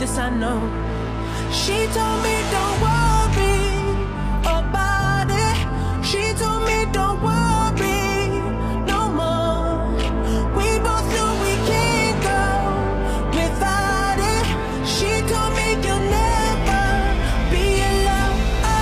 this I know. She told me don't worry about it. She told me don't worry no more. We both know we can't go without it. She told me you'll never be alone.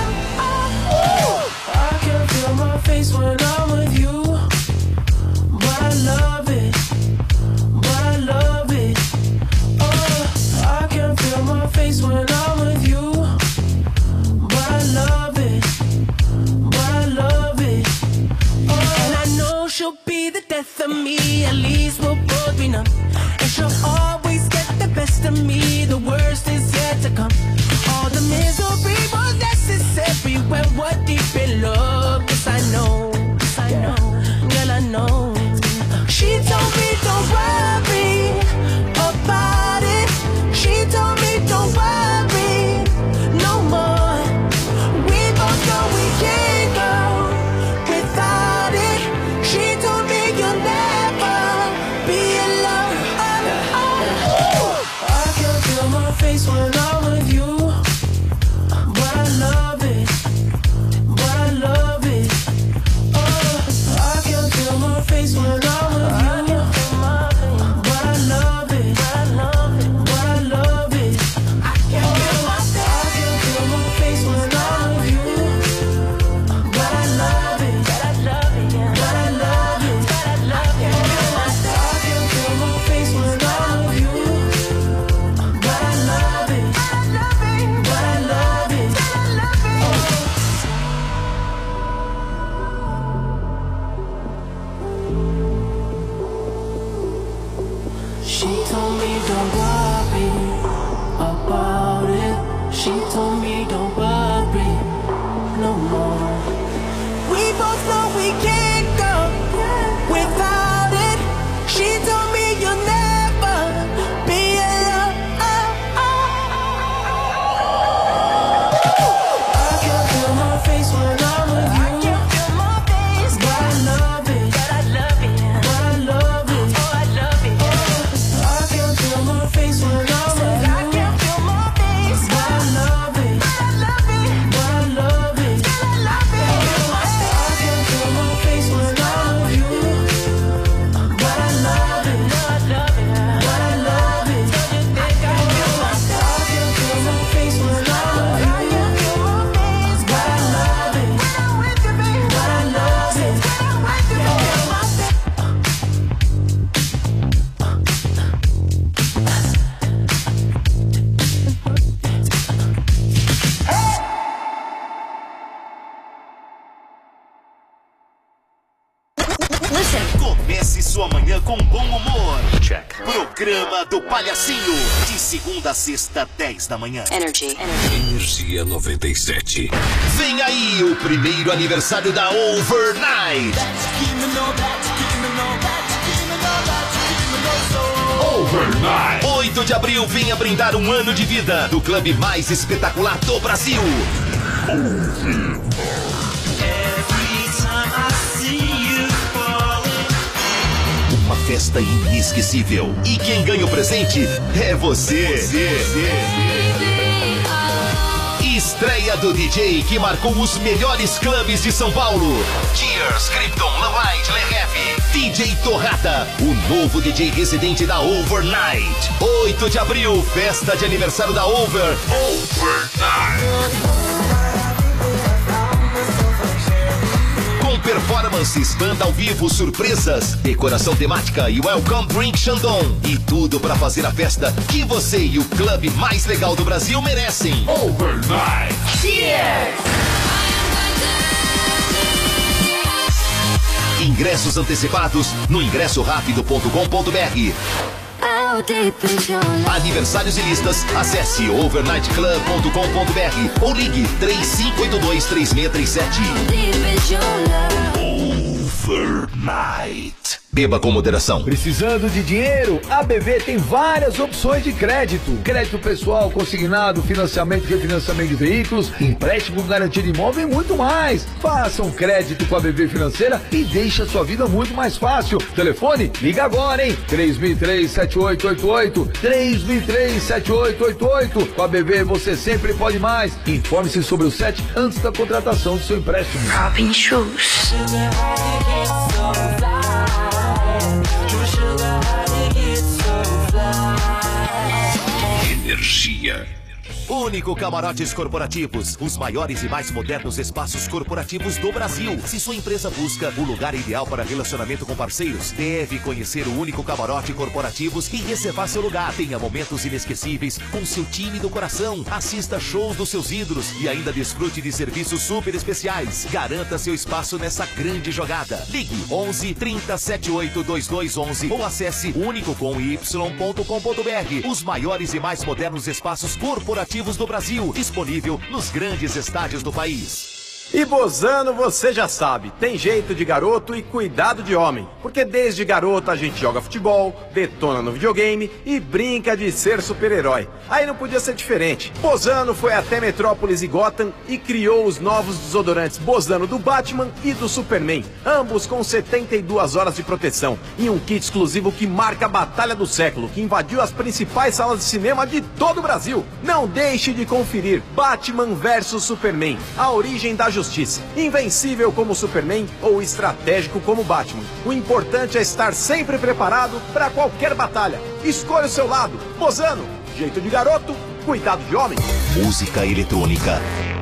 I can feel my face when I'm with you, but I love it, but I love it. Oh, I can feel my face when I'm with you, but I love it, but I love it. Oh, and I know she'll be the death of me, at least we'll both be numb. And she'll always get the best of me, the worst is yet to come. All the misery was necessary when we're deep in love. Yes, I know, girl, I know. She told me don't worry about it. She told me don't worry no more. We both know we can't go without it. She told me you'll never be alone. I can feel my face when I'm with you, but I love it, but I love it. Oh, I can feel my face when I'm with you, but I love it, but I love it. I can feel my face when I'm with you, but I love it, but I love it, but I love it, but I love it. I can feel my face when I'm with you, but I love it, but I love it, but I love it. She told me don't worry about it. She told me don't worry no more. We both know we can't go without it. She told me you'll never be alone. I can feel my face when I'm with you, but I love it, but I love it, but I love it. Oh, I love it. I can feel my face when I'm with you, but I love it, but I love it, but I love it. I can feel my face when I'm with you, but I love it, but I love it. I can feel my face when I'm with you, but I love it, but I love it. Comece sua manhã com bom humor. Check. Programa do Palhacinho. De segunda a sexta, 10 da manhã. Energia 97. Vem aí o primeiro aniversário da Overnight. Overnight. 8 de abril, venha brindar um ano de vida do clube mais espetacular do Brasil. Uma festa inesquecível. E quem ganha o presente é você. Estreia do DJ que marcou os melhores clubes de São Paulo. Cheers, Krypton, Lamite, Leheavy. DJ Torrada, o novo DJ residente da Overnight. 8 de abril, festa de aniversário da Overnight. Com performances, banda ao vivo, surpresas, decoração temática e welcome drink Shandong. E tudo pra fazer a festa que você e o clube mais legal do Brasil merecem. Overnight. Cheers! Ingressos antecipados no ingressorapido.com.br. Aniversários e listas, acesse overnightclub.com.br ou ligue 3582-3637. Overnight. Beba com moderação. Precisando de dinheiro? A BV tem várias opções de crédito. Crédito pessoal, consignado, financiamento e refinanciamento de veículos, empréstimo com garantia de imóvel e muito mais. Faça um crédito com a BV Financeira e deixe a sua vida muito mais fácil. Telefone? Liga agora, hein? 3003-7888. 3003-7888. Com a BV você sempre pode mais. Informe-se sobre o SET antes da contratação do seu empréstimo. Robin Shoes. Energia. Único Camarotes Corporativos, os maiores e mais modernos espaços corporativos do Brasil. Se sua empresa busca o lugar ideal para relacionamento com parceiros, deve conhecer o Único Camarote Corporativos e reservar seu lugar. Tenha momentos inesquecíveis com seu time do coração. Assista shows dos seus ídolos e ainda desfrute de serviços super especiais. Garanta seu espaço nessa grande jogada. Ligue 11 30 78 2211 ou acesse unicocomy.com.br. Os maiores e mais modernos espaços corporativos do Brasil, disponível nos grandes estádios do país. E Bozano, você já sabe, tem jeito de garoto e cuidado de homem. Porque desde garoto a gente joga futebol, detona no videogame e brinca de ser super-herói. Aí não podia ser diferente. Bozano foi até Metrópolis e Gotham e criou os novos desodorantes Bozano do Batman e do Superman. Ambos com 72 horas de proteção. E um kit exclusivo que marca a batalha do século, que invadiu as principais salas de cinema de todo o Brasil. Não deixe de conferir Batman vs Superman, a origem da justiça. Invencível como Superman ou estratégico como Batman. O importante é estar sempre preparado para qualquer batalha. Escolha o seu lado. Bozano, jeito de garoto, cuidado de homem. Música eletrônica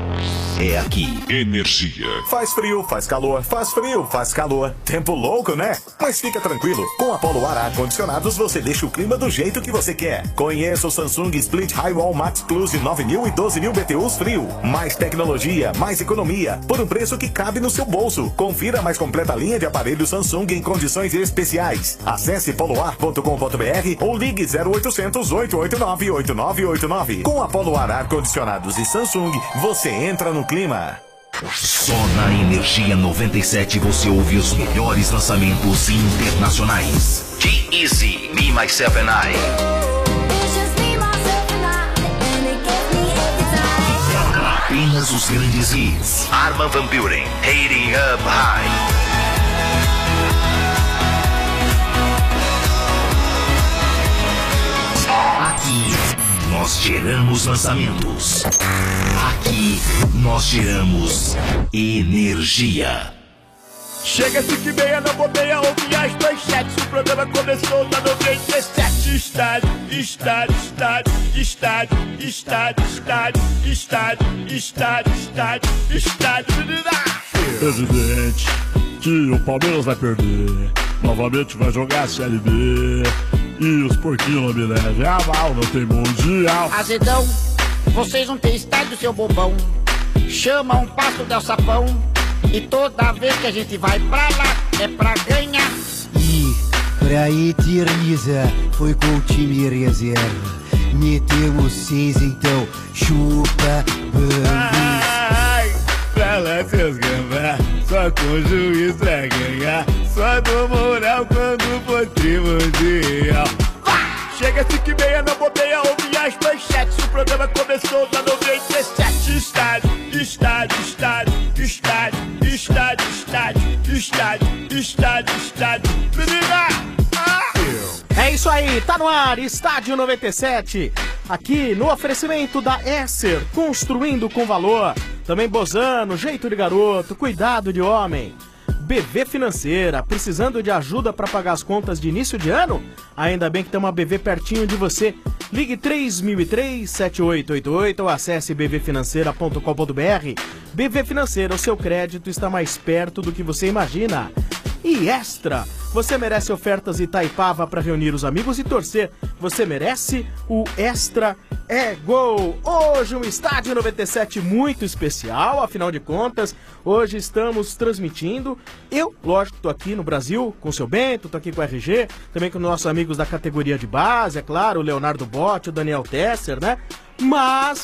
é aqui. Energia. Faz frio, faz calor, faz frio, faz calor. Tempo louco, né? Mas fica tranquilo, com a Polo Ar-Condicionados você deixa o clima do jeito que você quer. Conheça o Samsung Split High Wall Max Plus de 9.000 e 12.000 BTUs frio. Mais tecnologia, mais economia, por um preço que cabe no seu bolso. Confira a mais completa linha de aparelhos Samsung em condições especiais. Acesse poloar.com.br ou ligue 0800 889 8989. Com a Polo Ar-Condicionados e Samsung, você entra no clima. Só na Energia 97 você ouve os melhores lançamentos internacionais. G-Eazy, Me, Myself and I. Apenas os grandes hits. Armin van Buuren, Hating Up High. Aqui nós geramos lançamentos. Aqui nós geramos energia. Chega 5h30 na bobeia, ouve as manchetes. O programa começou na 97. Estádio, estádio, estádio, estádio, estádio, estádio, estádio, estádio, estádio, estádio. Presidente, que o Palmeiras vai perder. Novamente vai jogar a Série B. E os porquinhos não me levem a mal, não tem mundial. Azedão, vocês não têm estádio, seu bobão. Chama um passo del sapão. E toda vez que a gente vai pra lá, é pra ganhar. E pra eternizar, foi com o time reserva. Metemos 6, então chupa bambu. Ai, pra lá seus gambá, só com o juiz pra ganhar. Só dou moral quando for primordial. Chega 5h30 na bobeia, ouve as manchetes. O programa começou na 97. Estádio, estádio, estádio, estádio, estádio, estádio, estádio, estádio, estádio. Menina! É isso aí, tá no ar, Estádio 97. Aqui no oferecimento da Esser, construindo com valor. Também Bozano, jeito de garoto, cuidado de homem. BV Financeira, precisando de ajuda para pagar as contas de início de ano? Ainda bem que tem uma BV pertinho de você. Ligue 3003-7888 ou acesse bvfinanceira.com.br. BV Financeira, o seu crédito está mais perto do que você imagina. E Extra, você merece ofertas Itaipava para reunir os amigos e torcer. Você merece o Extra é Gol. Hoje um Estádio 97 muito especial, afinal de contas, hoje estamos transmitindo. Eu, lógico, tô aqui no Brasil com o seu Bento, tô aqui com o RG, também com nossos amigos da categoria de base, é claro, o Leonardo Botti, o Daniel Tesser, né? Mas,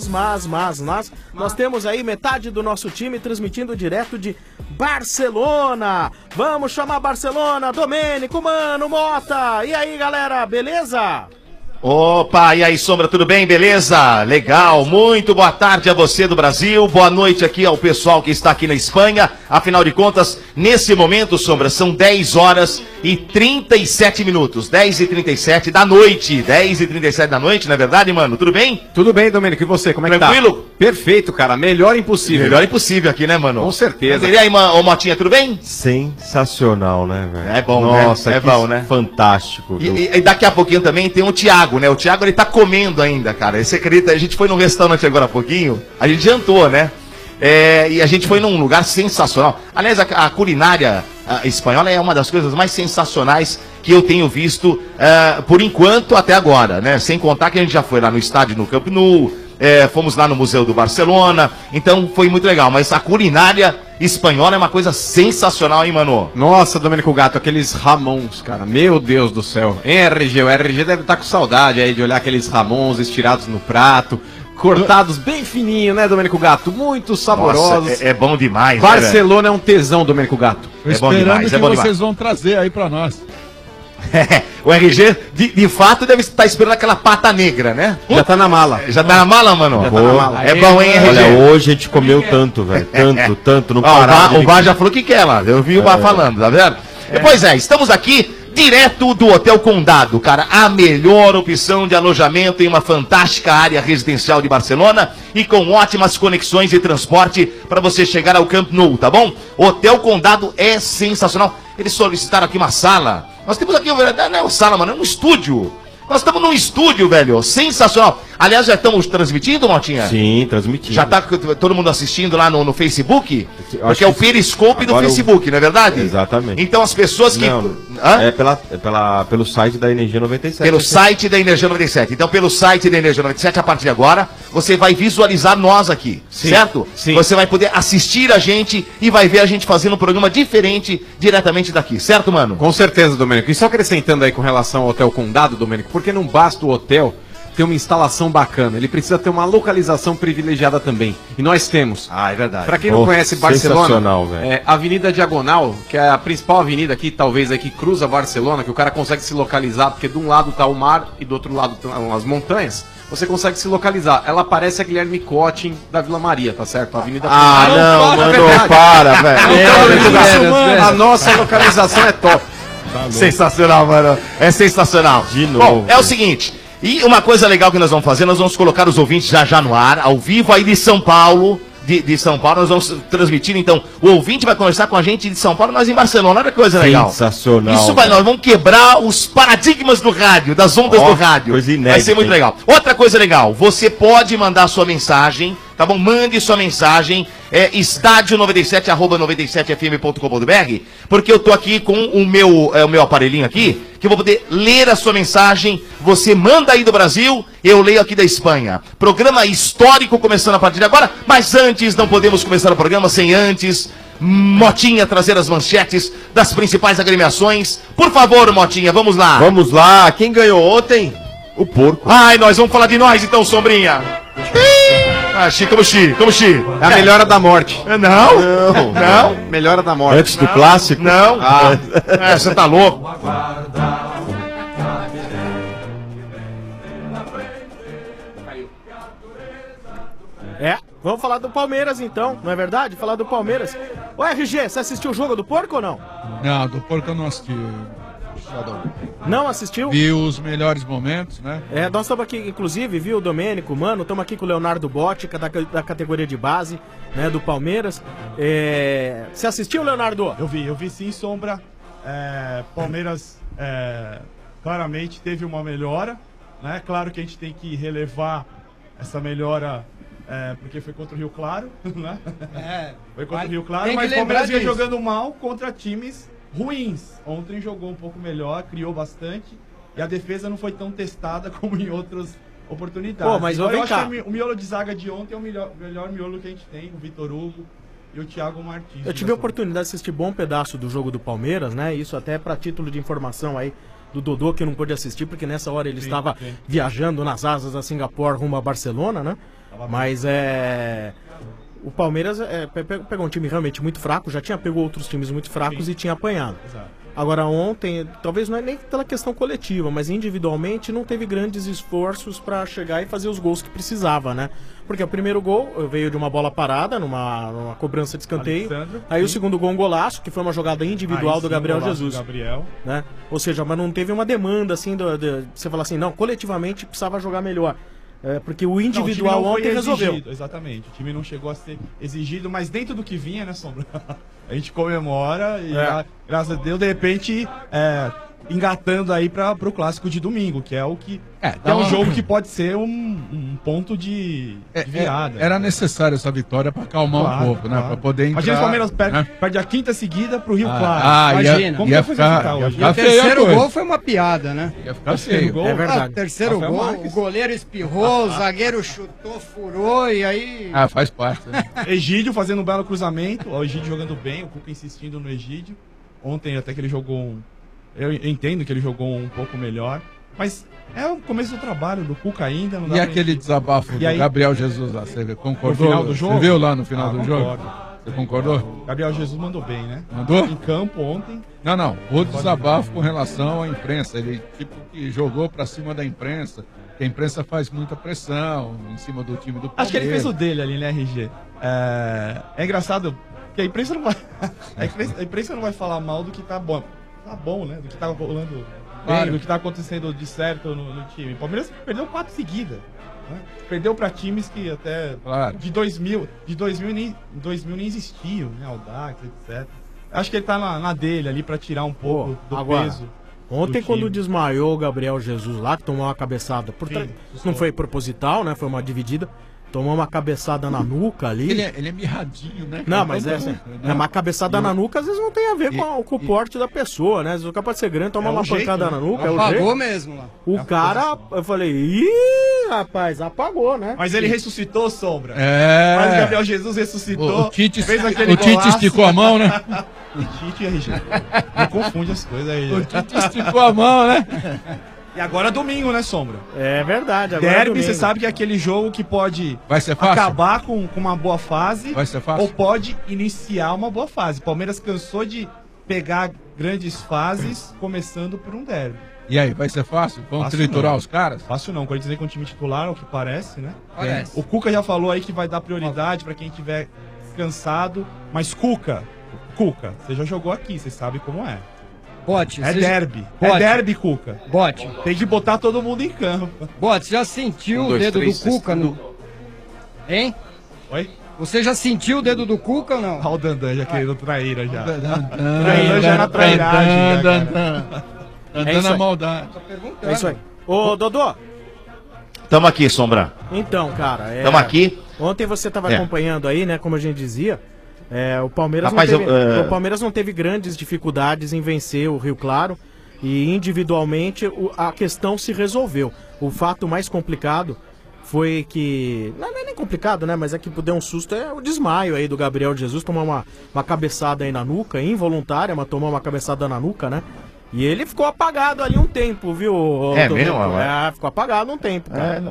nós temos aí metade do nosso time transmitindo direto de Barcelona. Vamos chamar Barcelona, Domênico, Mano, Mota. E aí, galera, beleza? Opa, e aí, Sombra, tudo bem? Beleza? Legal, muito boa tarde a você do Brasil, boa noite aqui ao pessoal que está aqui na Espanha. Afinal de contas, nesse momento, Sombra, são 10 horas e 37 minutos, 10h37 da noite, 10h37 da noite, não é verdade, mano? Tudo bem? Tudo bem, Domênico, e você, como é que tá? Tranquilo? Perfeito, cara, melhor impossível. Melhor impossível aqui, né, mano? Com certeza. E aí, ô Motinha, tudo bem? Sensacional, né, velho? É bom, Nossa, né? É bom, né? Fantástico. E daqui a pouquinho também tem o Thiago, né? O Thiago, ele tá comendo ainda, cara. Você acredita? A gente foi num restaurante agora há pouquinho, a gente jantou, né? E a gente foi num lugar sensacional. Aliás, a culinária espanhola é uma das coisas mais sensacionais que eu tenho visto por enquanto até agora, né? Sem contar que a gente já foi lá no estádio, no Camp Nou, fomos lá no Museu do Barcelona, então foi muito legal. Mas a culinária espanhola é uma coisa sensacional, hein, mano? Nossa, Domênico Gato, aqueles ramons, cara, meu Deus do céu. Hein, RG? O RG deve estar com saudade aí de olhar aqueles ramons estirados no prato, cortados bem fininho, né, Domênico Gato? Muito saborosos. Nossa, é bom demais. Barcelona é um tesão, Domênico Gato. É bom demais, é bom demais. Vocês vão trazer aí pra nós. O RG, de fato, deve estar esperando aquela pata negra, né? Já tá na mala. Já tá na mala, mano? Já tá na mala. É bom, hein, RG? Olha, hoje a gente comeu tanto, velho. Tanto, não parava. O Bar já falou que quer lá. Eu vi o Bar falando, tá vendo? Pois é, estamos aqui direto do Hotel Condado, cara. A melhor opção de alojamento em uma fantástica área residencial de Barcelona e com ótimas conexões de transporte para você chegar ao Camp Nou, tá bom? Hotel Condado é sensacional. Eles solicitaram aqui uma sala. Nós temos aqui, não é uma sala, mano, é um estúdio. Nós estamos num estúdio, velho, sensacional. Aliás, já estamos transmitindo, Motinha? Sim, transmitindo. Já tá todo mundo assistindo lá no Facebook? Porque é o Periscope do Facebook, não é verdade? Exatamente. Então as pessoas que... Pelo site da Energia 97. Pelo site da Energia 97. Então, pelo site da Energia 97, a partir de agora, você vai visualizar nós aqui, certo? Sim. Você vai poder assistir a gente e vai ver a gente fazendo um programa diferente diretamente daqui, certo, mano? Com certeza, Domênico. E só acrescentando aí com relação ao Hotel Condado, Domênico, porque não basta o hotel ter uma instalação bacana, ele precisa ter uma localização privilegiada também. E nós temos. Ah, é verdade. Pra quem não conhece Barcelona, velho. Avenida Diagonal, que é a principal avenida aqui, talvez aqui cruza Barcelona, que o cara consegue se localizar, porque de um lado tá o mar e do outro lado estão as montanhas. Você consegue se localizar. Ela parece a Guilherme Cotting da Vila Maria, tá certo? A avenida. Para, velho. A nossa localização é top. Sensacional, mano. É sensacional. De novo. Bom, é o seguinte. E uma coisa legal que nós vamos fazer, nós vamos colocar os ouvintes já no ar, ao vivo aí de São Paulo. De São Paulo, nós vamos transmitir, então, o ouvinte vai conversar com a gente de São Paulo, nós em Barcelona, olha que coisa legal. Sensacional. Isso vai, nós vamos quebrar os paradigmas do rádio, das ondas do rádio. Coisa inédita, vai ser muito legal. Outra coisa legal, você pode mandar sua mensagem, tá bom? Mande sua mensagem, estádio97@97fm.com.br, porque eu tô aqui com o meu aparelhinho aqui, que eu vou poder ler a sua mensagem. Você manda aí do Brasil, eu leio aqui da Espanha. Programa histórico começando a partir de agora, mas antes não podemos começar o programa sem antes Motinha trazer as manchetes das principais agremiações. Por favor, Motinha, vamos lá. Vamos lá, quem ganhou ontem? O porco. Ai, nós vamos falar de nós então, Sombrinha. Como Xi. É a melhora da morte. Não. Melhora da morte. Antes do clássico? Não. Você tá louco. Vamos falar do Palmeiras então, não é verdade? Falar do Palmeiras. Ô RG, você assistiu o jogo do porco ou não? Não, do porco eu não assisti. Não assistiu? Vi os melhores momentos, né? Nós estamos aqui, inclusive, viu, o Domênico, mano, estamos aqui com o Leonardo Botica, da categoria de base, né, do Palmeiras. Você assistiu, Leonardo? Eu vi sim, Sombra. Palmeiras claramente teve uma melhora, né? Claro que a gente tem que relevar essa melhora, porque foi contra o Rio Claro, né? Foi contra o Rio Claro, mas o Palmeiras vinha jogando mal contra times ruins. Ontem jogou um pouco melhor, criou bastante, e a defesa não foi tão testada como em outras oportunidades. Pô, mas então, eu vem cá. acho que o miolo de zaga de ontem é o melhor miolo que a gente tem, o Vitor Hugo e o Thiago Martins. Eu tive a oportunidade de assistir bom pedaço do jogo do Palmeiras, né? Isso até para título de informação aí do Dodô, que não pôde assistir, porque nessa hora ele estava viajando nas asas a Singapura rumo a Barcelona, né? Mas o Palmeiras pegou um time realmente muito fraco, já tinha pegou outros times muito fracos e tinha apanhado. Exato. Agora ontem, talvez não é nem pela questão coletiva, mas individualmente não teve grandes esforços para chegar e fazer os gols que precisava, né? Porque o primeiro gol veio de uma bola parada, numa cobrança de escanteio. Aí o segundo gol, um golaço, que foi uma jogada individual do Gabriel Jesus. Né? Ou seja, mas não teve uma demanda assim, você falar assim, não, coletivamente precisava jogar melhor. Porque o individual ontem resolveu. Exatamente, o time não chegou a ser exigido, mas dentro do que vinha, né, Sombra? A gente comemora e graças a Deus, de repente, engatando aí pro clássico de domingo, que é o que é um jogo que pode ser um ponto de virada. Era necessário essa vitória para acalmar um pouco, né? Para poder entrar. Imagina o Palmeiras perde a quinta seguida pro Rio Claro. Imagina. Como ia ficar hoje? E o terceiro gol foi uma piada, né? Ia ficar feio. É verdade. O terceiro gol, o goleiro espirrou, o zagueiro chutou, furou e aí... Faz parte. Né? Egídio fazendo um belo cruzamento, o Egídio jogando bem, o Cuca insistindo no Egídio. Ontem até que ele jogou eu entendo que ele jogou um pouco melhor, mas é o começo do trabalho do Cuca ainda. Não dá e aquele desabafo do Gabriel Jesus lá, você concordou? No final do jogo? Você viu lá no final do concordo. jogo? Você concordou? Gabriel Jesus mandou bem, né? Mandou? Em campo ontem. Não. O desabafo com relação à imprensa. Ele tipo que jogou pra cima da imprensa. Que a imprensa faz muita pressão em cima do time do Palmeiras. Acho que ele fez o dele ali, né, RG? É engraçado que a imprensa não vai. A imprensa não vai falar mal do que tá bom. Tá bom, né? Do que tá rolando bem, do que tá acontecendo de certo no time. O Palmeiras perdeu 4 seguidas. Né? Perdeu pra times que até de 2000 nem existiam, né? Audax, etc. Acho que ele tá na dele ali pra tirar um pouco do peso. Ontem, quando desmaiou o Gabriel Jesus lá, que tomou uma cabeçada por trás. Não foi proposital, né? Foi uma dividida. Tomou uma cabeçada na nuca ali. Ele é mirradinho, né? Não, mas uma cabeçada na nuca às vezes não tem a ver com o porte da pessoa, né? Às vezes o cara pode ser grande, tomar uma pancada na nuca. Apagou mesmo lá. O cara, eu falei, ih, rapaz, apagou, né? Mas ele ressuscitou, Sombra. Mas o Gabriel Jesus ressuscitou. O Tite esticou a mão, né? Tite e RG. Não confunde as coisas aí. O Tite esticou a mão, né? E agora é domingo, né, Sombra? É verdade. Agora Derby, você sabe que é aquele jogo que pode acabar com uma boa fase. Vai ser fácil. Ou pode iniciar uma boa fase. Palmeiras cansou de pegar grandes fases, começando por um derby. E aí, vai ser fácil? Vão triturar os caras? Fácil não, quando dizer com o time titular, é o que parece, né? Parece. O Cuca já falou aí que vai dar prioridade pra quem tiver cansado. Mas Cuca, você já jogou aqui, você sabe como é. Bote, derby. Bote. É derby, Cuca. Bote. Tem que botar todo mundo em campo. Bote, já sentiu o dedo do Cuca no... Hein? Oi? Você já sentiu o dedo do Cuca ou não? Olha o Dandan já querendo traíra já. Dandan já na trairagem. Dandan na maldade. É isso aí. Ô, Dodô. Tamo aqui, Sombra. Então, cara. Tamo aqui. Ontem você tava acompanhando aí, né? Como a gente dizia. O Palmeiras, o Palmeiras não teve grandes dificuldades em vencer o Rio Claro e individualmente a questão se resolveu. O fato mais complicado foi que, não é nem complicado, né, mas é que deu um susto, o desmaio aí do Gabriel Jesus, tomou uma cabeçada aí na nuca, involuntária, mas tomou uma cabeçada na nuca, né, e ele ficou apagado ali um tempo, viu? Mesmo? Ficou apagado um tempo, cara.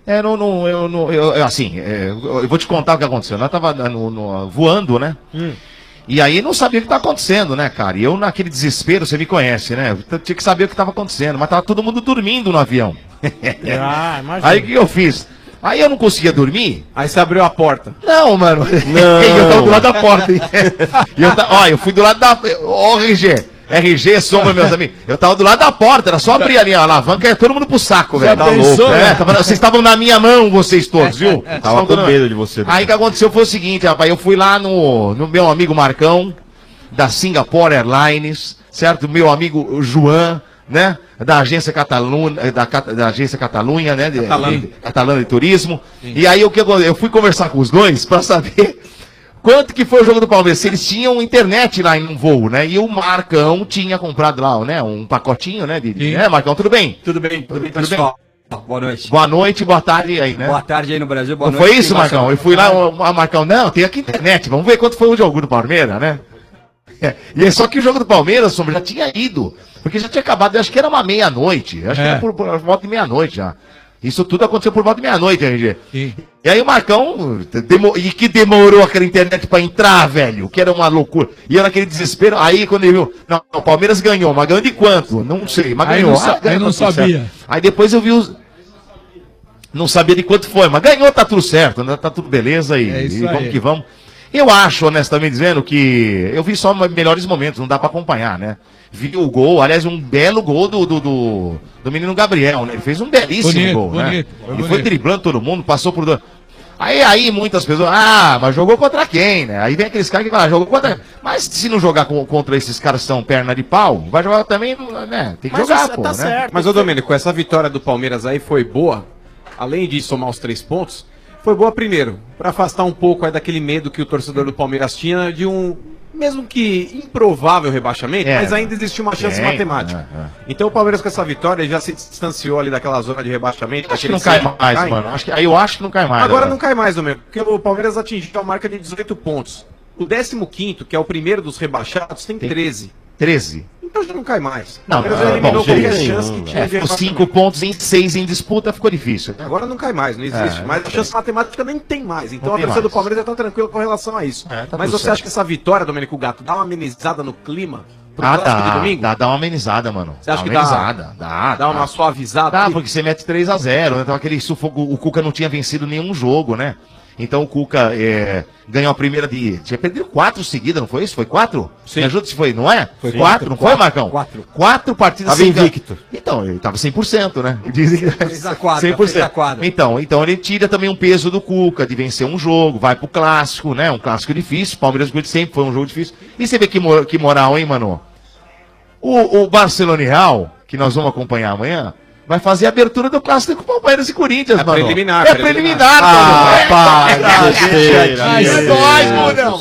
Eu vou te contar o que aconteceu. Nós tava voando, né? E aí não sabia o que estava acontecendo, né, cara? E eu, naquele desespero, você me conhece, né? Eu tinha que saber o que estava acontecendo, mas tava todo mundo dormindo no avião. Imagina. Aí o que eu fiz? Aí eu não conseguia dormir. Aí você abriu a porta. Não, mano. Não. Eu tava do lado da porta. Eu fui do lado da... RG, Sombra, meus amigos. Eu tava do lado da porta, era só abrir ali a alavanca e ia todo mundo pro saco, velho. Tá louco, né? Vocês estavam na minha mão, vocês todos, viu? Tava com medo de você. Aí o que aconteceu foi o seguinte, rapaz, eu fui lá no meu amigo Marcão, da Singapore Airlines, certo? Meu amigo João, né? Da agência Catalunha, da agência Catalunha, né? Catalana de Turismo. Sim. E aí eu fui conversar com os dois pra saber... Quanto que foi o jogo do Palmeiras? Eles tinham internet lá em um voo, né? E o Marcão tinha comprado lá, né? Um pacotinho, né? Marcão, tudo bem? Tudo bem, pessoal. Boa noite. Boa noite, boa tarde aí, né? Boa tarde aí no Brasil, boa noite. Não foi isso, Marcão? Eu fui lá, Marcão, não, tem aqui internet, vamos ver quanto foi o jogo do Palmeiras, né? E é só que o jogo do Palmeiras, Sombra, já tinha ido. Porque já tinha acabado, eu acho que era uma meia-noite. Acho que era por volta de meia-noite já. Isso tudo aconteceu por volta de meia-noite, RG. Sim. E aí o Marcão, e que demorou aquela internet pra entrar, velho, que era uma loucura. E eu naquele desespero, aí quando ele viu, não, o Palmeiras ganhou, mas ganhou de quanto? Não sei, mas Aí ganhou. eu não sabia. Aí depois eu vi os... Não sabia de quanto foi, mas ganhou, tá tudo certo, né? Tá tudo beleza e vamos que vamos. Eu acho, honestamente dizendo, que eu vi só melhores momentos, não dá pra acompanhar, né? Vi o gol, aliás, um belo gol do menino Gabriel, né? Ele fez um belíssimo gol, né? E foi driblando todo mundo, passou por... Aí muitas pessoas, mas jogou contra quem, né? Aí vem aqueles caras que falam, jogou contra... Mas se não jogar contra esses caras que são perna de pau, vai jogar também, né? Tem que jogar, pô, tá né? certo. Mas, ô Domênico, essa vitória do Palmeiras aí foi boa, além de somar os 3 pontos, foi boa primeiro, para afastar um pouco aí daquele medo que o torcedor do Palmeiras tinha de um, mesmo que improvável rebaixamento, mas ainda existia uma chance matemática. Então o Palmeiras com essa vitória já se distanciou ali daquela zona de rebaixamento. Acho que não cai mais, mano. Eu acho que não cai mais. Agora não cai mais, Domênico, porque o Palmeiras atingiu a marca de 18 pontos. O 15º, que é o primeiro dos rebaixados, tem 13. 13? Então já não cai mais. Não, já eliminou qualquer chance que tinha. Os 5 pontos em 6 em disputa ficou difícil. Agora não cai mais, não existe. Mas a chance matemática nem tem mais. Então a torcida do Palmeiras já tá tranquila com relação a isso. Mas você acha que essa vitória, Domênico Gato, dá uma amenizada no clima? Dá uma amenizada, mano. Você acha que dá uma suavizada? Dá, porque você mete 3-0, né? Então aquele sufoco, o Cuca não tinha vencido nenhum jogo, né? Então o Cuca ganhou a primeira de... Tinha perdido 4 seguidas, não foi isso? Foi 4? Sim. Me ajuda se foi, não é? Foi 4, não foi, Marcão? 4 partidas tava invicto. Então, ele tava 100%, né? Dizem que 100%. Então ele tira também um peso do Cuca, de vencer um jogo, vai pro clássico, né? Um clássico difícil, Palmeiras sempre foi um jogo difícil. E você vê que moral, hein, mano? O Barcelona e Real, que nós vamos acompanhar amanhã, vai fazer a abertura do clássico com Palmeiras e Corinthians, mano. Preliminar, é preliminar, mano. É nóis, Mudão.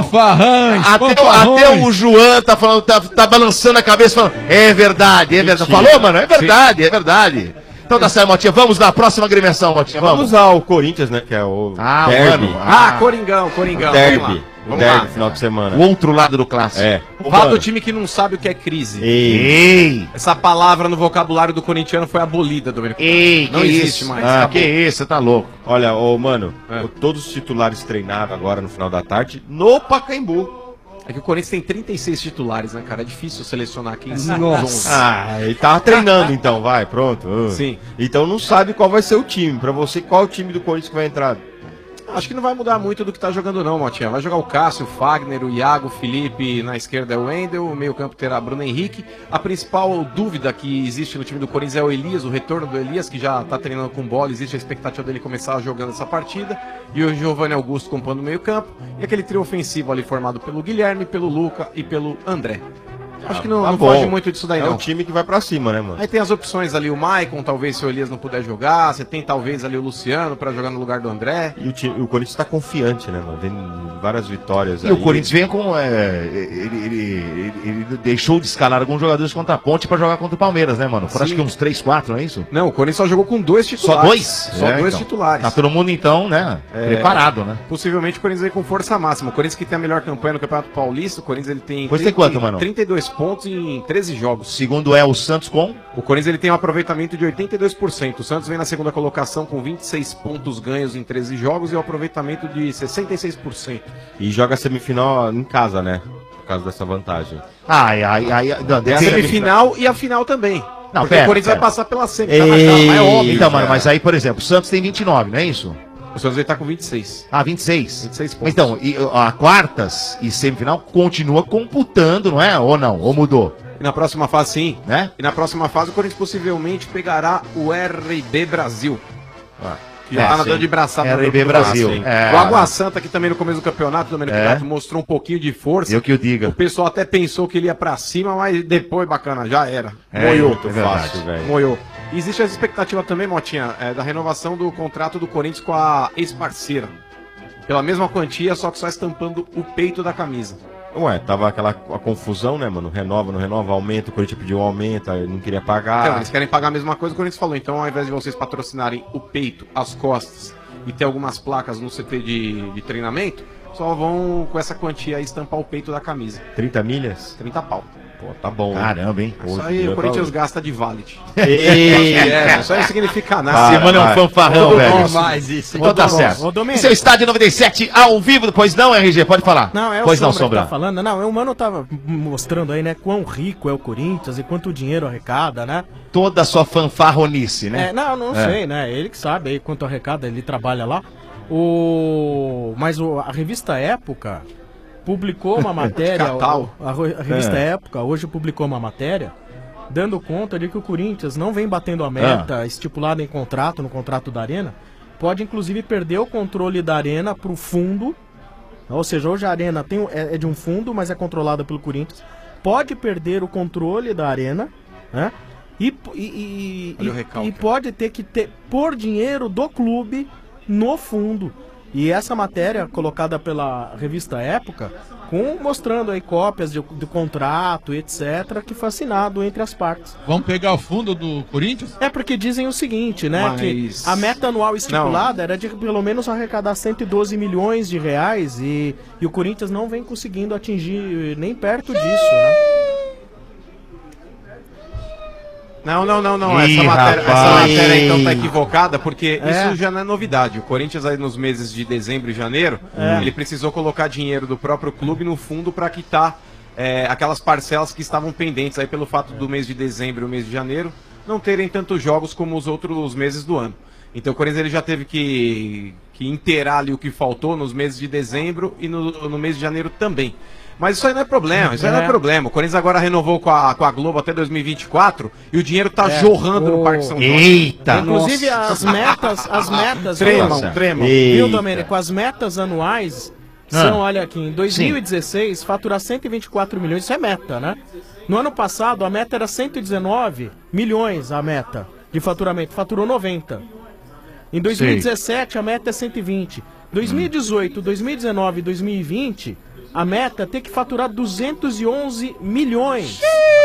Até o João tá falando, tá balançando a cabeça, falando, é verdade. Falou, mano? É verdade. Então tá certo, Motinha. Vamos na próxima agremiação, Motinha. Vamos ao Corinthians, né? Que é o derby. Coringão. Derby. Derby, final de semana. O outro lado do clássico. Fala do time que não sabe o que é crise. Ei. Essa palavra no vocabulário do corintiano foi abolida, Domênico. Não existe mais. Que isso, você tá louco. Olha, mano, todos os titulares treinaram agora no final da tarde no Pacaembu. É que o Corinthians tem 36 titulares, né, cara? É difícil selecionar quem Nossa. Ele tava treinando então, vai, pronto. Sim. Então não sabe qual vai ser o time. Pra você, qual é o time do Corinthians que vai entrar? Acho que não vai mudar muito do que tá jogando não, Motinha. Vai jogar o Cássio, o Fagner, o Iago, o Felipe, na esquerda é o Wendel, o meio campo terá Bruno Henrique. A principal dúvida que existe no time do Corinthians é o Elias, o retorno do Elias, que já tá treinando com bola, existe a expectativa dele começar jogando essa partida. E o Giovanni Augusto compondo o meio campo. E aquele trio ofensivo ali formado pelo Guilherme, pelo Luca e pelo André. Acho que não foge muito disso daí, não. É o time que vai pra cima, né, mano? Aí tem as opções ali, o Maicon, talvez se o Elias não puder jogar. Você tem talvez ali o Luciano pra jogar no lugar do André. E o Corinthians tá confiante, né, mano? Tem várias vitórias aí. E o Corinthians vem com... ele deixou de escalar alguns jogadores contra a Ponte pra jogar contra o Palmeiras, né, mano? Foram acho que uns 3, 4, não é isso? Não, o Corinthians só jogou com 2 titulares. Só 2? Só 2 então. titulares. Tá todo mundo, então, né, preparado, né? Possivelmente o Corinthians vem com força máxima. O Corinthians que tem a melhor campanha no Campeonato Paulista. O Corinthians ele tem... Pois tem quanto, mano? 32 pontos em 13 jogos. Segundo o Santos com? O Corinthians ele tem um aproveitamento de 82%. O Santos vem na segunda colocação com 26 pontos ganhos em 13 jogos e um aproveitamento de 66%. E joga a semifinal em casa, né? Por causa dessa vantagem. A semifinal e a final também. Não, porque o Corinthians vai passar pela semifinal. É óbvio. Então, mano, mas aí, por exemplo, o Santos tem 29, não é isso? O Santos vai estar com 26. 26? 26 pontos. Então, a quartas e semifinal continua computando, não é? Ou não? Ou mudou? E na próxima fase, sim. Né? E na próxima fase, o Corinthians possivelmente pegará o RB Brasil. Que já tá nadando de braçada. RB Brasil. O Água Santa, que também no começo do campeonato, Domênico Gato, mostrou um pouquinho de força. Eu que o diga. O pessoal até pensou que ele ia pra cima, mas depois, bacana, já era. Moiou. Fácil, velho. Moiou. Existe essa expectativa também, Motinha, da renovação do contrato do Corinthians com a ex-parceira. Pela mesma quantia, só que só estampando o peito da camisa. Ué, tava a confusão, né, mano? Renova, não renova, aumenta, o Corinthians pediu um aumento, aí não queria pagar. Então, eles querem pagar a mesma coisa, o Corinthians falou. Então, ao invés de vocês patrocinarem o peito, as costas e ter algumas placas no CT de treinamento, só vão com essa quantia aí estampar o peito da camisa. 30 milhas? 30 pau. Pô, tá bom. Caramba, hein? Isso aí o Corinthians gasta de valet. Ei. Isso aí não significa nada. Semana é um fanfarrão, Tudo velho. bom demais isso. Então tá certo. Ô, Domênico. Seu estádio 97 ao vivo, pois não, RG? Pode falar. Não, é pois o não, Sombra que tá falando. Não, o Mano tava mostrando aí, né, quão rico é o Corinthians e quanto dinheiro arrecada, né? Toda a sua fanfarronice, né? Não sei, né? Ele que sabe aí quanto arrecada, ele trabalha lá. Mas a revista Época publicou uma matéria. A revista Época hoje publicou uma matéria dando conta de que o Corinthians não vem batendo a meta estipulada em contrato, no contrato da Arena. Pode inclusive perder o controle da Arena para o fundo. Ou seja, hoje a Arena é de um fundo, mas é controlada pelo Corinthians. Pode perder o controle da Arena, né? E pode ter que pôr dinheiro do clube no fundo. E essa matéria colocada pela revista Época, mostrando aí cópias do contrato, etc., que foi assinado entre as partes. Vamos pegar o fundo do Corinthians? É porque dizem o seguinte, né? Que a meta anual estipulada era de pelo menos arrecadar 112 milhões de reais e o Corinthians não vem conseguindo atingir nem perto disso, né? Não. Essa matéria então tá equivocada, porque isso já não é novidade. O Corinthians aí nos meses de dezembro e janeiro, ele precisou colocar dinheiro do próprio clube no fundo para quitar aquelas parcelas que estavam pendentes aí pelo fato do mês de dezembro e o mês de janeiro não terem tantos jogos como os outros meses do ano. Então o Corinthians ele já teve que inteirar ali o que faltou nos meses de dezembro e no mês de janeiro também. Mas isso aí não é problema, O Corinthians agora renovou com a Globo até 2024 e o dinheiro tá jorrando no Parque São Jorge. Eita! Inclusive as metas tremam. Viu, Domênico? As metas anuais são, olha aqui, em 2016 faturar 124 milhões, isso é meta, né? No ano passado a meta era 119 milhões a meta de faturamento, faturou 90. Em 2017 a meta é 120. 2018, 2019 e 2020 a meta é ter que faturar 211 milhões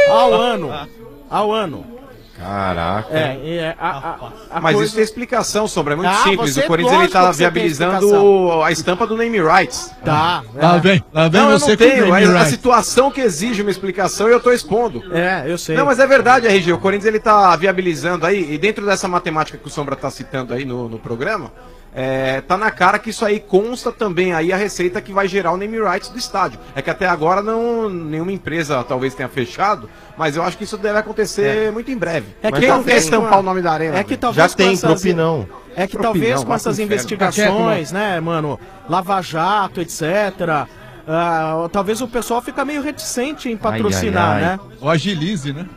ao ano. Caraca. Mas isso tem explicação, Sombra, é muito simples. O Corinthians ele tá viabilizando a estampa do name rights. Lá vem não, você eu não tenho. A situação que exige uma explicação e eu tô expondo. Eu sei. Não, mas é verdade, RG. O Corinthians ele tá viabilizando aí, e dentro dessa matemática que o Sombra tá citando aí no programa, tá na cara que isso aí consta também aí a receita que vai gerar o name rights do estádio. É que até agora nenhuma empresa talvez tenha fechado, mas eu acho que isso deve acontecer muito em breve. Quem não quer estampar o nome da Arena? Já tem propinão. É que talvez com essas investigações, né, mano, Lava Jato, etc., talvez o pessoal fica meio reticente em patrocinar, né? Ou agilize, né?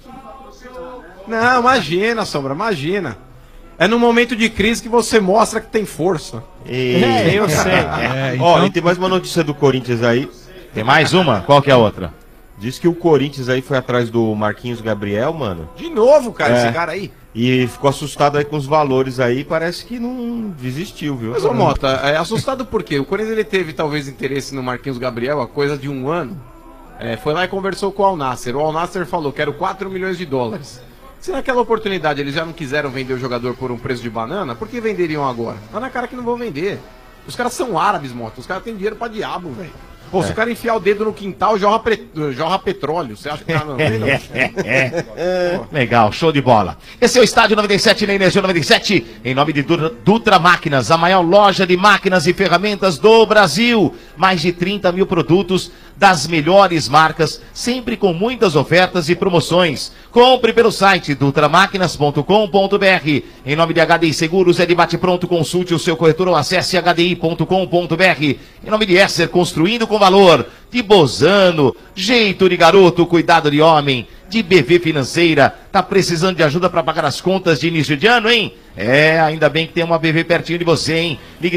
Não, imagina, Sombra, imagina. É no momento de crise que você mostra que tem força. Eu sei. Ó, e tem mais uma notícia do Corinthians aí. Tem mais uma? Qual que é a outra? Diz que o Corinthians aí foi atrás do Marquinhos Gabriel, mano. De novo, cara, esse cara aí. E ficou assustado aí com os valores aí, parece que não desistiu, viu? Mas, ô Mota, assustado por quê? O Corinthians ele teve talvez interesse no Marquinhos Gabriel há coisa de um ano. Foi lá e conversou com o Al Nassr. O Al Nassr falou, quero 4 milhões de dólares. Se naquela oportunidade eles já não quiseram vender o jogador por um preço de banana, por que venderiam agora? Tá na cara que não vão vender. Os caras são árabes, Mota. Os caras têm dinheiro pra diabo, velho. Pô, se o cara enfiar o dedo no quintal, jorra petróleo. Você acha que o cara não vem, não? Legal, show de bola. Esse é o Estádio 97 na Energia 97, em nome de Dutra Máquinas, a maior loja de máquinas e ferramentas do Brasil. Mais de 30 mil produtos das melhores marcas, sempre com muitas ofertas e promoções. Compre pelo site dutramáquinas.com.br. Em nome de HDI Seguros, é de bate-pronto, consulte o seu corretor ou acesse hdi.com.br. Em nome de Esser, construindo com valor. De Bozano, jeito de garoto, cuidado de homem. De BV Financeira, tá precisando de ajuda para pagar as contas de início de ano, hein? Ainda bem que tem uma BV pertinho de você, hein? Ligue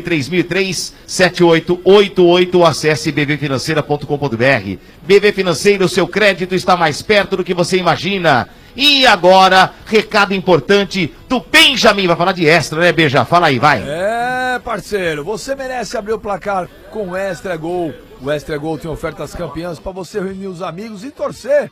3003-7888 ou acesse bvfinanceira.com.br. BV Financeira, o seu crédito está mais perto do que você imagina. E agora, recado importante do Benjamin, vai falar de Extra, né, Beija? Fala aí, vai. Parceiro, você merece abrir o placar com o Extra Gol. O Extra Gol tem ofertas campeãs para você reunir os amigos e torcer.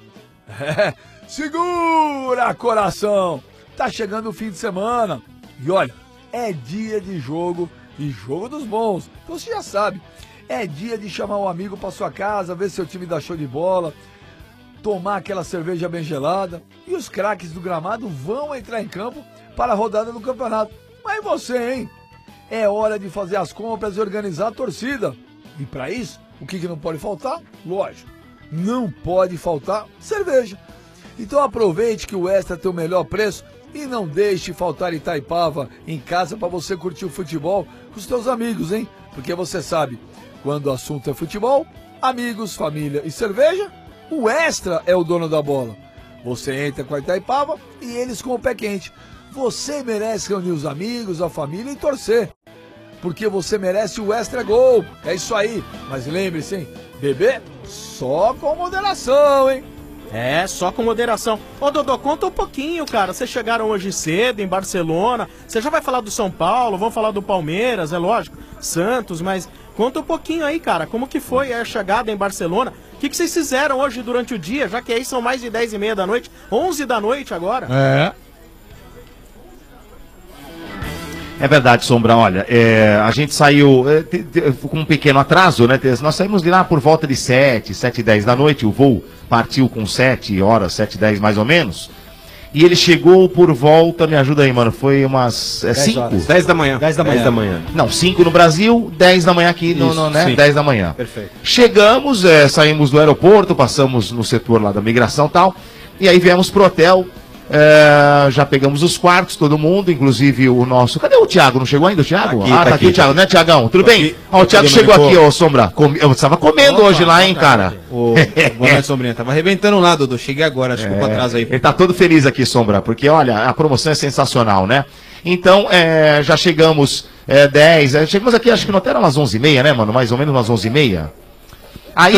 Segura, coração! Tá chegando o fim de semana. E olha, é dia de jogo e jogo dos bons. Então você já sabe, é dia de chamar um amigo pra sua casa, ver seu time dá show de bola. tomar aquela cerveja bem gelada e os craques do gramado vão entrar em campo para a rodada do campeonato. Mas você, hein? É hora de fazer as compras e organizar a torcida. E para isso, o que não pode faltar? Lógico, não pode faltar cerveja. Então aproveite que o Extra tem o melhor preço e não deixe faltar Itaipava em casa para você curtir o futebol com os seus amigos, hein? Porque você sabe, quando o assunto é futebol, amigos, família e cerveja, o Extra é o dono da bola. Você entra com a Itaipava e eles com o pé quente. Você merece reunir os amigos, a família e torcer. Porque você merece o Extra Gol. É isso aí. Mas lembre-se, hein? Beber só com moderação, hein? É, só com moderação. Ô, Dodô, conta um pouquinho, cara. Vocês chegaram hoje cedo em Barcelona. Você já vai falar do São Paulo, vamos falar do Palmeiras, é lógico. Santos, mas conta um pouquinho aí, cara. Como que foi a chegada em Barcelona? O que vocês fizeram hoje durante o dia? Já que aí são mais de 10h30 da noite, 11 da noite agora. É verdade, Sombra, olha, a gente saiu com um pequeno atraso, né? Nós saímos de lá por volta de 7h10 da noite, o voo partiu com 7 horas, 7h10 mais ou menos, e ele chegou por volta, me ajuda aí, mano, foi umas 5? 10 da manhã. 10 da manhã. Não, 5 no Brasil, 10 da manhã aqui, né? 10 da manhã. Perfeito. Chegamos, saímos do aeroporto, passamos no setor lá da migração e tal, e aí viemos pro hotel. Já pegamos os quartos, todo mundo, inclusive o nosso... Cadê o Thiago? Não chegou ainda o Thiago? Tá aqui o Thiago, né, Thiagão? Tudo bem? O Thiago chegou aqui, ó, Sombra. Eu estava comendo hoje lá, hein, cara? Boa noite, Sombrinha. Tava arrebentando lá, Dudu. Cheguei agora, acho que ficou atrás aí. Ele tá todo feliz aqui, Sombra, porque, olha, a promoção é sensacional, né? Então, já chegamos 10... chegamos aqui, acho que no hotel era umas 11h30, né, mano? Mais ou menos umas 11h30. Aí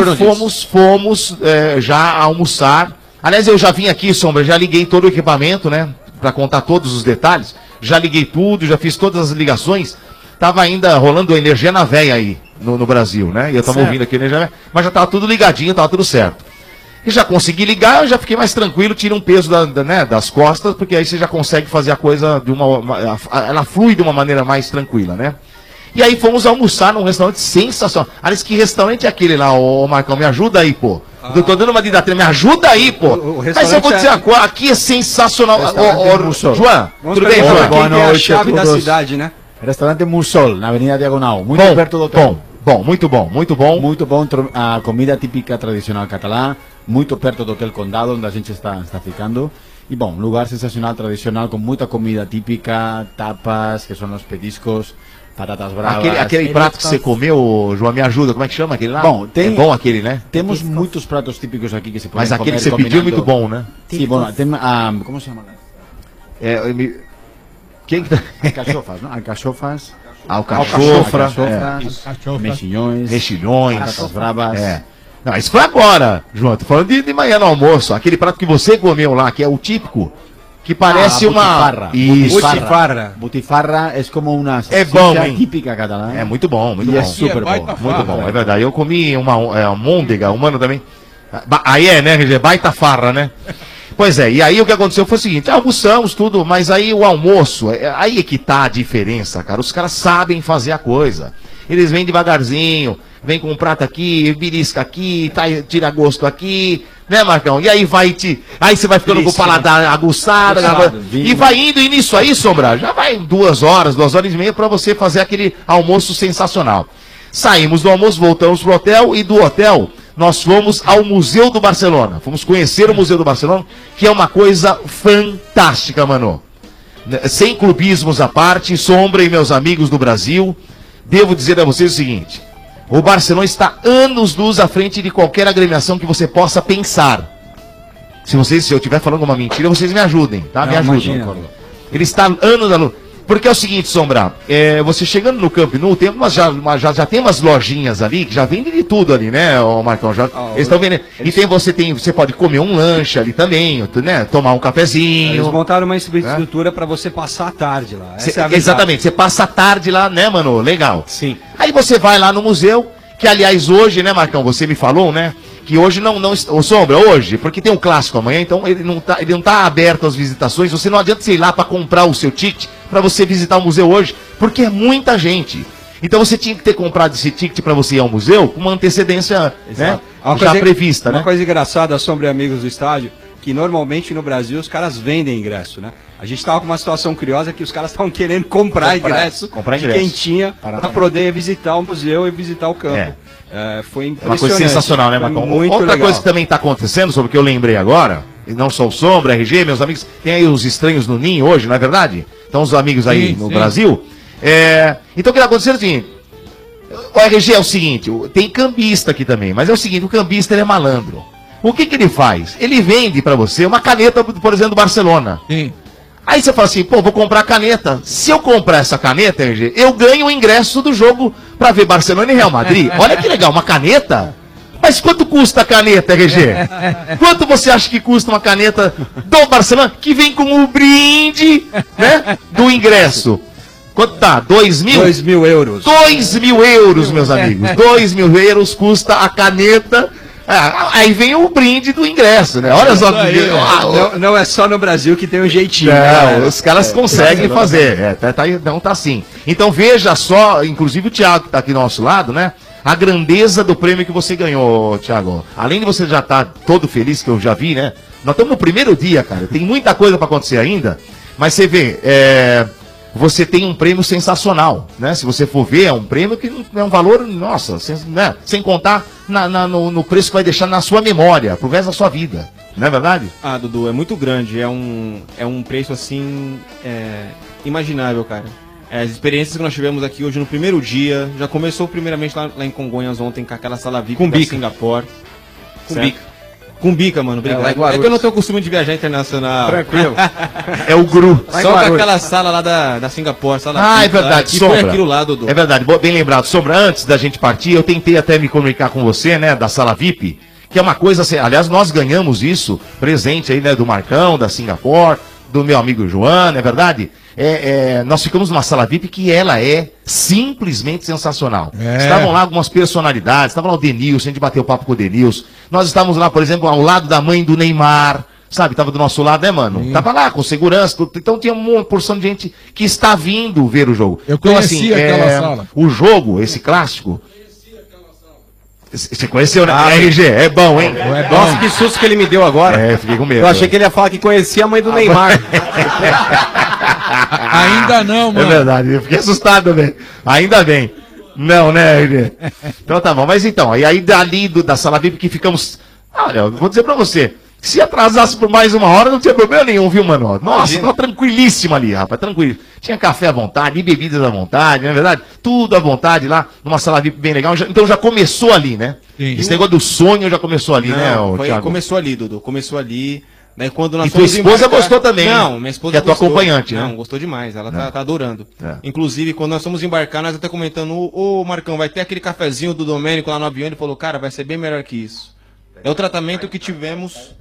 fomos já almoçar. Aliás, eu já vim aqui, Sombra, já liguei todo o equipamento, né? Pra contar todos os detalhes. Já liguei tudo, já fiz todas as ligações. Tava ainda rolando energia na véia aí, no Brasil, né? E eu tava ouvindo aqui energia na véia, mas já tava tudo ligadinho, tava tudo certo. E já consegui ligar, eu já fiquei mais tranquilo, tira um peso das costas, porque aí você já consegue fazer a coisa ela flui de uma maneira mais tranquila, né? E aí fomos almoçar num restaurante sensacional. Aliás, que restaurante é aquele lá, ô Marcão? Me ajuda aí, pô. Eu tô dando uma didatrina, me ajuda aí, pô. Mas eu vou dizer agora, aqui é sensacional. João, tudo bem, João? Boa noite, é a chave da cidade, né? Restaurante Mussol, na Avenida Diagonal. Muito perto do hotel. Muito bom. Muito bom, a comida típica tradicional catalã. Muito perto do Hotel Condado, onde a gente está ficando. E bom, lugar sensacional, tradicional, com muita comida típica, tapas, que são os petiscos. Patatas bravas. Aquele prato que você comeu, João, me ajuda, como é que chama aquele lá? Bom, é bom aquele, né? Temos muitos pratos típicos aqui que se podem Mas aquele que você pediu é muito bom, né? Sim, bom, tem, como se chama? Quem que tá? Alcachofas, não? Alcachofas. Alcachofra. Mexilhões. Patatas bravas. Não, isso foi agora, João. Tô falando de manhã no almoço. Aquele prato que você comeu lá, que é o típico. Que parece uma... Butifarra é como uma salsicha típica catalã. É muito bom, muito bom. É super bom, muito bom, é verdade. Eu comi uma môndega, humano também. Aí né, RG? Baita farra, né? Pois é, e aí o que aconteceu foi o seguinte, almoçamos tudo, mas aí o almoço, aí é que tá a diferença, cara. Os caras sabem fazer a coisa. Eles vêm devagarzinho, vem com um prato aqui, belisca aqui, tira gosto aqui... Né, Marcão? E aí aí você vai ficando com o paladar aguçado, e vai indo, e nisso aí, Sombra, já vai 2 horas, 2h30 para você fazer aquele almoço sensacional. Saímos do almoço, voltamos pro hotel, e do hotel nós fomos ao Museu do Barcelona. Fomos conhecer o Museu do Barcelona, que é uma coisa fantástica, mano. Sem clubismos à parte, Sombra e meus amigos do Brasil, devo dizer a vocês o seguinte... O Barcelona está anos-luz à frente de qualquer agremiação que você possa pensar. Se eu estiver falando uma mentira, vocês me ajudem, tá? Me ajudem. Ele está anos-luz. Porque é o seguinte, Sombra, você chegando no Camp Nou, tem já tem umas lojinhas ali que já vendem de tudo ali, né, Marcão? Eles estão vendendo. E você pode comer um lanche ali também, né? Tomar um cafezinho. Eles montaram uma estrutura para você passar a tarde lá. Exatamente, você passa a tarde lá, né, mano? Legal. Sim. Aí você vai lá no museu, que aliás hoje, né, Marcão, você me falou, né? Que hoje não Sombra, hoje, porque tem um clássico amanhã, então ele não tá aberto às visitações, você não adianta você ir lá para comprar o seu ticket para você visitar o museu hoje, porque é muita gente. Então você tinha que ter comprado esse ticket para você ir ao museu com uma antecedência, né, Uma já coisa- prevista, Uma né? coisa engraçada sobre amigos do estádio, que normalmente no Brasil os caras vendem ingresso, né? A gente tava com uma situação curiosa que os caras estavam querendo comprar ingresso de quem tinha para poder visitar o museu e visitar o campo. Foi É impressionante. uma coisa sensacional, né, Foi Marcão? muito Outra legal. coisa que também está acontecendo, sobre o que eu lembrei agora, e não só o Sombra, RG, meus amigos, tem aí os estranhos no Ninho hoje, não é verdade? Então os amigos aí Sim, no sim. Brasil. Então o que está acontecendo é o seguinte, o RG é o seguinte, tem cambista aqui também, mas é o seguinte, o cambista ele é malandro. O que ele faz? Ele vende para você uma caneta, por exemplo, do Barcelona. Sim. Aí você fala assim, pô, vou comprar a caneta. Se eu comprar essa caneta, RG, eu ganho o ingresso do jogo para ver Barcelona e Real Madrid. Olha que legal, uma caneta? Mas quanto custa a caneta, RG? Quanto você acha que custa uma caneta do Barcelona que vem com o brinde, né, do ingresso? Quanto tá? 2 mil? 2 mil euros. 2 mil euros, meus amigos. 2 mil euros custa a caneta. Aí vem o brinde do ingresso, né? Olha só. Não é só no Brasil que tem um jeitinho. Não, né? os caras conseguem fazer. Não tá assim. Então veja só, inclusive o Thiago que tá aqui do nosso lado, né? A grandeza do prêmio que você ganhou, Thiago. Além de você já estar todo feliz, que eu já vi, né? Nós estamos no primeiro dia, cara. Tem muita coisa para acontecer ainda. Mas você vê, você tem um prêmio sensacional, né? Se você for ver, é um prêmio que é um valor, nossa, sem contar no preço que vai deixar na sua memória, pro resto da sua vida. Não é verdade? Ah, Dudu, é muito grande. É um preço assim imaginável, cara. As experiências que nós tivemos aqui hoje no primeiro dia, já começou primeiramente lá em Congonhas ontem com aquela sala VIP Com da bica. Singapore. Com Certo. bica. Com bica, mano. Obrigado. lá em É, Guarulhos. que eu não tenho costume de viajar internacional. Tranquilo. É o GRU. Só com aquela sala lá da Singapore. Sala É VIP lá, verdade, que Sombra. foi aquilo lá, Dudu. É verdade, bem lembrado. Sombra, antes da gente partir, eu tentei até me comunicar com você, né, da sala VIP, que é uma coisa assim, aliás, nós ganhamos isso, presente aí, né, do Marcão, da Singapore, do meu amigo João, não é verdade? Nós ficamos numa sala VIP que ela é simplesmente sensacional. Estavam lá algumas personalidades, estava lá o Denilson, a gente bateu papo com o Denilson. Nós estávamos lá, por exemplo, ao lado da mãe do Neymar, sabe? Tava do nosso lado, né, mano? Tava lá com segurança, então tinha uma porção de gente que está vindo ver o jogo. Eu então, conheci aquela sala. O jogo, esse clássico. Você conheceu, né? RG, é bom, hein? Nossa, que susto que ele me deu agora. Fiquei com medo. Eu achei que ele ia falar que conhecia a mãe do Neymar. Ainda não, mano. É verdade, eu fiquei assustado, velho. Ainda bem. Não, né, RG? Então tá bom, mas então, e aí dali da sala VIP que ficamos. Olha, eu vou dizer pra você. Se atrasasse por mais uma hora, não tinha problema nenhum, viu, mano? Nossa, tava tranquilíssimo ali, rapaz, tranquilo. Tinha café à vontade, e bebidas à vontade, não é verdade? Tudo à vontade lá, numa sala VIP bem legal. Então já começou ali, né? Sim. Esse negócio do sonho já começou ali, né, Thiago? Começou ali, Dudu. Começou ali. Daí quando nós E tua fomos esposa embarcar- gostou também, Não, né? minha esposa Que é tua gostou. acompanhante, né? Não, gostou demais. Ela É. tá adorando. É. Inclusive, quando nós fomos embarcar, nós até comentando, ô Marcão, vai ter aquele cafezinho do Domênico lá no avião. Ele falou, cara, vai ser bem melhor que isso. É o tratamento que tivemos.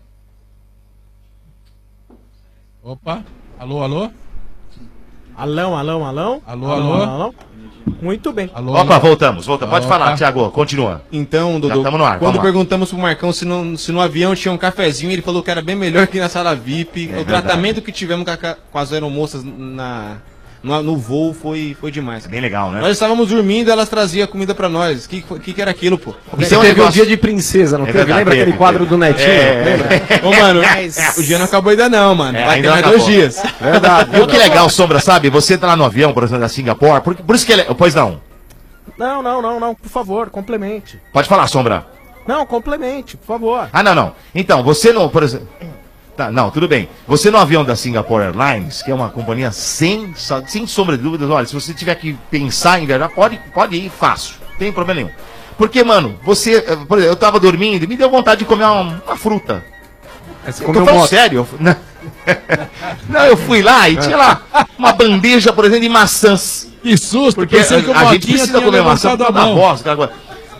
Opa, alô, alô? Alão, alão, alão? Alô, alô? Muito bem. Alô, Opa, voltamos. Pode Opa. falar, Thiago, continua. Então, Já Dudu, estamos no ar, quando vamos lá. perguntamos pro Marcão se no avião tinha um cafezinho, ele falou que era bem melhor que na sala VIP. O verdade. tratamento que tivemos com as aeromoças no voo foi demais. Bem legal, né? Nós estávamos dormindo, elas traziam comida pra nós. Que era aquilo, pô? Você teve um dia de princesa, não teve? Lembra aquele quadro do Netinho? Lembra? Ô, mano, o dia não acabou ainda não, mano. Vai ter ainda mais não 2 acabou. dias. Verdade. Viu que legal, Sombra, sabe? Você tá lá no avião, por exemplo, da Singapore, por isso que ele... Pois não. Não, por favor, complemente. Pode falar, Sombra. Não, complemente, por favor. Não. Então, você não, por exemplo... Tá, não, tudo bem. Você no avião da Singapore Airlines, que é uma companhia sem sombra de dúvidas, olha, se você tiver que pensar em viajar, pode ir fácil, não tem problema nenhum. Porque, mano, você, por exemplo, eu tava dormindo e me deu vontade de comer uma fruta. Você Eu comeu tô falando moto. sério. Não, eu fui lá e tinha lá uma bandeja, por exemplo, de maçãs. Que susto, Porque pensei que o a gente Motinha precisa tinha comer maçã levantado por a causa da mão. voz. aquela coisa.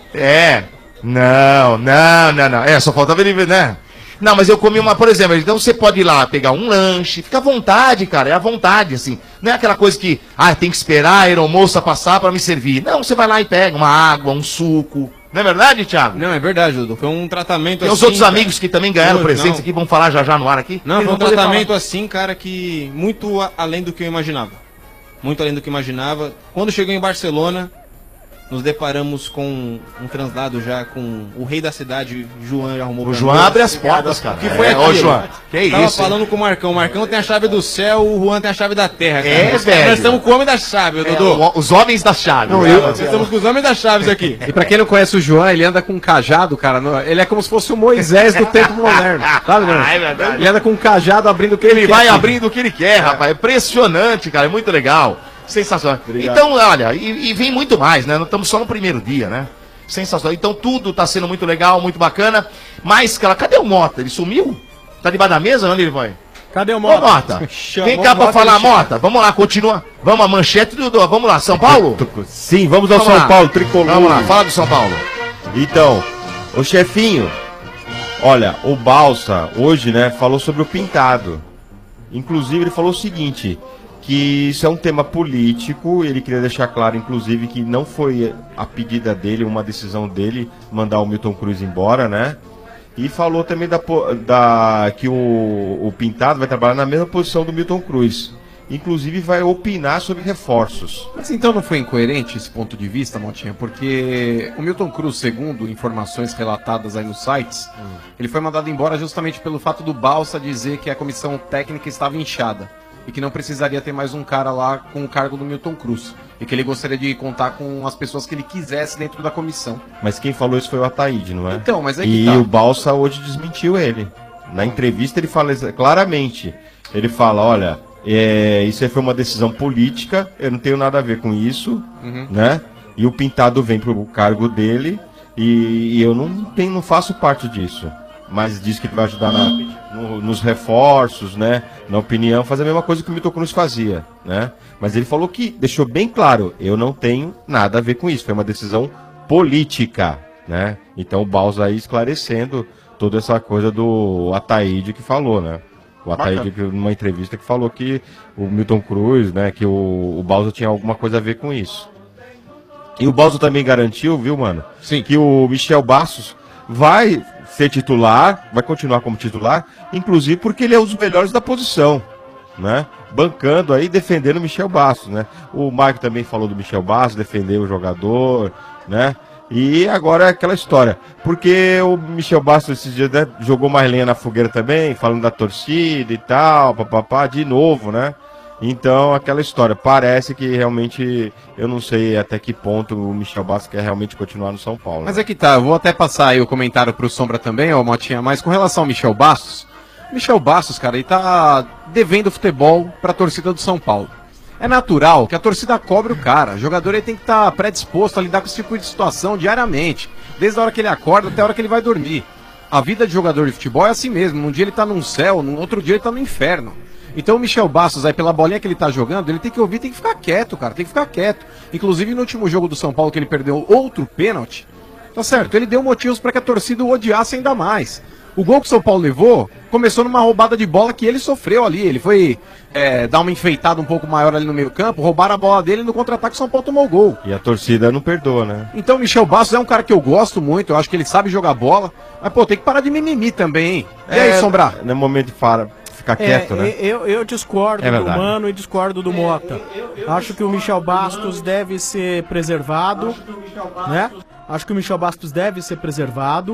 Não. Só faltava ele, né? Não, mas eu comi por exemplo, então você pode ir lá pegar um lanche, fica à vontade, cara, é à vontade, assim. Não é aquela coisa que, tem que esperar a aeromoça passar pra me servir. Não, você vai lá e pega uma água, um suco. Não é verdade, Thiago? Não, é verdade, Dudu. Foi um tratamento Tem assim. os outros cara. amigos que também ganharam Não, presentes não. aqui, vão falar já no ar aqui. Não, Eles foi um vão poder tratamento falar. assim, cara, que muito além do que eu imaginava. muito além do que imaginava. Quando chegou em Barcelona, nos deparamos com um translado já com o rei da cidade, João, já arrumou. O João abre as portas, cara. Que foi Ô, João, que Tava isso? falando com o Marcão. O Marcão tem a chave do céu, o Juan tem a chave da terra, cara. Velho. Nós estamos com o homem da chave, Dodô. Os homens da chave. Nós estamos com os homens das chaves aqui. E pra quem não conhece o João, ele anda com um cajado, cara. Ele é como se fosse o Moisés do tempo moderno. Sabe, mano? É verdade. Ele anda com um cajado abrindo o que Ele vai abrindo o que ele quer, rapaz. É impressionante, cara. É muito legal. Sensacional. Obrigado. Então, olha, e vem muito mais, né? Não estamos só no primeiro dia, né? Sensacional. Então tudo tá sendo muito legal, muito bacana. Mas, cara, cadê o Mota? Ele sumiu? Tá debaixo da mesa? Onde ele vai? Cadê o Ô, Mota? Mota, vem cá pra falar, Mota. Vamos lá, continua. Vamos a manchete do... Vamos lá, São Paulo? Sim, vamos ao São Paulo, tricolor. Vamos lá, fala do São Paulo. Então, o chefinho, olha, o Balsa hoje, né, falou sobre o Pintado. Inclusive, ele falou o seguinte, que isso é um tema político, ele queria deixar claro, inclusive, que não foi a pedida dele, uma decisão dele, mandar o Milton Cruz embora, né? E falou também que o Pintado vai trabalhar na mesma posição do Milton Cruz. Inclusive vai opinar sobre reforços. Mas então não foi incoerente esse ponto de vista, Motinha? Porque o Milton Cruz, segundo informações relatadas aí nos sites, ele foi mandado embora justamente pelo fato do Balsa dizer que a comissão técnica estava inchada e que não precisaria ter mais um cara lá com o cargo do Milton Cruz. E que ele gostaria de contar com as pessoas que ele quisesse dentro da comissão. Mas quem falou isso foi o Ataíde, não é? Então, mas é que E tá. o Balsa hoje desmentiu ele. Na entrevista ele fala claramente. Ele fala, olha, isso aí foi uma decisão política, eu não tenho nada a ver com isso, né? E o Pintado vem pro cargo dele e eu não faço parte disso. Mas diz que ele vai ajudar nos reforços, né? Na opinião, fazer a mesma coisa que o Milton Cruz fazia, né? Mas ele falou que, deixou bem claro, eu não tenho nada a ver com isso, foi uma decisão política, né? Então o Balsa aí esclarecendo toda essa coisa do Ataíde que falou, né? O Ataíde, numa entrevista, que falou que o Milton Cruz, né? Que o Balsa tinha alguma coisa a ver com isso. E o Balsa também garantiu, viu, mano? Sim. Que o Michel Bastos vai ser titular, vai continuar como titular, inclusive porque ele é um dos melhores da posição, né? Bancando aí, defendendo o Michel Bastos, né? O Marco também falou do Michel Bastos, defender o jogador, né? E agora é aquela história, porque o Michel Bastos esses dias, né, jogou mais lenha na fogueira também, falando da torcida e tal, papapá, de novo, né? Então, aquela história, parece que realmente, eu não sei até que ponto o Michel Bastos quer realmente continuar no São Paulo. Mas é que tá, eu vou até passar aí o comentário pro Sombra também, ó, Motinha, mas com relação ao Michel Bastos, cara, ele tá devendo futebol pra torcida do São Paulo. É natural que a torcida cobre o cara, o jogador ele tem que estar predisposto a lidar com esse tipo de situação diariamente, desde a hora que ele acorda até a hora que ele vai dormir. A vida de jogador de futebol é assim mesmo, num dia ele tá num céu, no outro dia ele tá no inferno. Então o Michel Bastos aí, pela bolinha que ele tá jogando, ele tem que ouvir, tem que ficar quieto, cara, tem que ficar quieto. Inclusive no último jogo do São Paulo que ele perdeu outro pênalti, tá certo, ele deu motivos para que a torcida o odiasse ainda mais. O gol que o São Paulo levou começou numa roubada de bola que ele sofreu ali, ele foi dar uma enfeitada um pouco maior ali no meio campo, roubaram a bola dele e no contra-ataque o São Paulo tomou o gol. E a torcida não perdoa, né? Então o Michel Bastos é um cara que eu gosto muito, eu acho que ele sabe jogar bola, mas pô, tem que parar de mimimi também, hein? E aí, Sombra? No momento de ficar quieto, né? Eu discordo do Mano e discordo do Mota. Acho que o Michel Bastos deve ser preservado, né? Acho que o Michel Bastos deve ser preservado,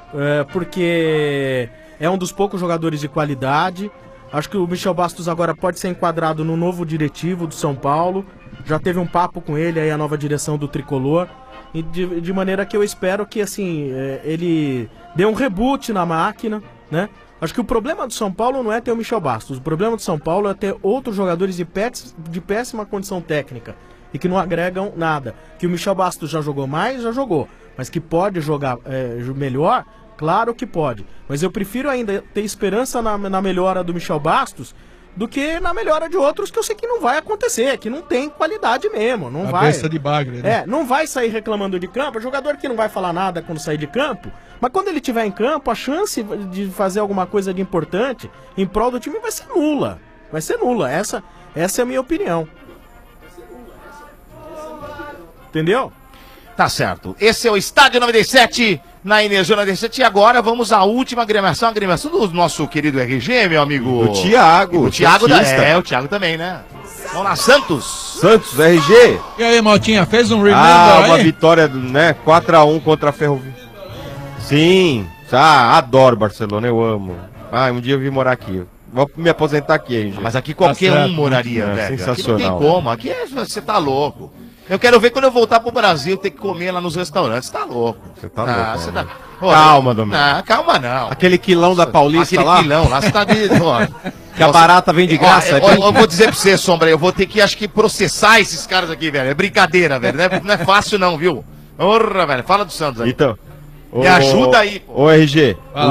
porque é um dos poucos jogadores de qualidade. Acho que o Michel Bastos agora pode ser enquadrado no novo diretivo do São Paulo. Já teve um papo com ele aí, a nova direção do Tricolor. E de maneira que eu espero que, assim, ele dê um reboot na máquina, né? Acho que o problema do São Paulo não é ter o Michel Bastos. O problema do São Paulo é ter outros jogadores de péssima condição técnica e que não agregam nada. Que o Michel Bastos já jogou mais, já jogou. Mas que pode jogar melhor, claro que pode. Mas eu prefiro ainda ter esperança na melhora do Michel Bastos do que na melhora de outros que eu sei que não vai acontecer, que não tem qualidade mesmo. Não vai. Cabeça de bagre, né? Não vai sair reclamando de campo. É jogador que não vai falar nada quando sair de campo, mas quando ele estiver em campo, a chance de fazer alguma coisa de importante em prol do time vai ser nula. Vai ser nula. Essa é a minha opinião. Entendeu? Tá certo. Esse é o Estádio 97, na Energia 97. E agora vamos à última agremiação. A agremiação do nosso querido RG, meu amigo. Do Thiago. O Thiago o Thiago também, né? Vamos lá, Santos. Santos, RG. E aí, Maltinha, fez um remember uma aí? vitória, né, 4-1 contra a Ferroviária. Sim, adoro Barcelona, eu amo. Um dia eu vim morar aqui. Vou me aposentar aqui, RG. Mas aqui qualquer um moraria, velho. Sensacional. Aqui não tem como, aqui você tá louco. Eu quero ver quando eu voltar pro Brasil, ter que comer lá nos restaurantes. Tá louco. Você tá louco. Você tá... Calma, Domingos. Não, calma não. Aquele quilão da Paulista Aquele lá. quilão lá, você tá de... Que a barata vem de graça. Eu vou dizer pra você, Sombra, eu vou ter que, acho que, processar esses caras aqui, velho. É brincadeira, velho. Não é fácil não, viu? Porra, velho. Fala do Santos aí. Então... Me ajuda aí. Ô, RG, Fala,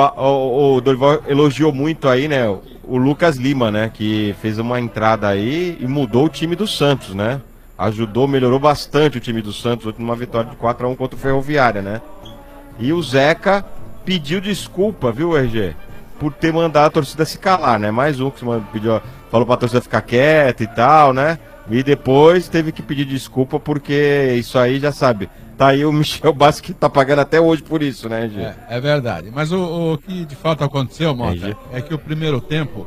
o Dorival elogiou muito aí, né, o Lucas Lima, né, que fez uma entrada aí e mudou o time do Santos, né? Ajudou, melhorou bastante o time do Santos numa vitória de 4-1 contra o Ferroviária, né? E o Zeca pediu desculpa, viu, RG? Por ter mandado a torcida se calar, né? Mais um que pediu, falou pra torcida ficar quieta e tal, né? E depois teve que pedir desculpa porque isso aí já sabe. Tá aí o Michel Bastos que tá pagando até hoje por isso, né, RG? É verdade. Mas o que de fato aconteceu, Mota, é que o primeiro tempo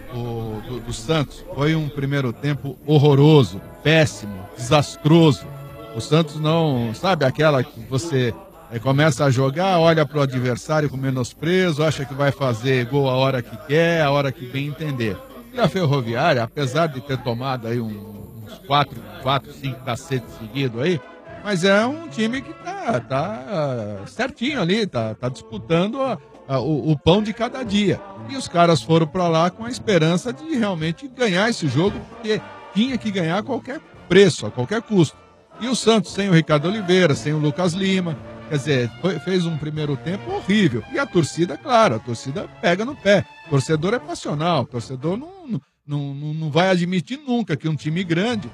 do Santos foi um primeiro tempo horroroso, péssimo, desastroso. O Santos não, sabe aquela que você começa a jogar, olha pro adversário com menosprezo, acha que vai fazer gol a hora que quer, a hora que bem entender. E a Ferroviária, apesar de ter tomado aí uns 4, 5 cacetes seguidos aí, mas é um time que tá certinho ali, tá disputando o pão de cada dia. E os caras foram para lá com a esperança de realmente ganhar esse jogo, porque tinha que ganhar a qualquer preço, a qualquer custo. E o Santos sem o Ricardo Oliveira, sem o Lucas Lima, quer dizer, fez um primeiro tempo horrível. E a torcida, claro, a torcida pega no pé. O torcedor é passional, o torcedor não vai admitir nunca que um time grande,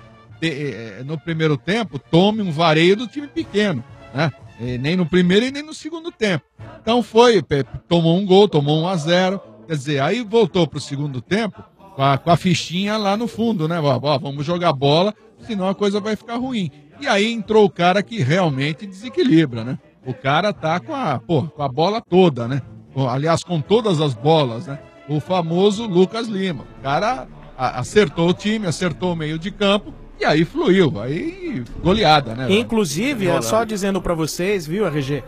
no primeiro tempo, tome um vareio do time pequeno, né? Nem no primeiro e nem no segundo tempo. Então tomou um gol, tomou 1-0, quer dizer, aí voltou pro segundo tempo com a fichinha lá no fundo, né? Vamos jogar bola, senão a coisa vai ficar ruim. E aí entrou o cara que realmente desequilibra, né? O cara tá com a bola toda, né? Aliás, com todas as bolas, né? O famoso Lucas Lima. O cara acertou o time, acertou o meio de campo, e aí fluiu, aí goleada, né? Inclusive, só dizendo pra vocês, viu, RG,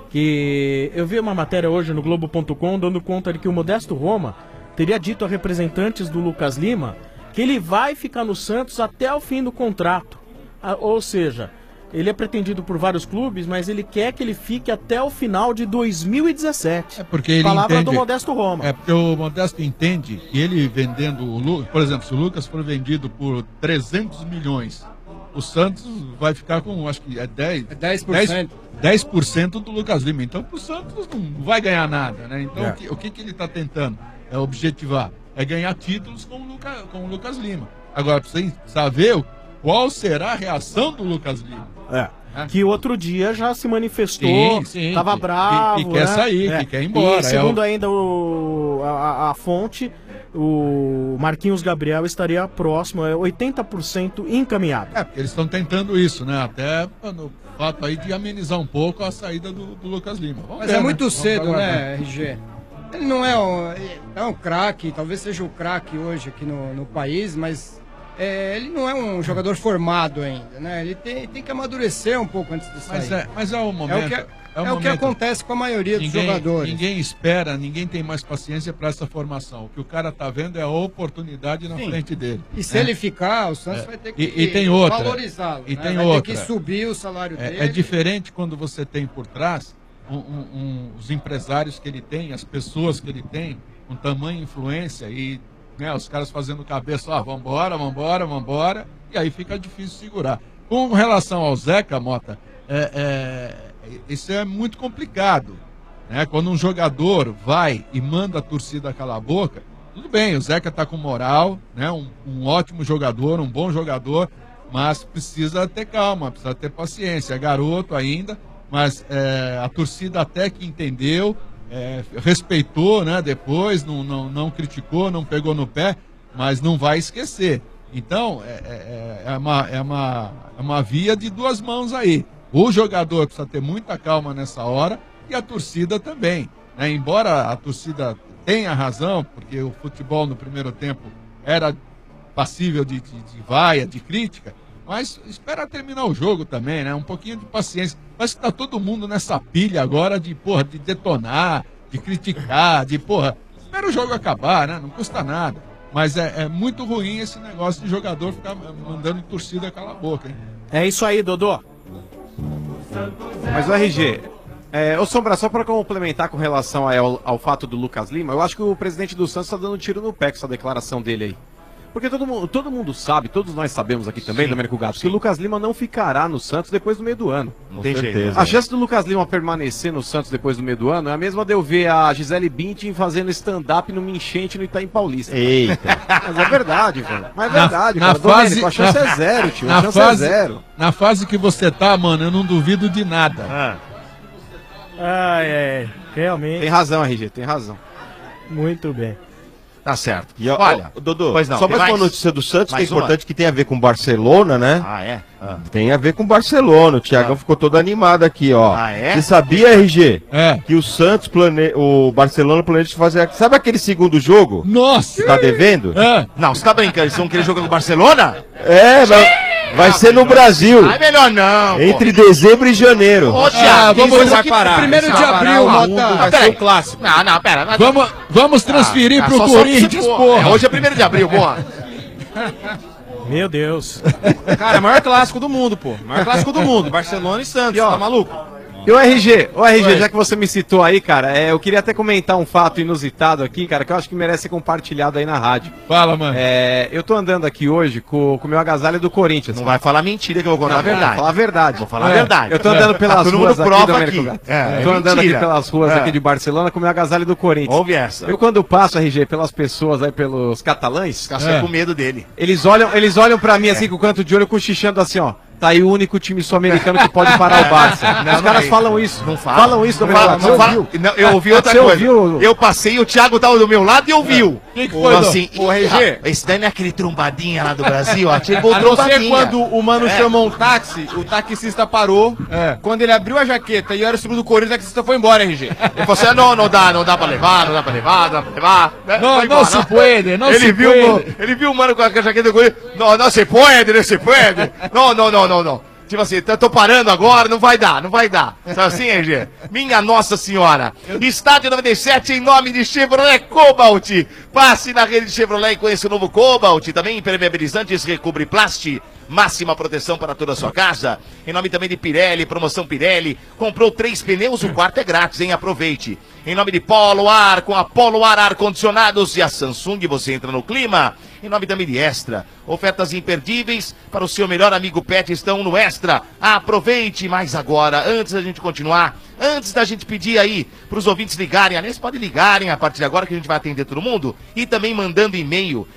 que eu vi uma matéria hoje no Globo.com dando conta de que o Modesto Roma teria dito a representantes do Lucas Lima que ele vai ficar no Santos até o fim do contrato. Ou seja, ele é pretendido por vários clubes, mas ele quer que ele fique até o final de 2017. Porque ele Palavra entende, do Modesto Roma. porque o Modesto entende que ele vendendo o Lucas, por exemplo, se o Lucas for vendido por 300 milhões, o Santos vai ficar com, acho que é 10%. 10% do Lucas Lima. Então, pro Santos não vai ganhar nada, né? Então, o que ele está tentando objetivar? É ganhar títulos com o Lucas Lima. Agora, precisa saber qual será a reação do Lucas Lima. Que outro dia já se manifestou, estava bravo, que quer sair, que quer ir embora. E segundo ainda a fonte, o Marquinhos Gabriel estaria próximo, 80% encaminhado. Porque eles estão tentando isso, né? Até no fato aí de amenizar um pouco a saída do Lucas Lima. Mas é muito cedo, né, RG? Ele não é um craque, talvez seja o craque hoje aqui no país, mas ele não é um jogador formado ainda, né? Ele tem que amadurecer um pouco antes de sair. Mas é o momento. O que acontece com a maioria dos jogadores. Ninguém espera, ninguém tem mais paciência para essa formação. O que o cara tá vendo é a oportunidade na frente dele. E se ele ficar, o Santos vai ter que valorizá-lo. E tem vai outra. ter que subir o salário dele. É diferente quando você tem por trás os empresários que ele tem, as pessoas que ele tem, com tamanha influência e os caras fazendo cabeça, vambora, e aí fica difícil segurar. Com relação ao Zeca, Mota, isso é muito complicado, né? Quando um jogador vai e manda a torcida calar a boca, tudo bem, o Zeca tá com moral, né? Um ótimo jogador, um bom jogador, mas precisa ter calma, precisa ter paciência, é garoto ainda, mas a torcida até que entendeu, respeitou, né? Depois, não criticou, não pegou no pé, mas não vai esquecer. Então, é uma via de duas mãos aí. O jogador precisa ter muita calma nessa hora e a torcida também, né? Embora a torcida tenha razão, porque o futebol no primeiro tempo era passível de vaia, de crítica, mas espera terminar o jogo também, né? Um pouquinho de paciência. Parece que tá todo mundo nessa pilha agora de detonar, de criticar, espera o jogo acabar, né? Não custa nada. Mas é muito ruim esse negócio de jogador ficar mandando torcida calar a boca, hein? É isso aí, Dodô. Mas o RG, ô Sombra, só para complementar com relação ao fato do Lucas Lima, eu acho que o presidente do Santos está dando um tiro no pé com essa declaração dele aí. Porque todo mundo sabe, todos nós sabemos aqui também, Domênico Gato, que o Lucas Lima não ficará no Santos depois do meio do ano. Não tem jeito. A chance do Lucas Lima permanecer no Santos depois do meio do ano é a mesma de eu ver a Gisele Bündchen fazendo stand-up numa enchente no Itaim Paulista. Eita. Mas é verdade, velho. Mas é verdade, cara. Domênico, a chance é zero, tio. A chance é zero. Na fase que você tá, mano, eu não duvido de nada. Realmente. Tem razão, RG, tem razão. Muito bem. Tá certo. E, olha, Dodô, pois não, só mais uma notícia do Santos, que é importante, que tem a ver com Barcelona, né? Tem a ver com Barcelona. O Thiagão ficou todo animado aqui, ó. Você sabia, RG? Que o Santos o Barcelona planeja fazer... Sabe aquele segundo jogo? Nossa! Que tá devendo? Não, você tá brincando? Eles vão querer jogar com o Barcelona? Vai ser no Brasil. É melhor não. Entre dezembro e janeiro. Vamos vai parar. Primeiro de abril, vai ser o clássico. Não, pera. Vamos transferir pro Corinthians, porra. Hoje é 1º de abril, porra. Meu Deus. Cara, é o maior clássico do mundo, pô. Maior clássico do mundo. Barcelona e Santos, tá maluco? E o RG, já que você me citou aí, cara, eu queria até comentar um fato inusitado aqui, cara, que eu acho que merece ser compartilhado aí na rádio. Fala, mano. Eu tô andando aqui hoje com o meu agasalho do Corinthians. Não vai falar mentira que eu vou contar a verdade. Vou falar a verdade. Vou falar a verdade. Eu tô andando pelas ruas aqui, tô andando aqui pelas ruas aqui de Barcelona com o meu agasalho do Corinthians. Ouve essa. Eu quando passo, RG, pelas pessoas aí, pelos catalães... Os caras ficam com medo dele. Eles olham pra mim assim com o canto de olho, cochichando assim, ó. Tá aí o único time sul-americano que pode parar o Barça. Os caras falam isso. Não falam isso, eu ouvi outra coisa. Eu passei e o Thiago tava do meu lado e ouviu. Que foi, assim, o RG? Esse daí não é aquele trombadinha lá do Brasil, ó. A não ser quando o mano chamou um táxi, o taxista parou. Quando ele abriu a jaqueta e eu era o segundo do Corinthians, o taxista foi embora, RG. Ele falou assim, não dá pra levar. Não se pode, Ele viu o mano com a jaqueta do Corinthians. Não se pode. Não. Tipo assim, tô parando agora, não vai dar. Sabe assim, RG? Minha Nossa Senhora. Estádio 97 em nome de Chevrolet Cobalt. Passe na rede de Chevrolet e conheça o novo Cobalt. Também impermeabilizantes Recobre Plast. Máxima proteção para toda a sua casa. Em nome também de Pirelli, promoção Pirelli. Comprou 3 pneus, o quarto é grátis, hein? Aproveite. Em nome de Polo Ar, com a Polo Ar Ar-Condicionados e a Samsung, você entra no clima. Em nome também de Extra. Ofertas imperdíveis para o seu melhor amigo Pet estão no Extra. Aproveite, mas agora, antes da gente continuar, antes da gente pedir aí para os ouvintes ligarem, aliás, podem ligarem a partir de agora que a gente vai atender todo mundo, e também mandando e-mail,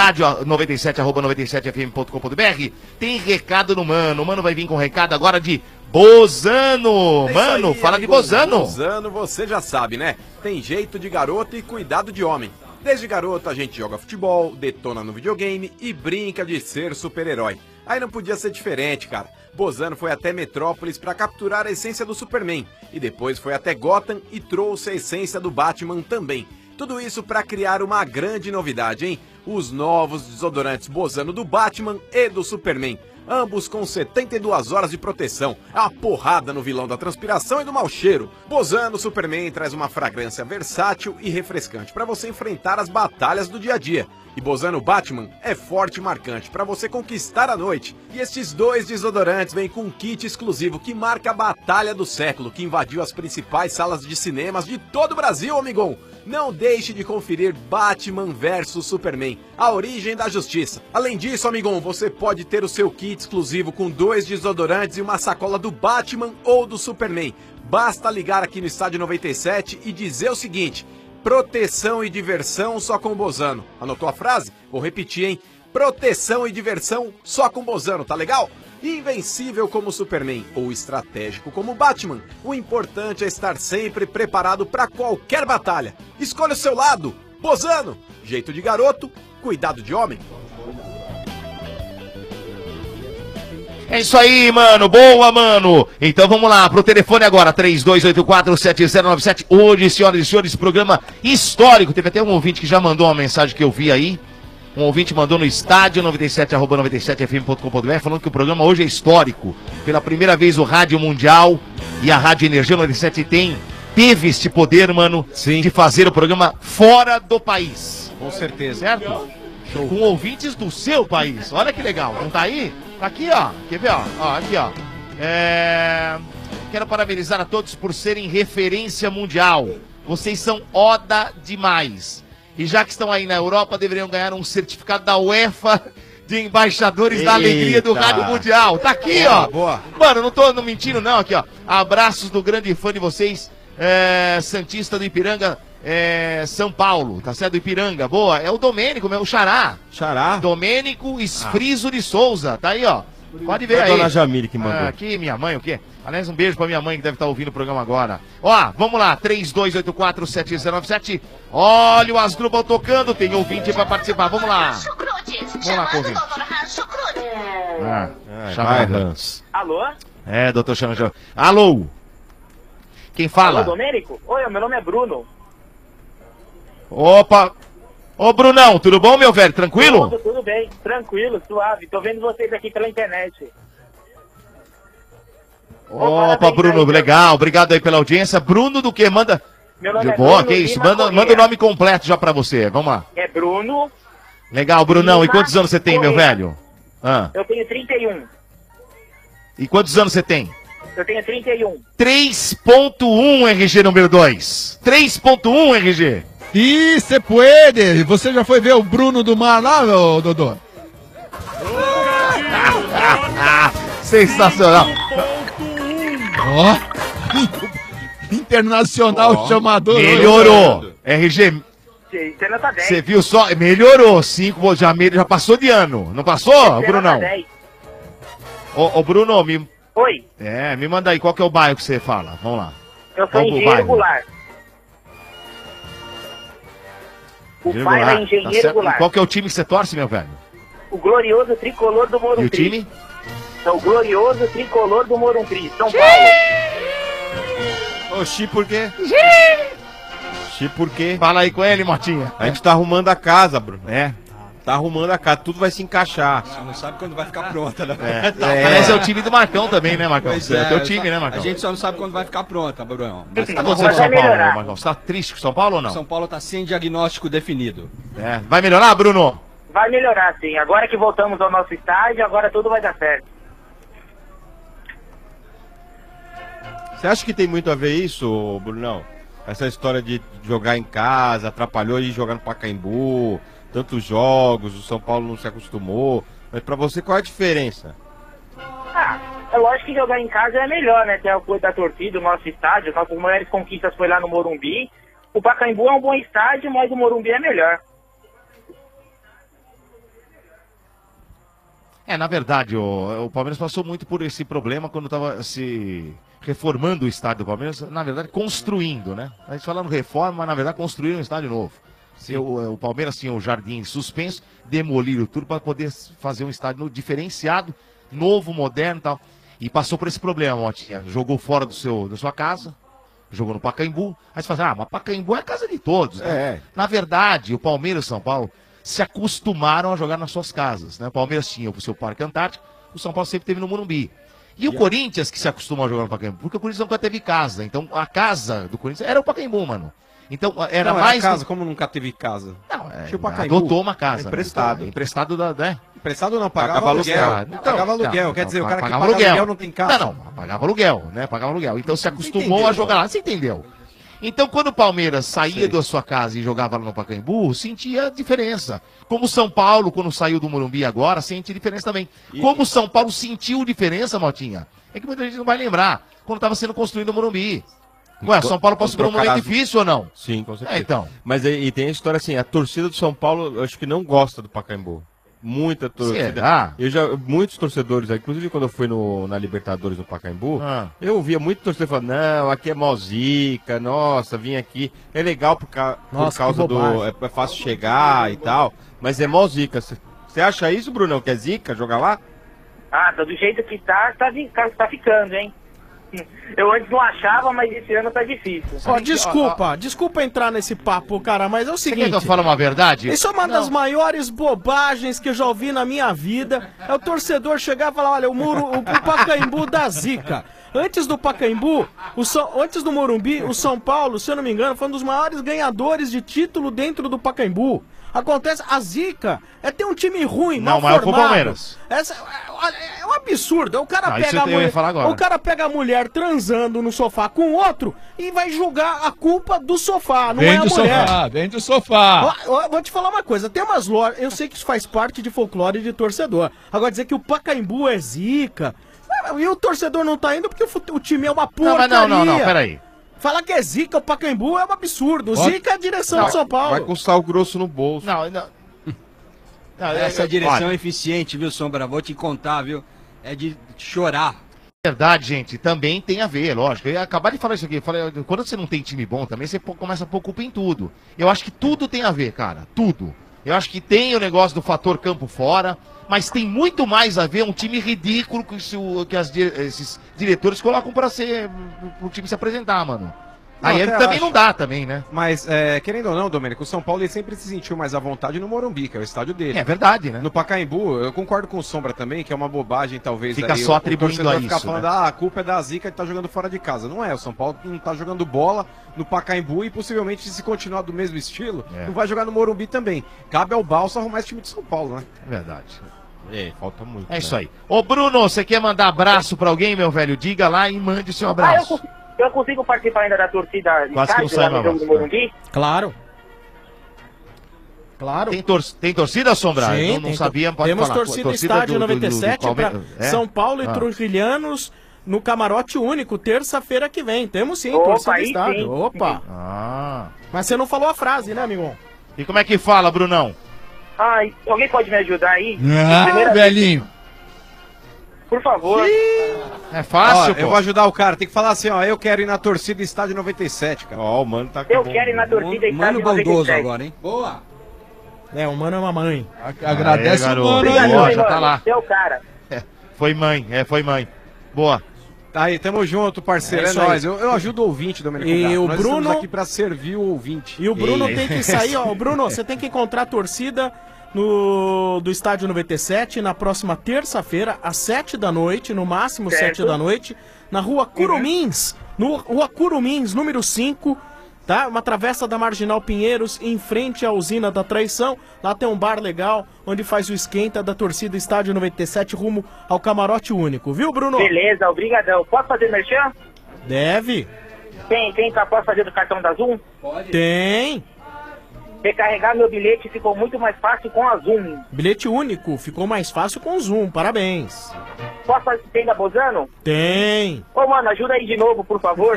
estádio97@97fm.com.br. Tem recado no Mano. O Mano vai vir com recado agora de Bozano. Mano, aí, fala de Bozano. Bozano, você já sabe, né? Tem jeito de garoto e cuidado de homem. Desde garoto a gente joga futebol, detona no videogame e brinca de ser super-herói. Aí não podia ser diferente, cara. Bozano foi até Metrópolis para capturar a essência do Superman. E depois foi até Gotham e trouxe a essência do Batman também. Tudo isso para criar uma grande novidade, hein? Os novos desodorantes Bozano do Batman e do Superman. Ambos com 72 horas de proteção. É uma porrada no vilão da transpiração e do mau cheiro. Bozano Superman traz uma fragrância versátil e refrescante para você enfrentar as batalhas do dia a dia. E Bozano Batman é forte e marcante para você conquistar a noite. E estes 2 desodorantes vêm com um kit exclusivo que marca a batalha do século, que invadiu as principais salas de cinemas de todo o Brasil, amigão. Não deixe de conferir Batman vs Superman, a origem da justiça. Além disso, amigão, você pode ter o seu kit exclusivo com 2 desodorantes e uma sacola do Batman ou do Superman. Basta ligar aqui no Estádio 97 e dizer o seguinte: proteção e diversão só com Bozano. Anotou a frase? Vou repetir, hein? Proteção e diversão só com Bozano, tá legal? Invencível como Superman ou estratégico como Batman, o importante é estar sempre preparado para qualquer batalha. Escolha o seu lado, Bozano. Jeito de garoto, cuidado de homem. É isso aí, mano. Boa, mano. Então vamos lá pro telefone agora, 32847097. Hoje, senhoras e senhores, programa histórico. Teve até um ouvinte que já mandou uma mensagem que eu vi aí. Um ouvinte mandou no estádio 97@97fm.com.br falando que o programa hoje é histórico. Pela primeira vez o Rádio Mundial e a Rádio Energia 97 teve este poder, mano, de fazer o programa fora do país. Com certeza. Certo? Show. Com ouvintes do seu país. Olha que legal. Não tá aí? Tá aqui, ó. Quer ver, ó? Aqui, ó. Quero parabenizar a todos por serem referência mundial. Vocês são oda demais. E já que estão aí na Europa, deveriam ganhar um certificado da UEFA de embaixadores da alegria do Rádio Mundial. Tá aqui, ó. Boa. Mano, não tô mentindo não, aqui, ó. Abraços do grande fã de vocês, Santista do Ipiranga, São Paulo, tá certo? Do Ipiranga, boa. É o Domênico, o Xará. Xará? Domênico Esfriso de Souza, tá aí, ó. Pode ver a aí. Dona Jamile que mandou. Aqui, minha mãe, o quê? Aliás, um beijo pra minha mãe que deve estar ouvindo o programa agora. Ó, vamos lá, 3284-7097. Olha o Asdrubal tocando, tem ouvinte pra participar, vamos lá. Vamos lá, convite. Vai, Hans. Alô? Doutor Xanajão. Alô? Quem fala? Alô, Domênico? Oi, meu nome é Bruno. Opa! Ô, Brunão, tudo bom, meu velho? Tranquilo? Tudo bem, tranquilo, suave. Tô vendo vocês aqui pela internet. Opa, Bruno, legal. Obrigado aí pela audiência. Bruno do que? Manda... Meu nome é Boa, Bruno que isso? Lima Manda Corrêa. o nome completo já pra você. Vamos lá. É Bruno. Legal, Brunão. E Lima quantos anos você tem, meu Corrêa. velho? Eu tenho 31. E quantos anos você tem? Eu tenho 31. 3.1 RG número 2. 3.1 RG. E você pode. Você já foi ver o Bruno do Mar lá, meu Dodô? Sensacional. Ó. Internacional chamador. Melhorou. RG, Você nota 10. você viu só? Melhorou. 5, já passou de ano. Não passou, Você Brunão? nota 10. Ô, Bruno, me... Oi. me manda aí, qual que é o bairro que você fala? Vamos lá. Eu sou Qual que é o engenheiro bairro? Goulart. O Engenheiro pai é Goulart, tá engenheiro certo. E Goulart. qual que é o time que você torce, meu velho? O glorioso tricolor do E o Morumbi. time? É o glorioso tricolor do Morumbi, São Paulo. Oxi, por quê? Oxi, por quê? Fala aí com ele, Motinha. A gente tá arrumando a casa, Bruno. Tá arrumando a casa, tudo vai se encaixar. Você não sabe quando vai ficar pronta, né? Mas é o time do Marcão também, né, Marcão? Pois É o teu tá- time, né, Marcão? A gente só não sabe quando vai ficar pronta, Bruno. O que tá acontecendo com São Paulo, Marcão? Você tá triste com São Paulo ou não? São Paulo tá sem diagnóstico definido. Vai melhorar, Bruno? Vai melhorar, sim. Agora que voltamos ao nosso estádio, agora tudo vai dar certo. Você acha que tem muito a ver isso, Brunão? Essa história de jogar em casa, atrapalhou ir jogar no Pacaembu, tantos jogos, o São Paulo não se acostumou. Mas pra você, qual é a diferença? É lógico que jogar em casa é melhor, né? Ter o apoio da torcida, o nosso estádio, as nossas maiores conquistas foi lá no Morumbi. O Pacaembu é um bom estádio, mas o Morumbi é melhor. Na verdade, o Palmeiras passou muito por esse problema quando estava se reformando o estádio do Palmeiras, na verdade, construindo, né? A gente falando reforma, mas na verdade construíram um estádio novo. O Palmeiras tinha o jardim suspenso, demoliram tudo para poder fazer um estádio diferenciado, novo, moderno e tal. E passou por esse problema, Motinha. Jogou fora da sua casa, jogou no Pacaembu. Aí você fala assim, mas Pacaembu é a casa de todos, né? Na verdade, o Palmeiras e o São Paulo se acostumaram a jogar nas suas casas, né? O Palmeiras tinha o seu Parque Antártico, o São Paulo sempre teve no Morumbi. E o Corinthians que se acostumou a jogar no Pacaembu, porque o Corinthians nunca teve casa. Então a casa do Corinthians era o Pacaembu, mano. Então era Não, mais... casa, como nunca teve casa? Não, Tinha o Pacaembu. adotou uma casa. Emprestado. Né? Emprestado da... Né? Emprestado não, pagava aluguel. Pagava aluguel, quer dizer, o cara que paga aluguel não tem casa. Não, pagava aluguel, né? Pagava aluguel. Então se acostumou a jogar lá. Você entendeu? Então, quando o Palmeiras saía da sua casa e jogava lá no Pacaembu, sentia diferença. Como o São Paulo, quando saiu do Morumbi agora, sente diferença também. Como o São Paulo sentiu diferença, Motinha, é que muita gente não vai lembrar, quando estava sendo construído o Morumbi. Ué, São Paulo passou por um momento difícil ou não? Sim, com certeza. Então. Mas e tem a história assim, a torcida do São Paulo, eu acho que não gosta do Pacaembu. Muita torcida. Será? Muitos torcedores, inclusive quando eu fui na Libertadores no Pacaembu, eu via muito torcedor falando, não, aqui é mó zica, nossa, vim aqui, é legal por causa do... É fácil chegar e tal, mas é mó zica. Você acha isso, Brunão, que é zica jogar lá? Do jeito que tá ficando, hein? Eu antes não achava, mas esse ano tá difícil. Ó, desculpa entrar nesse papo, cara, mas é o seguinte... Você quer que eu fale uma verdade? Isso é uma das maiores bobagens que eu já ouvi na minha vida. É o torcedor chegar e falar, olha, o Pacaembu da zica. Antes do Pacaembu, antes do Morumbi, o São Paulo, se eu não me engano, foi um dos maiores ganhadores de título dentro do Pacaembu. Acontece, a zica é ter um time ruim, mal formado. Não, mas é o Palmeiras. É um absurdo. O cara, pega a mulher transando no sofá com o outro e vai julgar a culpa do sofá, não é a mulher. Vem do sofá. Vou te falar uma coisa, tem umas lojas, eu sei que isso faz parte de folclore de torcedor. Agora dizer que o Pacaembu é zica, e o torcedor não tá indo porque o time é uma porcaria. Não, peraí. Falar que é zica, o Pacaembu é um absurdo. Zica é a direção de São Paulo. Vai com sal grosso no bolso. Essa direção é eficiente, viu, Sombra? Vou te contar, viu? É de chorar. Verdade, gente, também tem a ver, lógico. Eu ia acabar de falar isso aqui. Quando você não tem time bom também, você começa a pôr culpa em tudo. Eu acho que tudo tem a ver, cara. Tudo. Eu acho que tem o negócio do fator campo fora, mas tem muito mais a ver um time ridículo que esses diretores colocam para o time se apresentar, mano. Aí ele também não dá também, né? Mas, querendo ou não, Domênico, o São Paulo ele sempre se sentiu mais à vontade no Morumbi, que é o estádio dele. É verdade, né? No Pacaembu, eu concordo com o Sombra também, que é uma bobagem, talvez. Fica só atribuindo a isso, ficar falando, a culpa é da zica de estar jogando fora de casa. Não é, o São Paulo não tá jogando bola no Pacaembu e possivelmente, se continuar do mesmo estilo, não vai jogar no Morumbi também. Cabe ao Balsa arrumar esse time de São Paulo, né? Verdade. Falta muito. É isso aí. Ô, Bruno, você quer mandar abraço pra alguém, meu velho? Diga lá e mande o seu abraço. Eu consigo participar ainda da torcida de estádio, lá no jogo do Morumbi? Claro. Tem torcida, Sombra? Sim, não sabia, pode temos falar. Torcida estádio 97 para São Paulo e Trujilhanos no camarote único, terça-feira que vem. Temos sim, torcida estádio. Sim. Opa! Mas você não falou a frase, né, amigão? E como é que fala, Brunão? Alguém pode me ajudar aí? Velhinho. Por favor. É fácil, pô. Eu vou ajudar o cara. Tem que falar assim, eu quero ir na torcida estádio 97, cara. O mano tá com Eu quero ir na torcida estádio 97. Bondoso agora, hein? Boa. O mano é uma mãe. Agradece o mano. Obrigado, já tá lá. É o cara. Foi mãe. Boa. Tá aí, tamo junto, parceiro. É nóis. Eu ajudo o ouvinte, Domênico. E o Nós Bruno estamos aqui pra servir o ouvinte. E o Bruno tem que sair, Bruno, você tem que encontrar a torcida do Estádio 97 na próxima terça-feira, às 7 da noite, no máximo 7 da noite, na Rua Curumins, Rua Curumins, número 5, tá? Uma travessa da Marginal Pinheiros, em frente à usina da Traição. Lá tem um bar legal, onde faz o esquenta da torcida Estádio 97 rumo ao camarote único, viu, Bruno? Beleza, obrigadão. Posso fazer merchan? Deve. Posso fazer do cartão da Zoom? Pode. Tem. Recarregar meu bilhete ficou muito mais fácil com a Zoom. Bilhete único, ficou mais fácil com o Zoom, parabéns. Posso fazer, tem da Bozano? Tem. Ô, mano, ajuda aí de novo, por favor.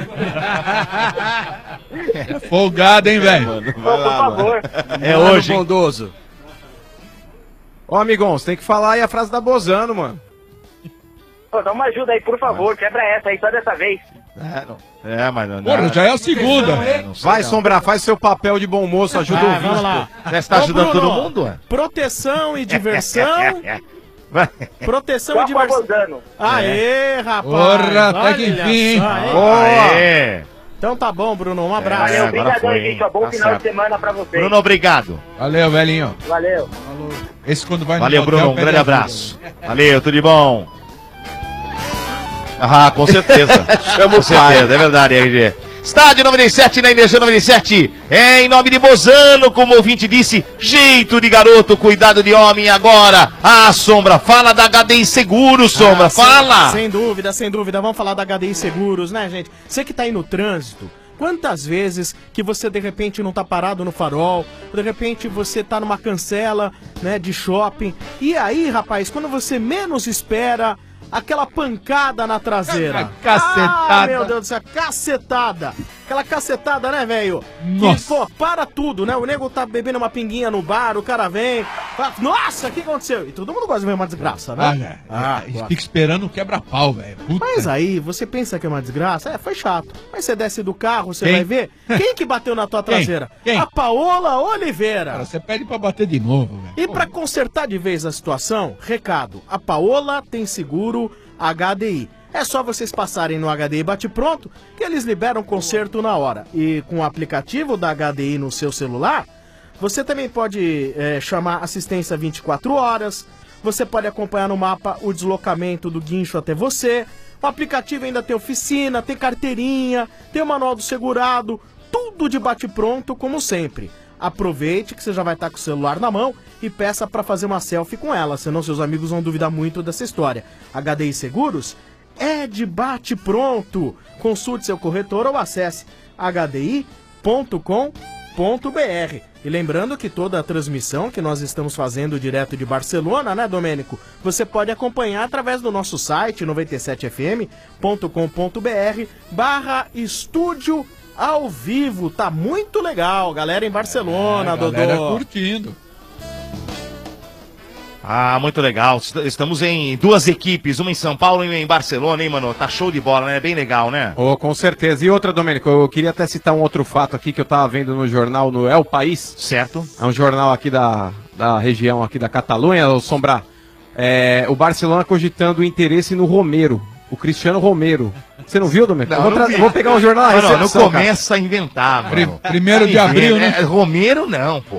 Folgado, hein, velho? Por favor. É hoje, hein? Bondoso. Ô, amigão, você tem que falar aí a frase da Bozano, mano. Ô, dá uma ajuda aí, por favor. Quebra essa aí, só dessa vez. Mas não. Porra, já é a segunda. Vai, Sombra, faz seu papel de bom moço, ajuda o ouvinte. Vamos lá. Você tá ajudando todo mundo? Proteção e diversão. Proteção e diversão. Aê, rapaz. Porra, até que enfim. Boa. Então tá bom, Bruno. Um abraço. Valeu, obrigadão, gente. Bom final de semana pra vocês. Bruno, obrigado. Valeu, velhinho. Valeu. Esse quando vai Valeu, no Bruno. Um grande abraço. Valeu, tudo de bom. Com certeza. Com certeza, é verdade, RG. Estádio 97 na Energia 97. Em nome de Bozano, como o ouvinte disse, jeito de garoto, cuidado de homem agora. Sombra, fala da HDI Seguros, Sombra, fala. Sem dúvida, sem dúvida. Vamos falar da HDI Seguros, né, gente? Você que tá aí no trânsito, quantas vezes que você de repente não tá parado no farol, de repente você tá numa cancela, né, de shopping, e aí, rapaz, quando você menos espera, aquela pancada na traseira. Cacetada. Meu Deus do céu, cacetada. Aquela cacetada, né, velho? Nossa. Que, pô, para tudo, né? O nego tá bebendo uma pinguinha no bar, o cara vem, fala, nossa, o que aconteceu? E todo mundo gosta de ver uma desgraça, né? Fica esperando um quebra-pau, velho. Mas aí, você pensa que é uma desgraça? Foi chato. Mas você desce do carro, você vai ver. Quem que bateu na tua traseira? Quem? A Paola Oliveira. Cara, você pede pra bater de novo, velho. E pra consertar de vez a situação, recado, a Paola tem seguro HDI. É só vocês passarem no HDI Bate Pronto que eles liberam conserto na hora. E com o aplicativo da HDI no seu celular, você também pode chamar assistência 24 horas, você pode acompanhar no mapa o deslocamento do guincho até você. O aplicativo ainda tem oficina, tem carteirinha, tem o manual do segurado, tudo de bate-pronto como sempre. Aproveite que você já vai estar com o celular na mão e peça para fazer uma selfie com ela, senão seus amigos vão duvidar muito dessa história. HDI Seguros é de bate-pronto. Consulte seu corretor ou acesse hdi.com.br. E lembrando que toda a transmissão que nós estamos fazendo direto de Barcelona, né, Domênico? Você pode acompanhar através do nosso site 97fm.com.br/estúdio ao vivo. Tá muito legal, galera em Barcelona, Dodô. Galera curtindo. Ah, muito legal. Estamos em duas equipes, uma em São Paulo e uma em Barcelona, hein, mano? Tá show de bola, né? Bem legal, né? Oh, com certeza. E outra, Domênico, eu queria até citar um outro fato aqui que eu tava vendo no jornal, no El País. Certo. É um jornal aqui da região aqui da Catalunha, o Sombra. O Barcelona cogitando o interesse no Romero, o Cristiano Romero. Você não viu, Domênico? Eu vou pegar um jornal aí. Não começa a inventar, mano. 1º de abril, né? Romero não, pô.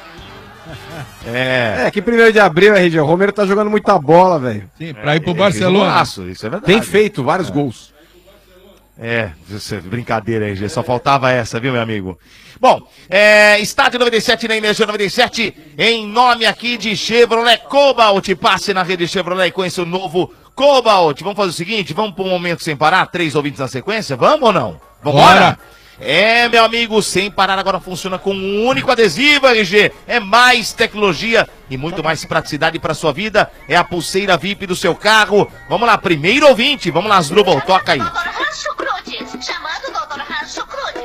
Que 1º de abril, RG. O Romero tá jogando muita bola, velho. Sim, pra ir pro Barcelona. Isso é verdade. Tem feito vários gols. Brincadeira, RG. Só faltava essa, viu, meu amigo? Bom, Estádio 97 na Energia 97, em nome aqui de Chevrolet Cobalt. Passe na rede Chevrolet e conheça o novo Cobalt. Vamos fazer o seguinte, vamos para um momento sem parar, 3 ouvintes na sequência? Vamos ou não? Vambora? Meu amigo, sem parar agora funciona com um único adesivo, RG. É mais tecnologia e muito mais praticidade para sua vida. É a pulseira VIP do seu carro. Vamos lá, primeiro ouvinte. Vamos lá, Asdrubal, toca aí. Chamando o Dr. Rancho Cruz.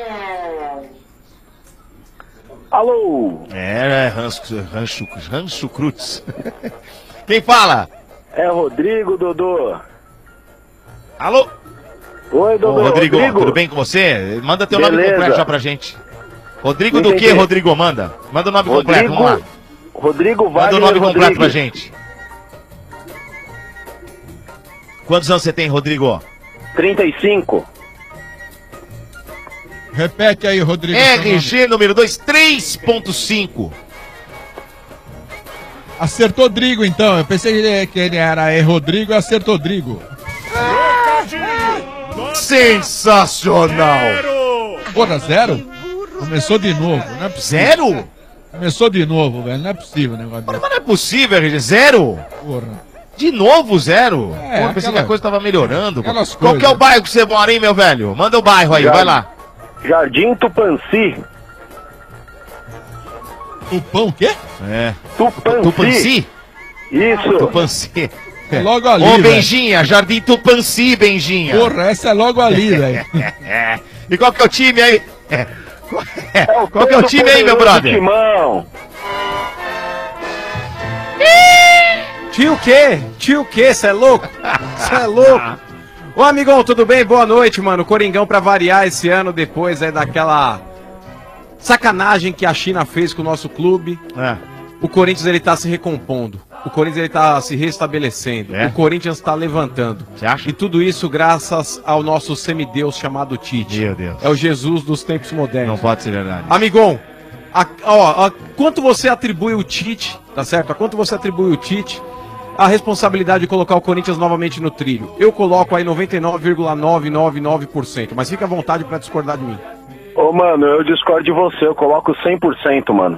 Alô? Rancho Cruz. Quem fala? É Rodrigo, Dodô. Alô? Oi, Dodô. Rodrigo, tudo bem com você? Manda teu nome completo já pra gente. Rodrigo do que, Rodrigo? Manda o nome completo, vamos lá. Rodrigo Wagner. Manda o nome completo pra gente. Quantos anos você tem, Rodrigo? 35. Repete aí, Rodrigo. RG número 2, 3.5. Acertou Drigo, então. Eu pensei que ele era Rodrigo e acertou Drigo. Sensacional! Porra, 0? Começou de novo, não é possível. 0? Começou de novo, velho. Não é possível o negócio desse. Mas não é possível, RG. 0? Porra. De novo 0? Eu pensei que a coisa tava melhorando. Qual coisas. que é o bairro que você mora, hein, meu velho? Manda o bairro aí, vai lá. Jardim Tupanci. Tupão o quê? Tupanci. Isso. Tupanci. É logo ali, Ô, Benjinha, Jardim Tupanci, Benjinha. Porra, essa é logo ali, velho. E qual que é o time aí? Qual que é o time aí, meu brother? Timão. Tio o quê? Você é louco? Você é louco? Ô, amigão, tudo bem? Boa noite, mano. Coringão pra variar esse ano, depois daquela sacanagem que a China fez com o nosso clube. O Corinthians, ele tá se recompondo. O Corinthians, ele tá se restabelecendo. O Corinthians tá levantando. Você acha? E tudo isso graças ao nosso semideus chamado Tite. Meu Deus. É o Jesus dos tempos modernos. Não pode ser verdade. Amigão, quanto você atribui o Tite, tá certo? A quanto você atribui o Tite a responsabilidade de colocar o Corinthians novamente no trilho? Eu coloco aí 99,999%, mas fica à vontade pra discordar de mim. Ô, mano, eu discordo de você, eu coloco 100%, mano.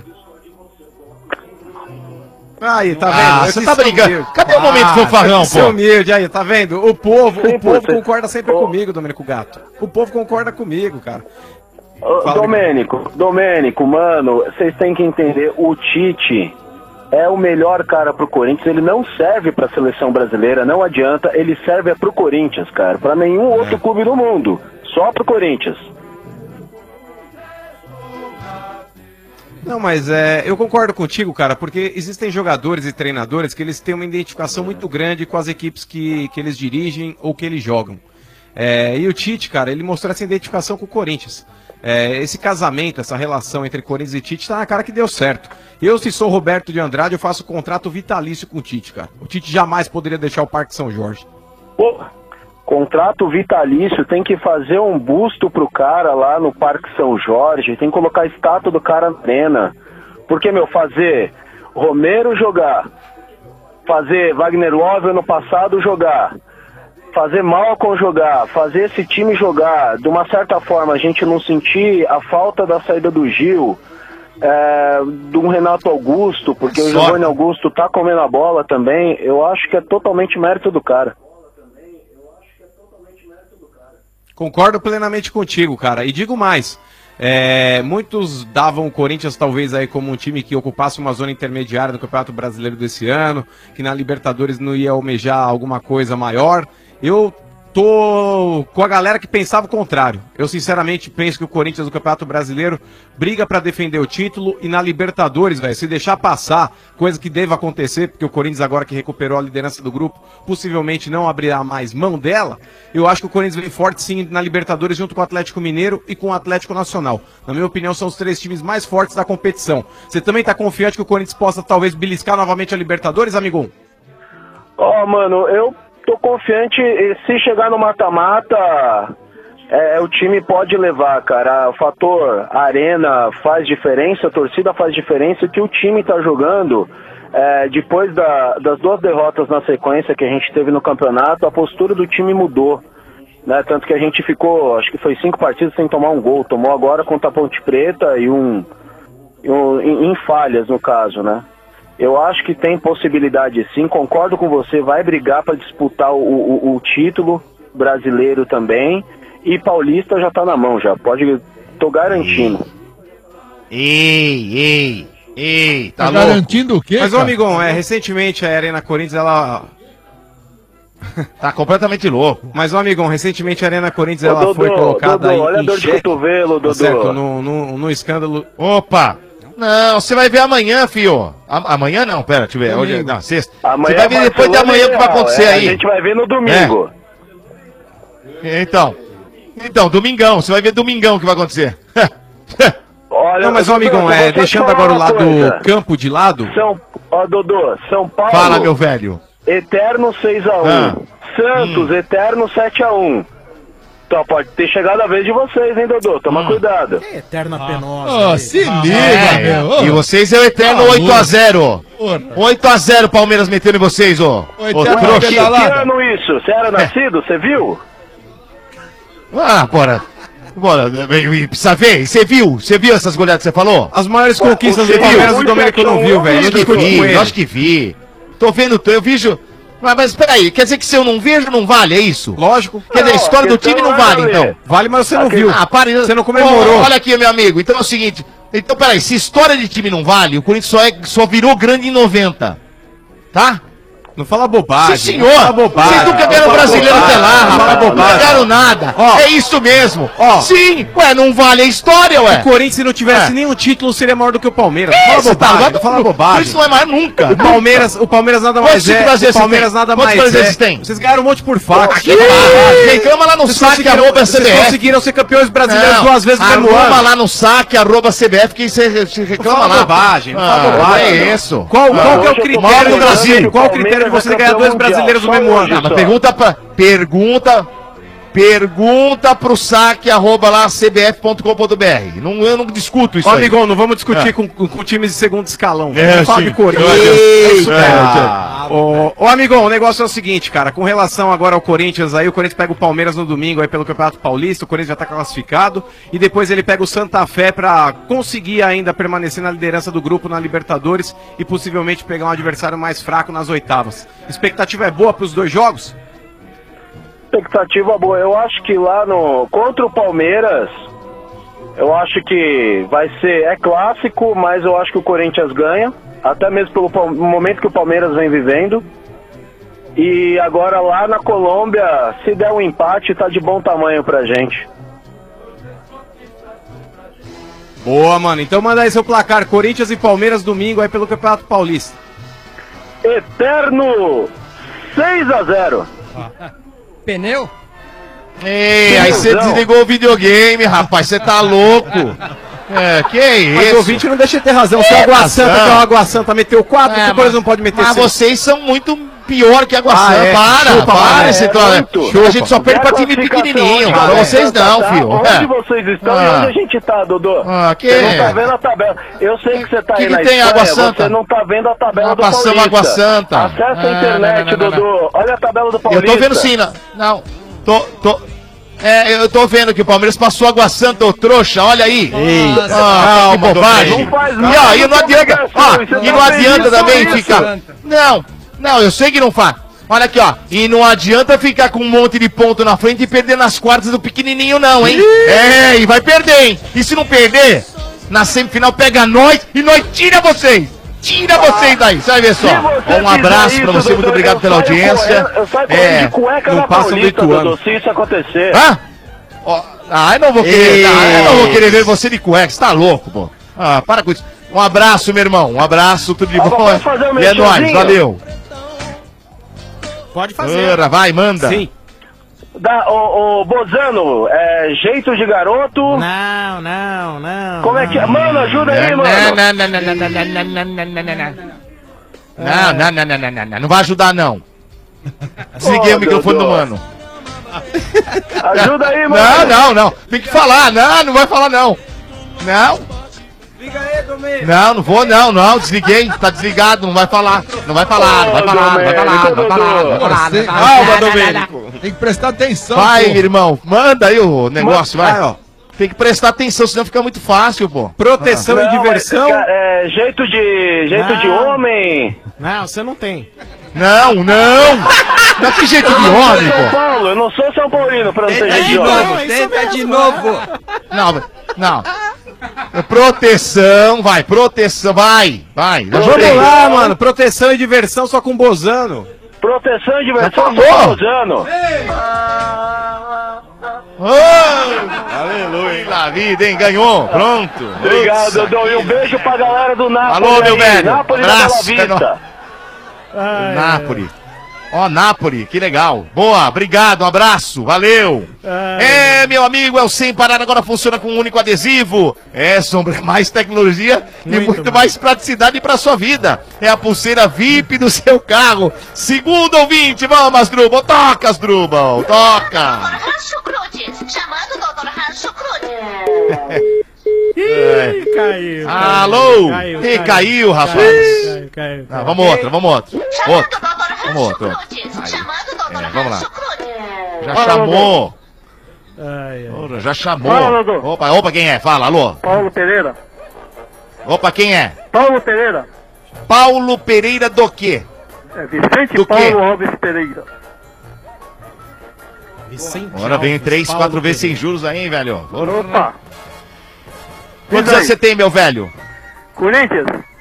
Aí, tá vendo? Você tá brincando? Cadê o momento fanfarrão, pô? Humilde aí, tá vendo? O povo concorda sempre comigo, Domênico Gato. O povo concorda comigo, cara. Domênico, mano, vocês têm que entender, o Tite é o melhor cara pro Corinthians, ele não serve pra seleção brasileira, não adianta, ele serve pro Corinthians, cara, pra nenhum outro clube do mundo, só pro Corinthians. Não, mas eu concordo contigo, cara, porque existem jogadores e treinadores que eles têm uma identificação muito grande com as equipes que eles dirigem ou que eles jogam. E o Tite, cara, ele mostrou essa identificação com o Corinthians. Esse casamento, essa relação entre Corinthians e Tite tá na cara que deu certo. Eu, se sou Roberto de Andrade, eu faço contrato vitalício com o Tite, cara. O Tite jamais poderia deixar o Parque São Jorge. Pô, Contrato vitalício, tem que fazer um busto pro cara lá no Parque São Jorge, tem que colocar a estátua do cara na arena. Porque, fazer Romero jogar, fazer Wagner Love ano passado jogar, fazer Malcom jogar, fazer esse time jogar, de uma certa forma a gente não sentir a falta da saída do Gil, do Renato Augusto, porque o Giovanni Augusto tá comendo a bola também, eu acho que é totalmente mérito do cara. Concordo plenamente contigo, cara. E digo mais, muitos davam o Corinthians talvez aí como um time que ocupasse uma zona intermediária do Campeonato Brasileiro desse ano, que na Libertadores não ia almejar alguma coisa maior. Eu tô com a galera que pensava o contrário. Eu sinceramente penso que o Corinthians no Campeonato Brasileiro briga pra defender o título e na Libertadores, velho, se deixar passar, coisa que deva acontecer, porque o Corinthians agora que recuperou a liderança do grupo, possivelmente não abrirá mais mão dela. Eu acho que o Corinthians vem forte sim na Libertadores junto com o Atlético Mineiro e com o Atlético Nacional. Na minha opinião, são os 3 times mais fortes da competição. Você também tá confiante que o Corinthians possa talvez beliscar novamente a Libertadores, amigão? Mano, eu tô confiante, se chegar no mata-mata, o time pode levar, cara. O fator arena faz diferença, a torcida faz diferença, que o time tá jogando, depois das 2 derrotas na sequência que a gente teve no campeonato, a postura do time mudou, né? Tanto que a gente ficou, acho que foi 5 partidas sem tomar um gol, tomou agora contra a Ponte Preta e em falhas no caso, né? Eu acho que tem possibilidade sim, concordo com você, vai brigar para disputar o título brasileiro também, e paulista já tá na mão já, tô garantindo. Ei, tá garantindo o quê? Mas, ô amigão, recentemente a Arena Corinthians, ela... tá completamente louco. Mas, ô amigão, recentemente a Arena Corinthians, ela foi colocada em olha a dor de cotovelo, Dodô. Certo, no escândalo... Opa! Não, você vai ver amanhã, filho. Amanhã não, pera, deixa eu ver. Hoje, não, sexta. Amanhã você vai ver depois de amanhã o que vai acontecer aí. A gente vai ver no domingo. Então, domingão, você vai ver domingão o que vai acontecer. Olha, não, mas, amigão, deixando agora o lado do campo de lado... Dodô, São Paulo... Fala, meu velho. Eterno 6-1. Santos, Eterno 7-1. Então pode ter chegado a vez de vocês, hein, Dodô? Toma cuidado. Eterna penosa. Se liga, meu. E vocês é o Eterno 8-0. 8-0 Palmeiras metendo em vocês, ô. Que ano isso? Você era nascido? Você viu? Bora, precisa ver. Você viu essas goleadas que você falou? As maiores conquistas do Palmeiras o Domênico não viu, velho. Eu acho que vi. Tô vendo, eu vejo... Mas peraí, quer dizer que se eu não vejo, não vale, é isso? Lógico. Quer dizer, a história do time não vale, então. Vale, mas você não viu. Você não comemorou. Olha aqui, meu amigo, então é o seguinte. Então, peraí, se história de time não vale, o Corinthians só virou grande em 90. Tá? Não fala bobagem. Sim, senhor. Fala bobagem. Vocês nunca ganharam brasileiro até lá, rapaz. Não ganharam nada. É isso mesmo. Sim, não vale a história, ué. O Corinthians, se não tivesse nenhum título, seria maior do que o Palmeiras. Fala bobagem. Isso não é mais nunca. O Palmeiras nada mais é. O Palmeiras nada mais é. Vocês ganharam um monte por faca. Reclama lá no saque, @CBF. Vocês conseguiram ser campeões brasileiros 2 vezes no mesmo ano. Reclama lá no saque, @CBF, que você reclama lá. Fala bobagem. É isso. Qual que é o critério do Brasil? Qual o critério de você ganhar 2 brasileiros no mesmo ano? Mas pergunta pro saque @cbf.com.br. Eu não discuto isso. Amigão, não vamos discutir com times de segundo escalão. Fala de Corinthians. Amigão, o negócio é o seguinte, cara. Com relação agora ao Corinthians aí, o Corinthians pega o Palmeiras no domingo aí pelo Campeonato Paulista. O Corinthians já tá classificado. E depois ele pega o Santa Fé pra conseguir ainda permanecer na liderança do grupo na Libertadores e possivelmente pegar um adversário mais fraco nas oitavas. Expectativa é boa pros 2 jogos? Expectativa boa. Eu acho que lá contra o Palmeiras, eu acho que vai ser, clássico, mas eu acho que o Corinthians ganha, até mesmo pelo momento que o Palmeiras vem vivendo. E agora lá na Colômbia, se der um empate, tá de bom tamanho pra gente. Boa, mano. Então manda aí seu placar, Corinthians e Palmeiras domingo aí pelo Campeonato Paulista. Eterno 6-0. Pneu? Ei, aí você desligou o videogame, rapaz, você tá louco. Que isso? Mas o ouvinte não deixa de ter razão. Se o Água Santa, que é o Água Santa, meteu 4, o Corinthians não pode meter 6. Mas vocês são muito pior que Água Santa. Para esse troço. A gente só perde pra time pequenininho. Pra vocês não, filho. Onde vocês estão e onde a gente tá, Dodô? Você não tá vendo a tabela. Eu sei que você tá aí na tem Água Santa? Você não tá vendo a tabela do Passamos Paulista. Água Santa. Acessa a internet, Dodô. Olha a tabela do Paulista. Eu tô vendo sim. Não. Eu tô vendo que o Palmeiras passou Água Santa, ô trouxa, olha aí. Que bobagem. E não adianta, e não adianta também ficar. Não, eu sei que não faz. Olha aqui, ó. E não adianta ficar com um monte de ponto na frente e perder nas quartas do pequenininho, não, hein? E vai perder, hein? E se não perder, na semifinal pega nós e nós tira vocês. Tira vocês daí, você vai ver só. Um abraço pra você, muito obrigado pela audiência. Eu saio de cueca na Paulista, Dodô, se isso acontecer. Eu não vou querer, eu não vou querer ver você de cueca, você tá louco, pô. Para com isso. Um abraço, meu irmão, um abraço, tudo de bom. E é nóis, valeu. Pode fazer. Vai, manda. Sim. Ô, Bozano, jeito de garoto. Não. Como é que é? Mano, ajuda aí, mano. Não vai ajudar, não. Desliguei o microfone do mano. Ajuda aí, mano. Não. Tem que falar. Não vai falar, não. Liga aí, Domênico. Não vou, não. Desliguei. Tá desligado, não vai falar. Não vai falar. Calma, Domênico. Tem que prestar atenção. Vai, irmão. Manda aí o negócio, vai. Tem que prestar atenção, senão fica muito fácil, pô. Proteção e diversão. Jeito de homem. Não, você não tem. Não. Não que jeito de homem, pô. São Paulo, eu não sou São Paulino pra não ser jeito de homem. Tenta de novo. Não. Proteção, vai. Vamos lá, mano. Proteção e diversão só com Bozano. Proteção e diversão só com Bozano. Aleluia, na vida, hein? Ganhou, pronto. Obrigado, Dodô. E um beijo pra galera do Nápoles. Alô, meu velho. Nápoles Abraço, da Bela Vista. Nápoles. Nápoles, que legal. Boa, obrigado, um abraço, valeu. Meu amigo, é o Sem Parar, agora funciona com um único adesivo. Sombra, mais tecnologia e muito mais praticidade para sua vida. É a pulseira VIP do seu carro. Segundo ouvinte, vamos, Asdrubal, toca, Asdrubal, toca. Chamando o Dr. Rancho Cruz. Caiu. Alô? Caiu, rapaz. Caiu. Vamos outro. Vamos outro. Vamos lá. Já chamou. Já chamou. Opa, quem é? Fala, alô. Paulo Pereira. Opa, quem é? Paulo Pereira. Paulo Pereira do quê? Vicente do Paulo quê? Alves Pereira. Agora vem 3, 4 vezes sem juros aí, hein, velho? Opa. Quantos anos você tem, meu velho? Corinthians.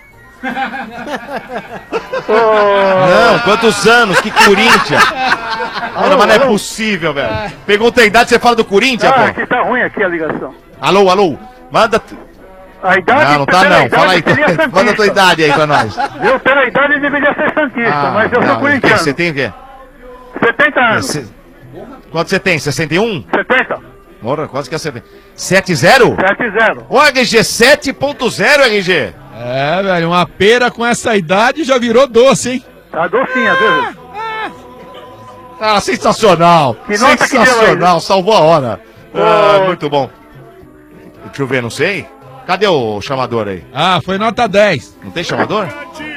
Não, quantos anos? Que Corinthians? Mas não é possível, velho. Pergunta a idade, você fala do Corinthians, pô? Aqui tá ruim aqui a ligação. Alô? Manda... A idade... Não tá não. Fala aí. Manda a tua idade aí pra nós. Eu, pela idade, deveria ser santista, mas eu sou corintiano. Você tem o quê? 70 anos. Quanto você tem? 61? 70. Morra, quase que acertei. 7-0? 7-0. Ô, RG, 7.0, RG. Velho, uma pera com essa idade já virou doce, hein? Tá docinha, viu? Sensacional. Sensacional, salvou a hora. Muito bom. Deixa eu ver, não sei. Cadê o chamador aí? Foi nota 10. Não tem chamador?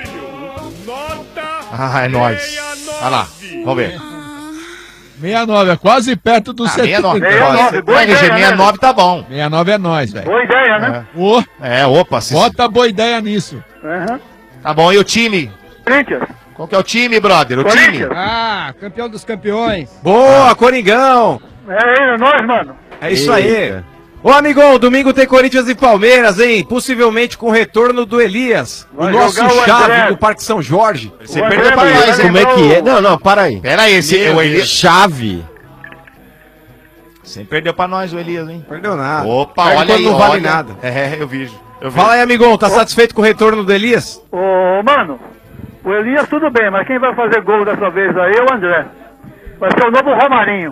É nóis. Olha lá, vamos ver. 69, é quase perto do 70. 69, boa ideia, 69 tá bom. 69 é nós, velho. Boa ideia, né? Opa. Bota boa ideia nisso. Tá bom, e o time? Corinthians. Qual que é o time, brother? O time? Campeão dos campeões. Boa, Coringão. É nós, mano. É isso aí. Ô, amigão, domingo tem Corinthians e Palmeiras, hein? Possivelmente com o retorno do Elias. O nosso chave do Parque São Jorge. Você perdeu pra nós, hein? Como é que é? Não, para aí. Pera aí, o Elias... Chave. Você perdeu pra nós, o Elias, hein? Perdeu nada. Opa, olha aí, não vale nada. Eu vi. Fala aí, amigão, tá satisfeito com o retorno do Elias? Mano, o Elias tudo bem, mas quem vai fazer gol dessa vez aí é o André. Vai ser o novo Romarinho.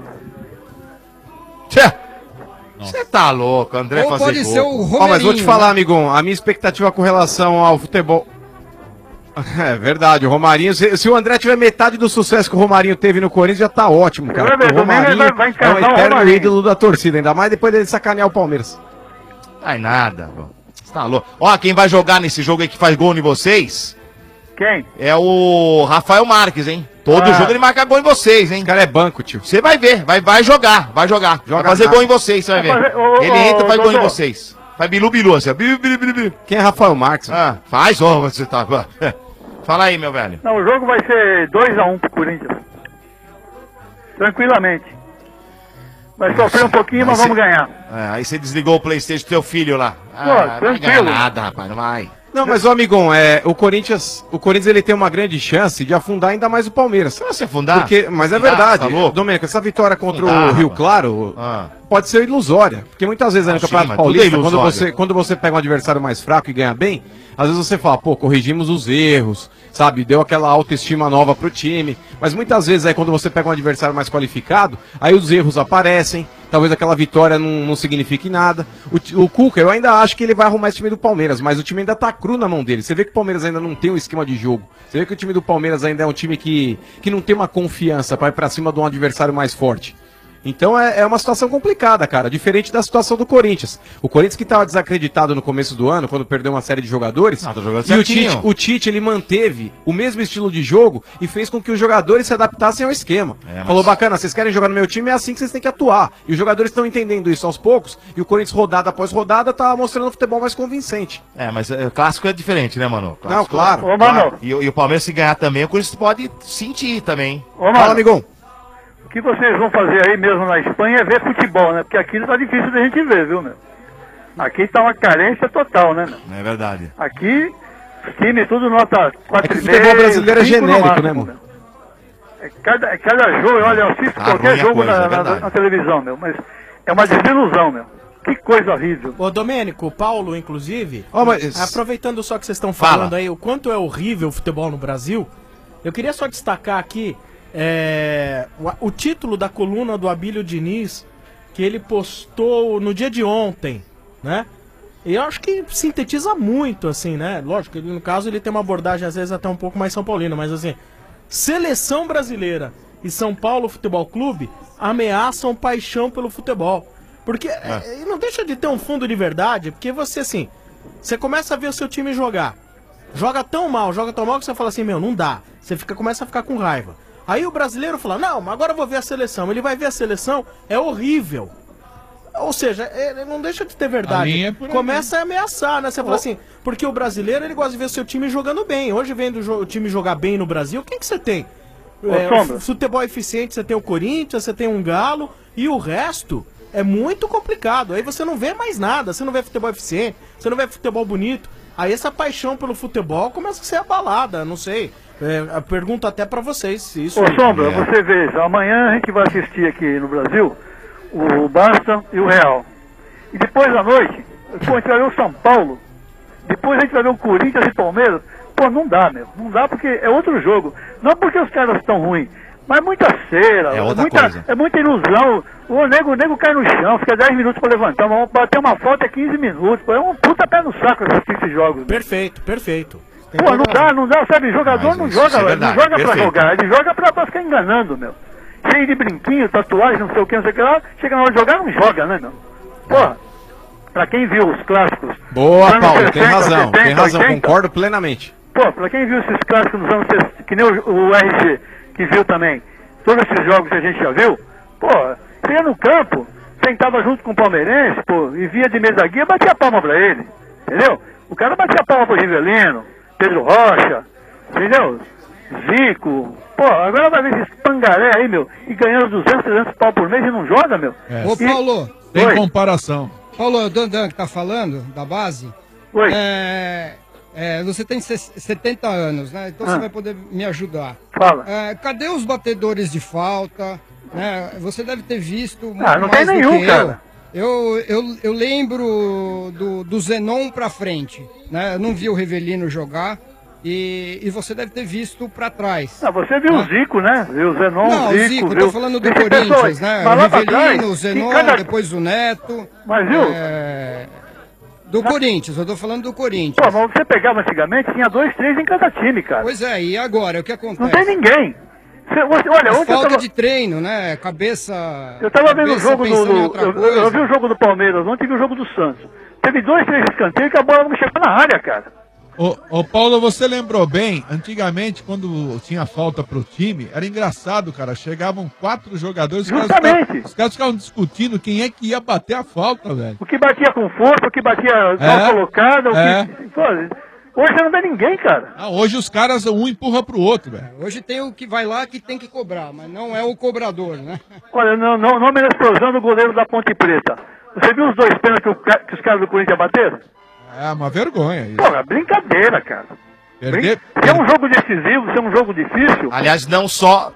Você tá louco, André, Ou fazer pode gol. ser o Romerinho. Mas vou te falar, amigão, a minha expectativa com relação ao futebol... É verdade, o Romarinho, se o André tiver metade do sucesso que o Romarinho teve no Corinthians, já tá ótimo, cara. O Romarinho é o eterno ídolo da torcida, ainda mais depois dele sacanear o Palmeiras. Ai, nada, pô. Você tá louco. Ó, quem vai jogar nesse jogo aí que faz gol em vocês... Quem? É o Rafael Marques, hein? Todo jogo ele marca gol em vocês, hein? Esse cara é banco, tio. Você vai ver, vai jogar. Vai fazer gol em vocês, você vai ver. Ele entra e faz gol em vocês. Faz bilu, assim, ó. Bilu. Quem é Rafael Marques? Faz, você tá... Fala aí, meu velho. Não, o jogo vai ser 2-1 pro Corinthians. Tranquilamente. Vai sofrer um pouquinho, mas vamos ganhar. Aí você desligou o PlayStation do teu filho lá. Pô, não vai ganhar nada, rapaz, não vai. Não, mas, ô amigão, o Corinthians ele tem uma grande chance de afundar ainda mais o Palmeiras. Se você afundar? Mas é verdade. Tá, Domênico, essa vitória contra o Rio Claro pode ser ilusória. Porque muitas vezes no Campeonato Paulista, quando você pega um adversário mais fraco e ganha bem, às vezes você fala, pô, corrigimos os erros, sabe? Deu aquela autoestima nova pro time. Mas muitas vezes aí quando você pega um adversário mais qualificado, aí os erros aparecem. Talvez aquela vitória não signifique nada. O Cuca, eu ainda acho que ele vai arrumar esse time do Palmeiras, mas o time ainda tá cru na mão dele. Você vê que o Palmeiras ainda não tem um esquema de jogo. Você vê que o time do Palmeiras ainda é um time que não tem uma confiança para ir pra cima de um adversário mais forte. Então é uma situação complicada, cara, diferente da situação do Corinthians. O Corinthians que estava desacreditado no começo do ano, quando perdeu uma série de jogadores, e o Tite ele manteve o mesmo estilo de jogo e fez com que os jogadores se adaptassem ao esquema. Falou, bacana, vocês querem jogar no meu time, é assim que vocês têm que atuar. E os jogadores estão entendendo isso aos poucos, e o Corinthians rodada após rodada tá mostrando um futebol mais convincente. Mas o clássico é diferente, né, mano? Não, claro. Ô, Mano. E o Palmeiras se ganhar também, o Corinthians pode sentir também. Ô, Mano. Fala, amigão. O que vocês vão fazer aí mesmo na Espanha é ver futebol, né? Porque aqui tá difícil da gente ver, viu, meu? Aqui tá uma carência total, né, meu? É verdade. Aqui, os times tudo nota 4,5. O futebol brasileiro é genérico, né, mano? Cada jogo, olha, eu assisto qualquer jogo na televisão, meu, mas é uma desilusão, meu. Que coisa horrível. Ô, Domênico, Paulo, inclusive, aproveitando só que vocês estão falando aí o quanto é horrível o futebol no Brasil, eu queria só destacar aqui o título da coluna do Abílio Diniz, que ele postou no dia de ontem, né? E eu acho que sintetiza muito, assim, né? Lógico, no caso ele tem uma abordagem às vezes até um pouco mais São Paulina, mas assim, Seleção Brasileira e São Paulo Futebol Clube ameaçam paixão pelo futebol. Porque não deixa de ter um fundo de verdade, porque você, assim, você começa a ver o seu time jogar. Joga tão mal que você fala assim, meu, não dá. Você começa a ficar com raiva. Aí o brasileiro fala, não, mas agora eu vou ver a seleção. Ele vai ver a seleção, é horrível. Ou seja, ele não deixa de ter verdade. Começa a ameaçar, né? Você fala assim, porque o brasileiro, ele gosta de ver o seu time jogando bem. Hoje, vendo o time jogar bem no Brasil, quem que você tem? Futebol eficiente, você tem o Corinthians, você tem um Galo, e o resto é muito complicado. Aí você não vê mais nada, você não vê futebol eficiente, você não vê futebol bonito. Aí essa paixão pelo futebol começa a ser abalada, não sei. Pergunto até pra vocês se isso... Ô, Sombra, você veja, amanhã a gente vai assistir aqui no Brasil o Barça e o Real. E depois à noite, a gente vai ver o São Paulo. Depois a gente vai ver o Corinthians e Palmeiras. Pô, não dá, meu. Não dá porque é outro jogo. Não porque os caras estão ruins, mas muita cera, é muita ilusão. O nego cai no chão, fica 10 minutos pra levantar. Vamos bater uma falta é 15 minutos. Pô, é um puta pé no saco assistir esses jogos. Perfeito. Pô, não dá, sabe? Jogador não joga, não joga pra jogar, ele joga pra ficar enganando, meu. Cheio de brinquinho, tatuagem, não sei o que lá, chega na hora de jogar, não joga, né, meu? Porra, pra quem viu os clássicos... Boa, Paulo, tem razão, 80, concordo plenamente. Pô, pra quem viu esses clássicos nos anos 60, que nem o RG, que viu também, todos esses jogos que a gente já viu, pô, você ia no campo, sentava junto com o palmeirense, pô, e via de mesa guia, batia a palma pra ele, entendeu? O cara batia a palma pro Rivelino, Pedro Rocha, entendeu? Zico. Pô, agora vai ver esses pangaré aí, meu, e ganhando 200, 300 pau por mês e não joga, meu. Ô, Paulo. Tem comparação. Paulo, o Dandan que tá falando, da base. Oi. Você tem 70 anos, né? Então você vai poder me ajudar. Fala. Cadê os batedores de falta? Né? Você deve ter visto não tem nenhum, cara. Eu lembro do Zenon pra frente, né? Eu não vi o Rivelino jogar e você deve ter visto pra trás. Você viu o Zico, né? Viu o Zenon, não, o Zico, eu tô falando do Corinthians, né? O Rivelino, o Zenon, depois o Neto. Mas viu? Do Corinthians, eu tô falando do Corinthians. Pô, mas você pegava antigamente, tinha 2, 3 em cada time, cara. Pois é, e agora, o que acontece? Não tem ninguém. Olha, ontem falta de treino, né? Cabeça. Eu tava vendo o jogo eu vi o jogo do Palmeiras ontem e vi o jogo do Santos. Teve 2, 3 escanteios que a bola não chegou na área, cara. Ô Paulo, você lembrou bem, antigamente, quando tinha falta pro time, era engraçado, cara. Chegavam 4 jogadores, os caras ficavam discutindo quem é que ia bater a falta, velho. O que batia com força, o que batia mal colocado, hoje não tem ninguém, cara. Hoje os caras, um empurra pro outro, velho. Hoje tem o que vai lá que tem que cobrar, mas não é o cobrador, né? Olha, não menosprezando o goleiro da Ponte Preta. Você viu os 2 pênaltis que os caras do Corinthians bateram? É uma vergonha isso. Pô, é brincadeira, cara. Se é um jogo decisivo, se é um jogo difícil... Aliás, não só...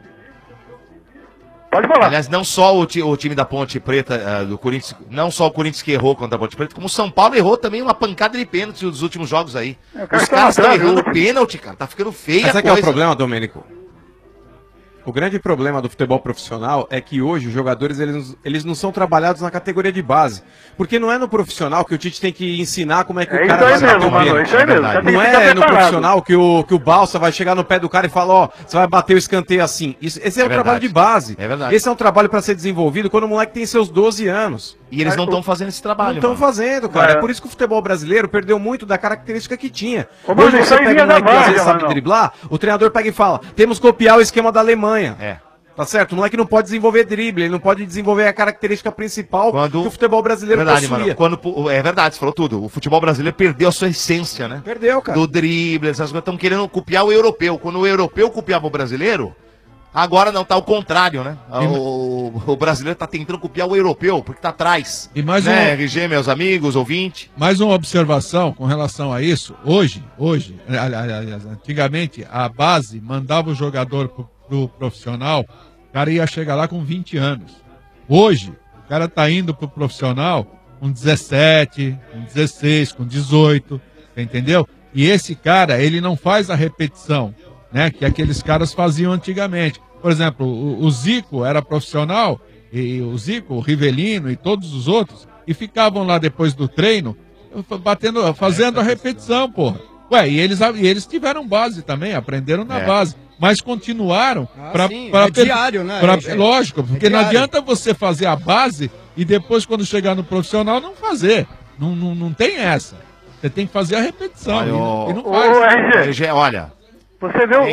Pode falar. Aliás, não só o time da Ponte Preta, do Corinthians, não só o Corinthians que errou contra a Ponte Preta, como o São Paulo errou também uma pancada de pênalti nos últimos jogos aí. Os caras estão errando pênalti, cara. Tá ficando feio. Mas sabe qual é o problema, Domênico? O grande problema do futebol profissional é que hoje os jogadores eles não são trabalhados na categoria de base. Porque não é no profissional que o Tite tem que ensinar como é que o cara vai bater o pênalti. Não é no profissional que o Balsa vai chegar no pé do cara e falar, ó, você vai bater o escanteio assim. Esse é um trabalho de base. É verdade. Esse é um trabalho para ser desenvolvido quando o moleque tem seus 12 anos. E eles não estão fazendo esse trabalho. Não estão fazendo, cara. É por isso que o futebol brasileiro perdeu muito da característica que tinha. Hoje você pega um moleque que às vezes sabe driblar, o treinador pega e fala, temos que copiar o esquema da Alemanha. Tá certo? O moleque não pode desenvolver drible, ele não pode desenvolver a característica principal que o futebol brasileiro possuía. É verdade, você falou tudo. O futebol brasileiro perdeu a sua essência, né? Perdeu, cara. Do drible, essas coisas. Estão querendo copiar o europeu. Quando o europeu copiava o brasileiro, agora não, tá ao contrário, né? O brasileiro tá tentando copiar o europeu, porque tá atrás. E mais RG, meus amigos, ouvinte. Mais uma observação com relação a isso. Hoje, antigamente, a base mandava o jogador pro profissional, o cara ia chegar lá com 20 anos. Hoje, o cara tá indo pro profissional com 17, com 16, com 18, entendeu? E esse cara, ele não faz a repetição, né, que aqueles caras faziam antigamente. Por exemplo, o Zico era profissional, e o Zico, o Rivelino e todos os outros, e ficavam lá depois do treino, fazendo a repetição, porra. Ué, e eles tiveram base também, aprenderam na base, mas continuaram diário, né? Lógico, porque não adianta você fazer a base e depois, quando chegar no profissional, não fazer. Não tem essa. Você tem que fazer a repetição. Olha, e não faz. RG, olha. Você vê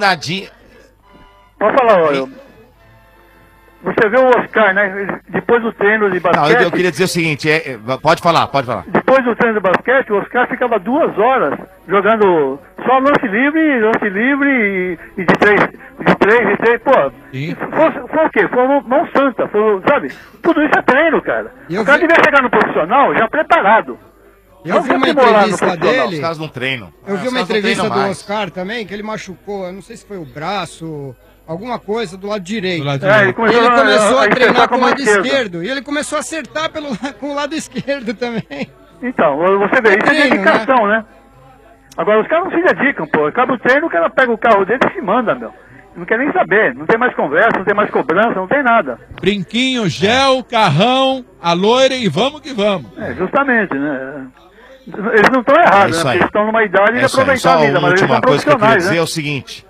Pode falar, olha. Você vê o Oscar, né? Depois do treino de basquete... Não, eu queria dizer o seguinte, pode falar. Depois do treino de basquete, o Oscar ficava 2 horas jogando só lance livre e de três, pô. Foi o quê? Foi mão santa, sabe? Tudo isso é treino, cara. O cara devia chegar no profissional já preparado. Eu vi uma entrevista dele... Os caras não treinam. Eu vi uma entrevista do Oscar também, que ele machucou, eu não sei se foi o braço... Alguma coisa do lado direito. Ele começou a treinar com o lado esquerdo. E ele começou a acertar com o lado esquerdo também. Então, você vê, isso é dedicação, né? Agora, os caras não se dedicam, pô. Acaba o treino, o cara pega o carro dele e se manda, meu. Não quer nem saber. Não tem mais conversa, não tem mais cobrança, não tem nada. Brinquinho, gel, carrão, a loira e vamos que vamos. Justamente, né? Eles não estão errados, né? Eles estão numa idade de aproveitar a vida, mas eles são profissionais, coisa que eu queria dizer é o seguinte...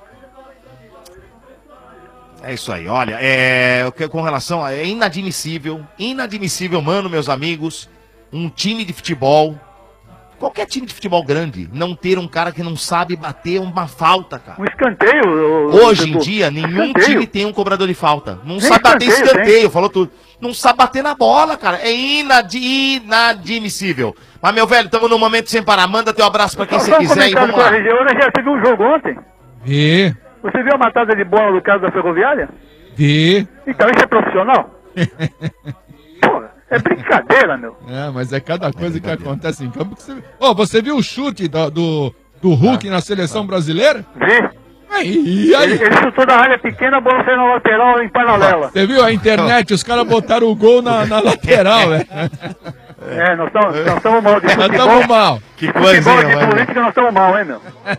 É isso aí, olha, com relação a... É inadmissível, mano, meus amigos, um time de futebol, qualquer time de futebol grande, não ter um cara que não sabe bater uma falta, cara. Um escanteio. Hoje em dia, nenhum time tem um cobrador de falta. Não sabe bater escanteio, falou tudo. Não sabe bater na bola, cara. É inadmissível. Mas, meu velho, estamos num momento sem parar. Manda teu abraço pra quem você quiser e vamos lá. Você viu um jogo ontem? Vi. Você viu a matada de bola do caso da Ferroviária? Vi. Então isso é profissional? Pô, é brincadeira, meu. Mas é cada coisa que acontece em campo que você... Você viu o chute do Hulk na seleção brasileira? Vi. Ele chutou da área pequena, a bola saiu na lateral em paralela. Você viu a internet? Os caras botaram o gol na lateral, velho. Nós estamos mal de futebol. Nós estamos mal. Que coisinha, mano. De política nós estamos mal, hein, meu.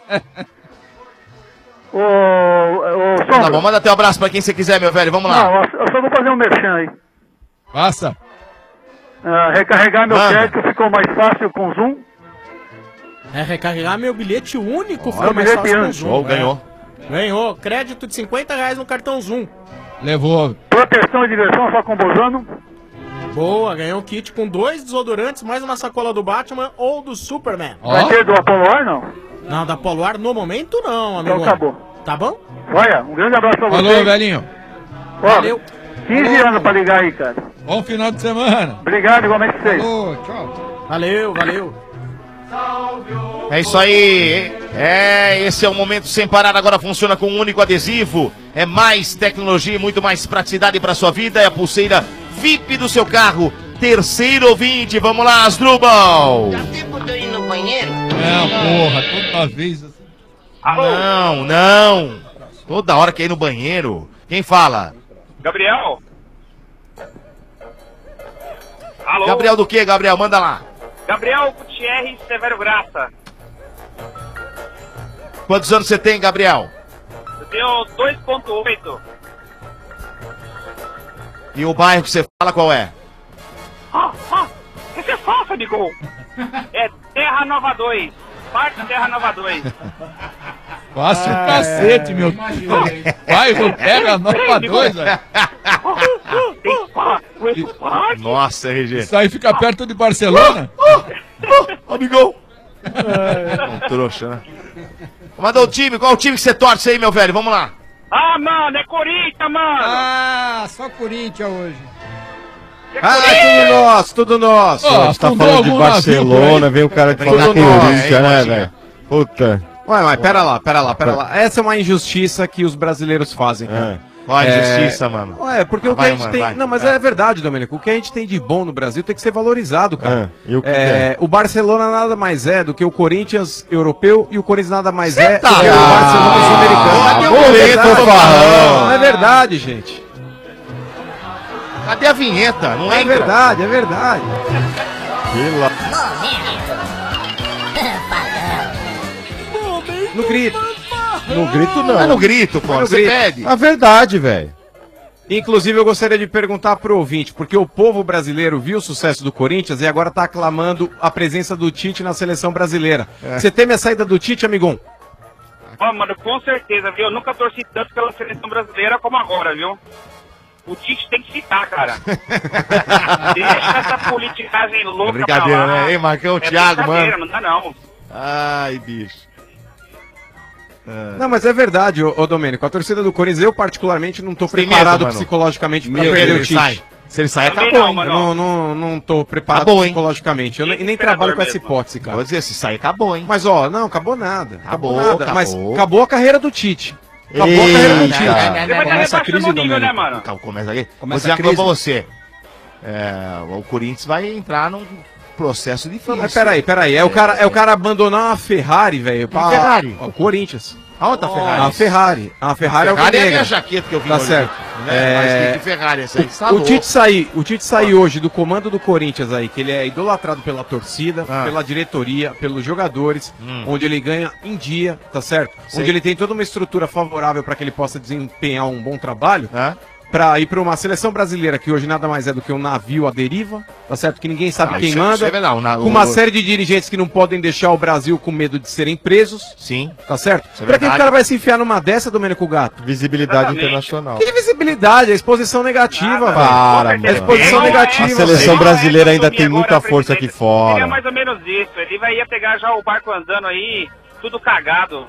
Tá bom, manda teu abraço pra quem você quiser, meu velho, vamos lá. Não, eu só vou fazer um merchan aí. Passa. Recarregar meu crédito ficou mais fácil com o Zoom. Recarregar meu bilhete único Meu bilhete com o único. Zoom. Ganhou. Ganhou. Crédito de R$50 no cartão Zoom. Levou. Proteção e diversão só com Bozano. Boa, ganhou um kit com 2 desodorantes, mais uma sacola do Batman ou do Superman. Vai ter do Apollo Ar, não? Não, da Polo Ar no momento não, amigo. Então acabou. Tá bom? Olha, um grande abraço pra você. Falou, velhinho. Valeu. 15 anos pra ligar aí, cara. Bom final de semana. Obrigado, igualmente pra vocês. Tchau. Valeu. É isso aí. Esse é o momento sem parar. Agora funciona com um único adesivo. É mais tecnologia e muito mais praticidade para sua vida. É a pulseira VIP do seu carro. Terceiro ouvinte. Vamos lá, Asdrubal. Dá tempo de eu ir no banheiro? Não, porra, toda vez assim. Não. Toda hora quer ir no banheiro. Quem fala? Gabriel? Alô? Gabriel do quê, Gabriel? Manda lá. Gabriel Gutierrez Severo Graça. Quantos anos você tem, Gabriel? Eu tenho 2.8. E o bairro que você fala qual é? Esse é fácil, amigo. É Terra Nova 2. Parque Terra Nova 2. Fácil o cacete, meu. Bairro Terra Nova 2, velho. Nossa, RG. Isso aí fica perto de Barcelona? Amigão. Um trouxa, né? Mandou o time. Qual o time que você torce aí, meu velho? Vamos lá. Ah, mano, é Corinthians, mano. Ah, só Corinthians hoje. Tudo nosso. A gente tá falando de Barcelona, vem o cara que fala Corinthians, né, velho? Puta. Ué, mas pera lá. Essa é uma injustiça que os brasileiros fazem, cara. Qual a injustiça, mano? Ué, porque o que a gente tem... Não, mas é verdade, Domênico. O que a gente tem de bom no Brasil tem que ser valorizado, cara. O Barcelona nada mais é do que o Corinthians europeu e o Corinthians nada mais é do que o Barcelona sul-americano. É verdade, gente. Cadê a vinheta? Não é verdade, é verdade. No grito. No grito não. Não é no grito, pô. Você pede. A verdade, velho. Inclusive, eu gostaria de perguntar pro ouvinte, porque o povo brasileiro viu o sucesso do Corinthians e agora tá aclamando a presença do Tite na seleção brasileira. Você teme a saída do Tite, amigão? Ó, mano, com certeza, viu? Eu nunca torci tanto pela seleção brasileira como agora, viu? O Tite tem que ficar, cara. Deixa essa politicagem louca brincadeira, pra lá. né? Ei, Marcão, Thiago, mano. Não dá, não. Ai, bicho. Não, mas é verdade, ô Domênico. A torcida do Corinthians, eu particularmente não tô preparado psicologicamente pra perder o Tite. Se ele sair, Também acabou, não, hein? mano. Não tô preparado Acabou, hein? psicologicamente. Eu nem trabalho com essa hipótese, cara. Vou dizer, se sair, acabou, hein? Mas, ó, não, acabou nada. Acabou, nada. acabou. Mas acabou a carreira do Tite. Acabou a carreira do Tite. Ele vai estar Começa a crise, rebaixando o nível, né, Domênico. mano? Calma, começa aqui. Começa Vou dizer a uma coisa crise. pra você. O Corinthians vai entrar num processo difícil. Mas peraí. É o cara abandonar uma Ferrari, velho. Ferrari? Ó, Corinthians. Aonde tá a Ferrari? A Ferrari. A Ferrari é o é a negra. minha jaqueta que eu vi Tá hoje, certo. né? Mas que Ferrari essa aí? Tá O louco. Tite sair hoje do comando do Corinthians aí, que ele é idolatrado pela torcida, pela diretoria, pelos jogadores, onde ele ganha em dia, tá certo? Sim. Onde ele tem toda uma estrutura favorável para que ele possa desempenhar um bom trabalho. Pra ir pra uma seleção brasileira que hoje nada mais é do que um navio à deriva, tá certo? Que ninguém sabe quem isso manda. é verdade. Com uma série de dirigentes que não podem deixar o Brasil com medo de serem presos. Sim. Tá certo? Isso é Pra que o verdade. cara vai se enfiar numa dessa, Domênico Gato? Visibilidade internacional. Que visibilidade? É exposição negativa, velho. Para, É exposição mano. negativa. A seleção velho. brasileira ainda tem muita força aqui Seria fora. mais ou menos isso. Ele ia pegar já o barco andando aí, tudo cagado.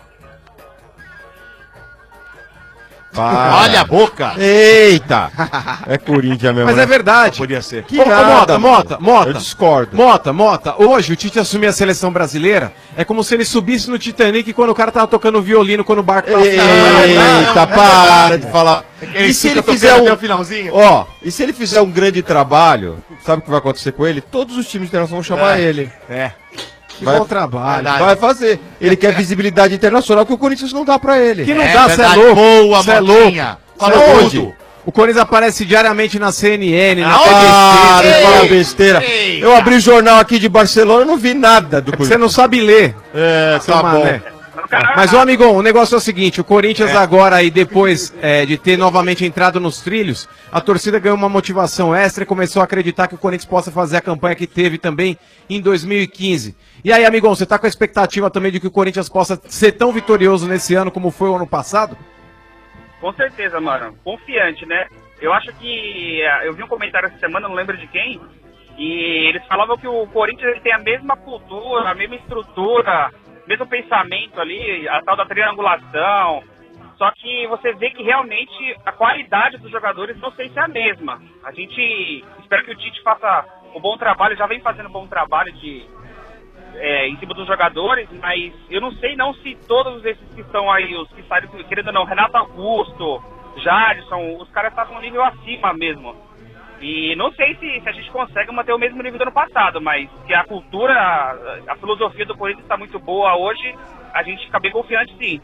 Para. Olha a boca! Eita! É Corinthians mesmo. Mas né? é verdade. Podia ser. Que Ô, nada, Mota. Eu discordo. Mota, hoje o Tite assumir a seleção brasileira é como se ele subisse no Titanic quando o cara tava tocando violino, quando o barco tava... Eita, para de falar. Ele E se ele fica fizer tocando um... até o finalzinho? Ó, e se ele fizer um grande trabalho, sabe o que vai acontecer com ele? Todos os times internacionais vão chamar ele. Que bom trabalho. Vai fazer. Ele quer visibilidade internacional que o Corinthians não dá pra ele. Que não dá, você é verdade. louco. Boa, Cê é Motinha. louco. Falou Cê é tudo. louco. O Corinthians aparece diariamente na CNN, na Para de TVC. falar besteira. Eita. Eu abri o jornal aqui de Barcelona e não vi nada do Corinthians. Você não sabe ler. É, seu tá bom. mané. Mas, ô amigão, o negócio é o seguinte, o Corinthians agora, aí depois de ter novamente entrado nos trilhos, a torcida ganhou uma motivação extra e começou a acreditar que o Corinthians possa fazer a campanha que teve também em 2015. E aí, amigão, você tá com a expectativa também de que o Corinthians possa ser tão vitorioso nesse ano como foi o ano passado? Com certeza, mano. Confiante, né? Eu acho que... Eu vi um comentário essa semana, não lembro de quem, e eles falavam que o Corinthians ele tem a mesma cultura, a mesma estrutura, mesmo pensamento ali, a tal da triangulação. Só que você vê que realmente a qualidade dos jogadores não sei se é a mesma. A gente espera que o Tite faça um bom trabalho, já vem fazendo um bom trabalho em cima dos jogadores, mas eu não sei não se todos esses que estão aí, os que saíram, querendo ou não, Renato Augusto, Jadson, os caras estavam um nível acima mesmo. E não sei se a gente consegue manter o mesmo nível do ano passado, mas se a cultura, a filosofia do Corinthians está muito boa hoje, a gente fica bem confiante sim.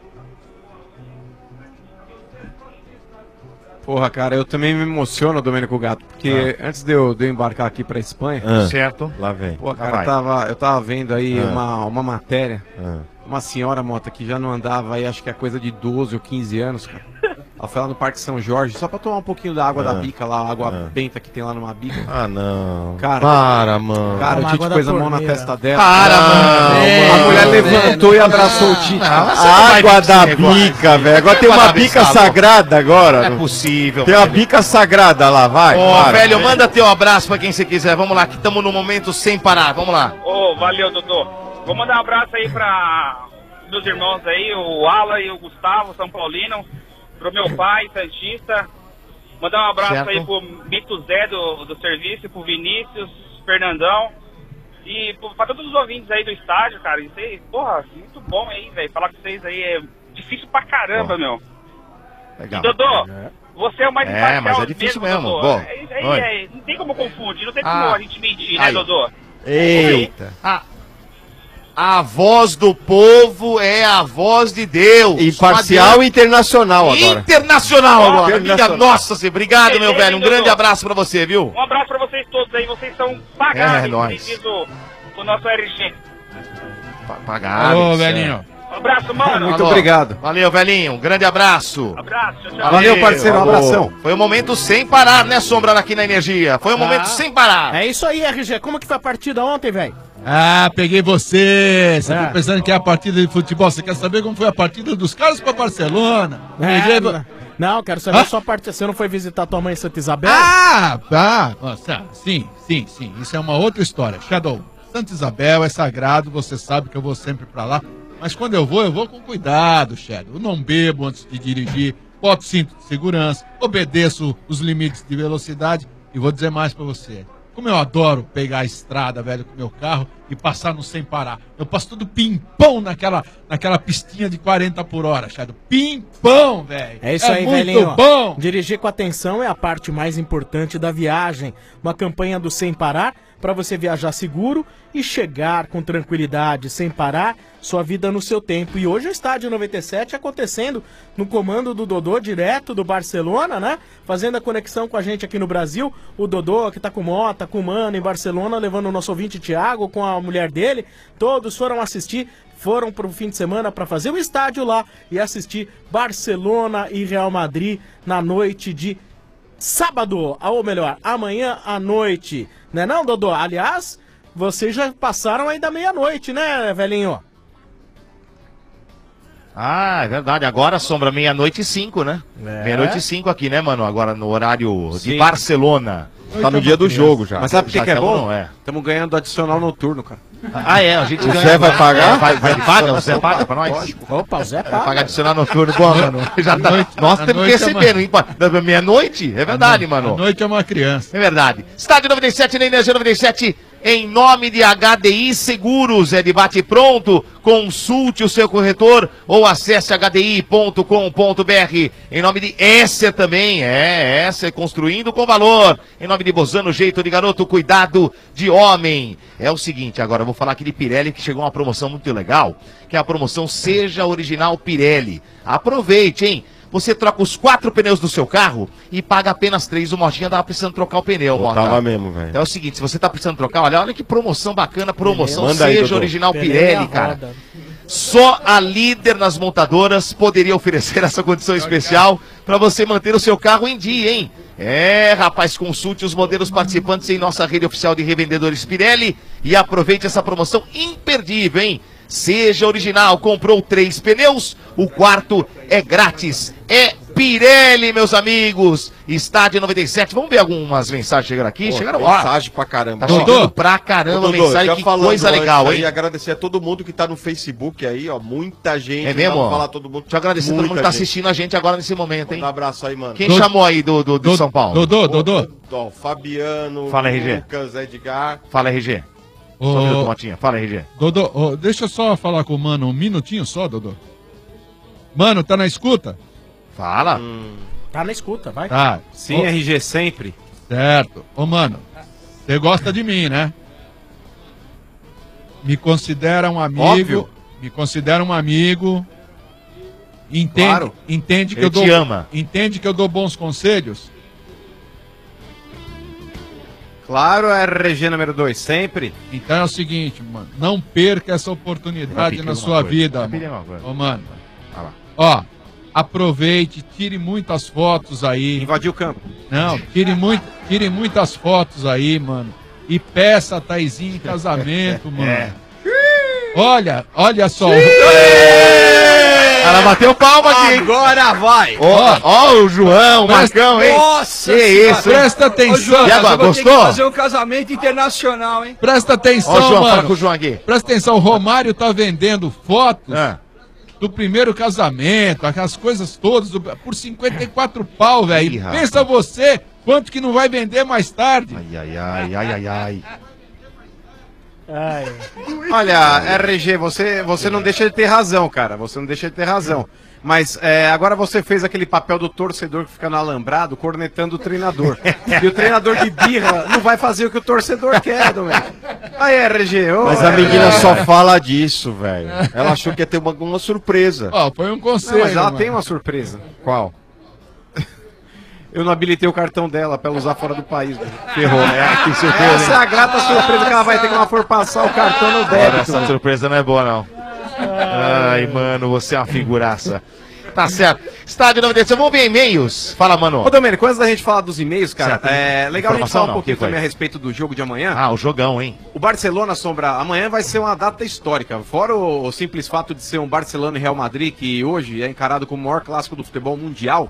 Porra, cara, eu também me emociono, Domênico Gato, porque antes de eu embarcar aqui pra Espanha... Certo. Lá vem. Pô, cara, eu tava vendo aí uma matéria, uma senhora, Mota, que já não andava aí, acho que é coisa de 12 ou 15 anos, cara. Ela foi lá no Parque São Jorge, só pra tomar um pouquinho da água da bica lá, a água benta que tem lá numa bica. Ah, não. Cara, para, mano. Cara, o Tite pôs a mão na testa dela. Para, mano. A mulher levantou e abraçou o Tite. Água da bica, velho. Agora tem uma bica sagrada agora. Não é possível. Tem uma bica sagrada lá, vai. Ô, velho, manda teu abraço pra quem você quiser. Vamos lá, que estamos no momento sem parar. Vamos lá. Ô, valeu, Dodô. Vou mandar um abraço aí pra meus irmãos aí, o Alan e o Gustavo, São Paulino. Pro meu pai, Santista. Mandar um abraço aí pro Mito Zé do serviço, pro Vinícius, Fernandão. E pra todos os ouvintes aí do estádio, cara. Isso aí, porra, muito bom aí, velho. Falar com vocês aí é difícil pra caramba, meu. Legal. E, Dodô, você é o mais imparcial mas é difícil mesmo. Dodô. Bom, não tem como confundir, não tem como a gente mentir, né, aí. Dodô? Eita. A voz do povo é a voz de Deus. Imparcial e internacional agora. Internacional agora. Internacional. Minha nossa, obrigado, meu velho. Um grande abraço pra você, viu? Um abraço pra vocês todos aí. Vocês são pagados, nóis. diz o nosso RG. Pagados. Ô, velhinho. Um abraço, mano. Muito obrigado. Valeu, velhinho. Um grande abraço. Abraço, tchau. Valeu, parceiro. Um abração. Foi um momento sem parar, né, Sombra, aqui na Energia. Foi um momento sem parar. É isso aí, RG. Como que foi a partida ontem, velho? Ah, peguei você. Você tá pensando que é a partida de futebol. Você quer saber como foi a partida dos caras pra Barcelona? Não, quero saber só a partida. Você não foi visitar tua mãe em Santa Isabel? Nossa, sim. Isso é uma outra história. Shadow, Santa Isabel é sagrado, você sabe que eu vou sempre pra lá. Mas quando eu vou com cuidado, Shadow. Eu não bebo antes de dirigir, boto cinto de segurança, obedeço os limites de velocidade e vou dizer mais pra você. Como eu adoro pegar a estrada, velho, com o meu carro e passar no sem parar. Eu passo tudo pimpão naquela pistinha de 40 por hora, Shadow. Pimpão, velho. É isso aí, muito velhinho. Bom. Dirigir com atenção é a parte mais importante da viagem. Uma campanha do Sem Parar para você viajar seguro e chegar com tranquilidade, sem parar, sua vida no seu tempo. E hoje o Estádio 97 acontecendo no comando do Dodô, direto do Barcelona, né? Fazendo a conexão com a gente aqui no Brasil. O Dodô, que tá com Mota, com o Mano em Barcelona, levando o nosso ouvinte Thiago com a mulher dele. Todos foram assistir, foram pro fim de semana para fazer o estádio lá e assistir Barcelona e Real Madrid na noite de sábado, ou melhor, amanhã à noite. Né não, Dodô? Aliás, vocês já passaram aí da meia-noite, né, velhinho? Ah, é verdade. Agora, Sombra, 00:05, né? 00:05 aqui, né, mano? Agora no horário de Barcelona. Tá no dia do jogo já. Mas sabe o que é bom? Não, Estamos ganhando adicional noturno, cara. A gente ganha. O Zé vai pagar? Vai pagar? O Zé paga pra nós? Opa, o Zé Vai paga. pagar adicional noturno. Bom, mano. Já tá... Nós temos que receber, hein? Meia-noite? É verdade, mano. A noite é uma criança. É verdade. Estádio 97, na Energia 97, em nome de HDI Seguros. É de bate pronto. Consulte o seu corretor ou acesse hdi.com.br. Em nome de Esser também. Esser construindo com valor. Em nome de Bozano, jeito de garoto, cuidado de homem. É o seguinte, agora eu vou falar aqui de Pirelli, que chegou uma promoção muito legal, que é a promoção Seja Original Pirelli. Aproveite, hein? Você troca os 4 pneus do seu carro e paga apenas 3. O Motinha tava precisando trocar o pneu, Mota. Tava mesmo, velho. Então é o seguinte, se você tá precisando trocar, olha que promoção bacana, promoção Manda aí, Seja Dodô. Original Pirelli Pirelli, na cara. roda. Só a Líder nas montadoras poderia oferecer essa condição especial para você manter o seu carro em dia, hein? É, rapaz, consulte os modelos participantes em nossa rede oficial de revendedores Pirelli e aproveite essa promoção imperdível, hein? Seja original, comprou 3 pneus, o 4º é grátis. É Pirelli, meus amigos. Estádio 97. Vamos ver algumas mensagens chegando aqui. Pô, chegaram mensagem pra caramba. Tá chegando pra caramba mensagem, que coisa legal, hein? E agradecer a todo mundo que tá no Facebook aí, ó. Muita gente. É mesmo? Falar todo mundo. Deixa eu agradecer a todo mundo que tá assistindo a gente agora nesse momento, hein? Um abraço aí, mano. Quem chamou aí do São Paulo? Dodô. Ó, Fabiano, Fala, RG. Lucas, Edgar. Fala, RG. Só um minuto, Motinha. Fala, RG. Dodô, deixa eu só falar com o Mano um minutinho só, Dodô. Mano, tá na escuta? Fala. Tá na escuta, vai. Tá. Sim, RG sempre. Certo. Ô, mano, você gosta de mim, né? Me considera um amigo. Óbvio. Me considera um amigo. Claro. Entende que Ele eu dou. te ama. Entende que eu dou bons conselhos? Claro, RG número 2, sempre. Então é o seguinte, mano. Não perca essa oportunidade na sua vida, mano. Ô, mano. Ó, aproveite, tire muitas fotos aí. Invadiu o campo. Não, tire muitas fotos aí, mano. E peça a Taizinha em casamento, mano. Olha só. Ela bateu palma aqui, hein? Agora vai. Ó, o João, o Marcão, hein? Nossa, que isso, hein? Presta atenção. Ô, João, E agora, vou ter que gostou? fazer um casamento internacional, hein? Presta atenção, Ó, João, mano. fala com o João aqui. Presta atenção, o Romário tá vendendo fotos do primeiro casamento, aquelas coisas todas, por 54 pau, velho. Pensa você, quanto que não vai vender mais tarde. Ai. Olha, RG, você não deixa de ter razão, cara. Você não deixa de ter razão. Mas agora você fez aquele papel do torcedor que fica no alambrado, cornetando o treinador. E o treinador de birra não vai fazer o que o torcedor quer, Domênico. Aí, RG. Mas a menina só fala disso, velho. Ela achou que ia ter uma surpresa. Ó, foi um conselho. Não, mas ela mano. tem uma surpresa. Qual? Eu não habilitei o cartão dela pra ela usar fora do país. Ferrou, né? Que surpresa, Essa é a grata surpresa que ela vai ter quando ela for passar o cartão no débito. Essa surpresa não é boa, não. Ai, mano, você é uma figuraça. Tá certo. Estádio 97, vamos ver e-mails. Fala, mano. Ô, Domênico, antes da gente falar dos e-mails, cara, Certo. é legal a gente falar um Informação pouquinho não, que também a foi? respeito do jogo de amanhã. Ah, o jogão, hein? O Barcelona, Sombra, amanhã vai ser uma data histórica. Fora o simples fato de ser um Barcelona e Real Madrid, que hoje é encarado como o maior clássico do futebol mundial,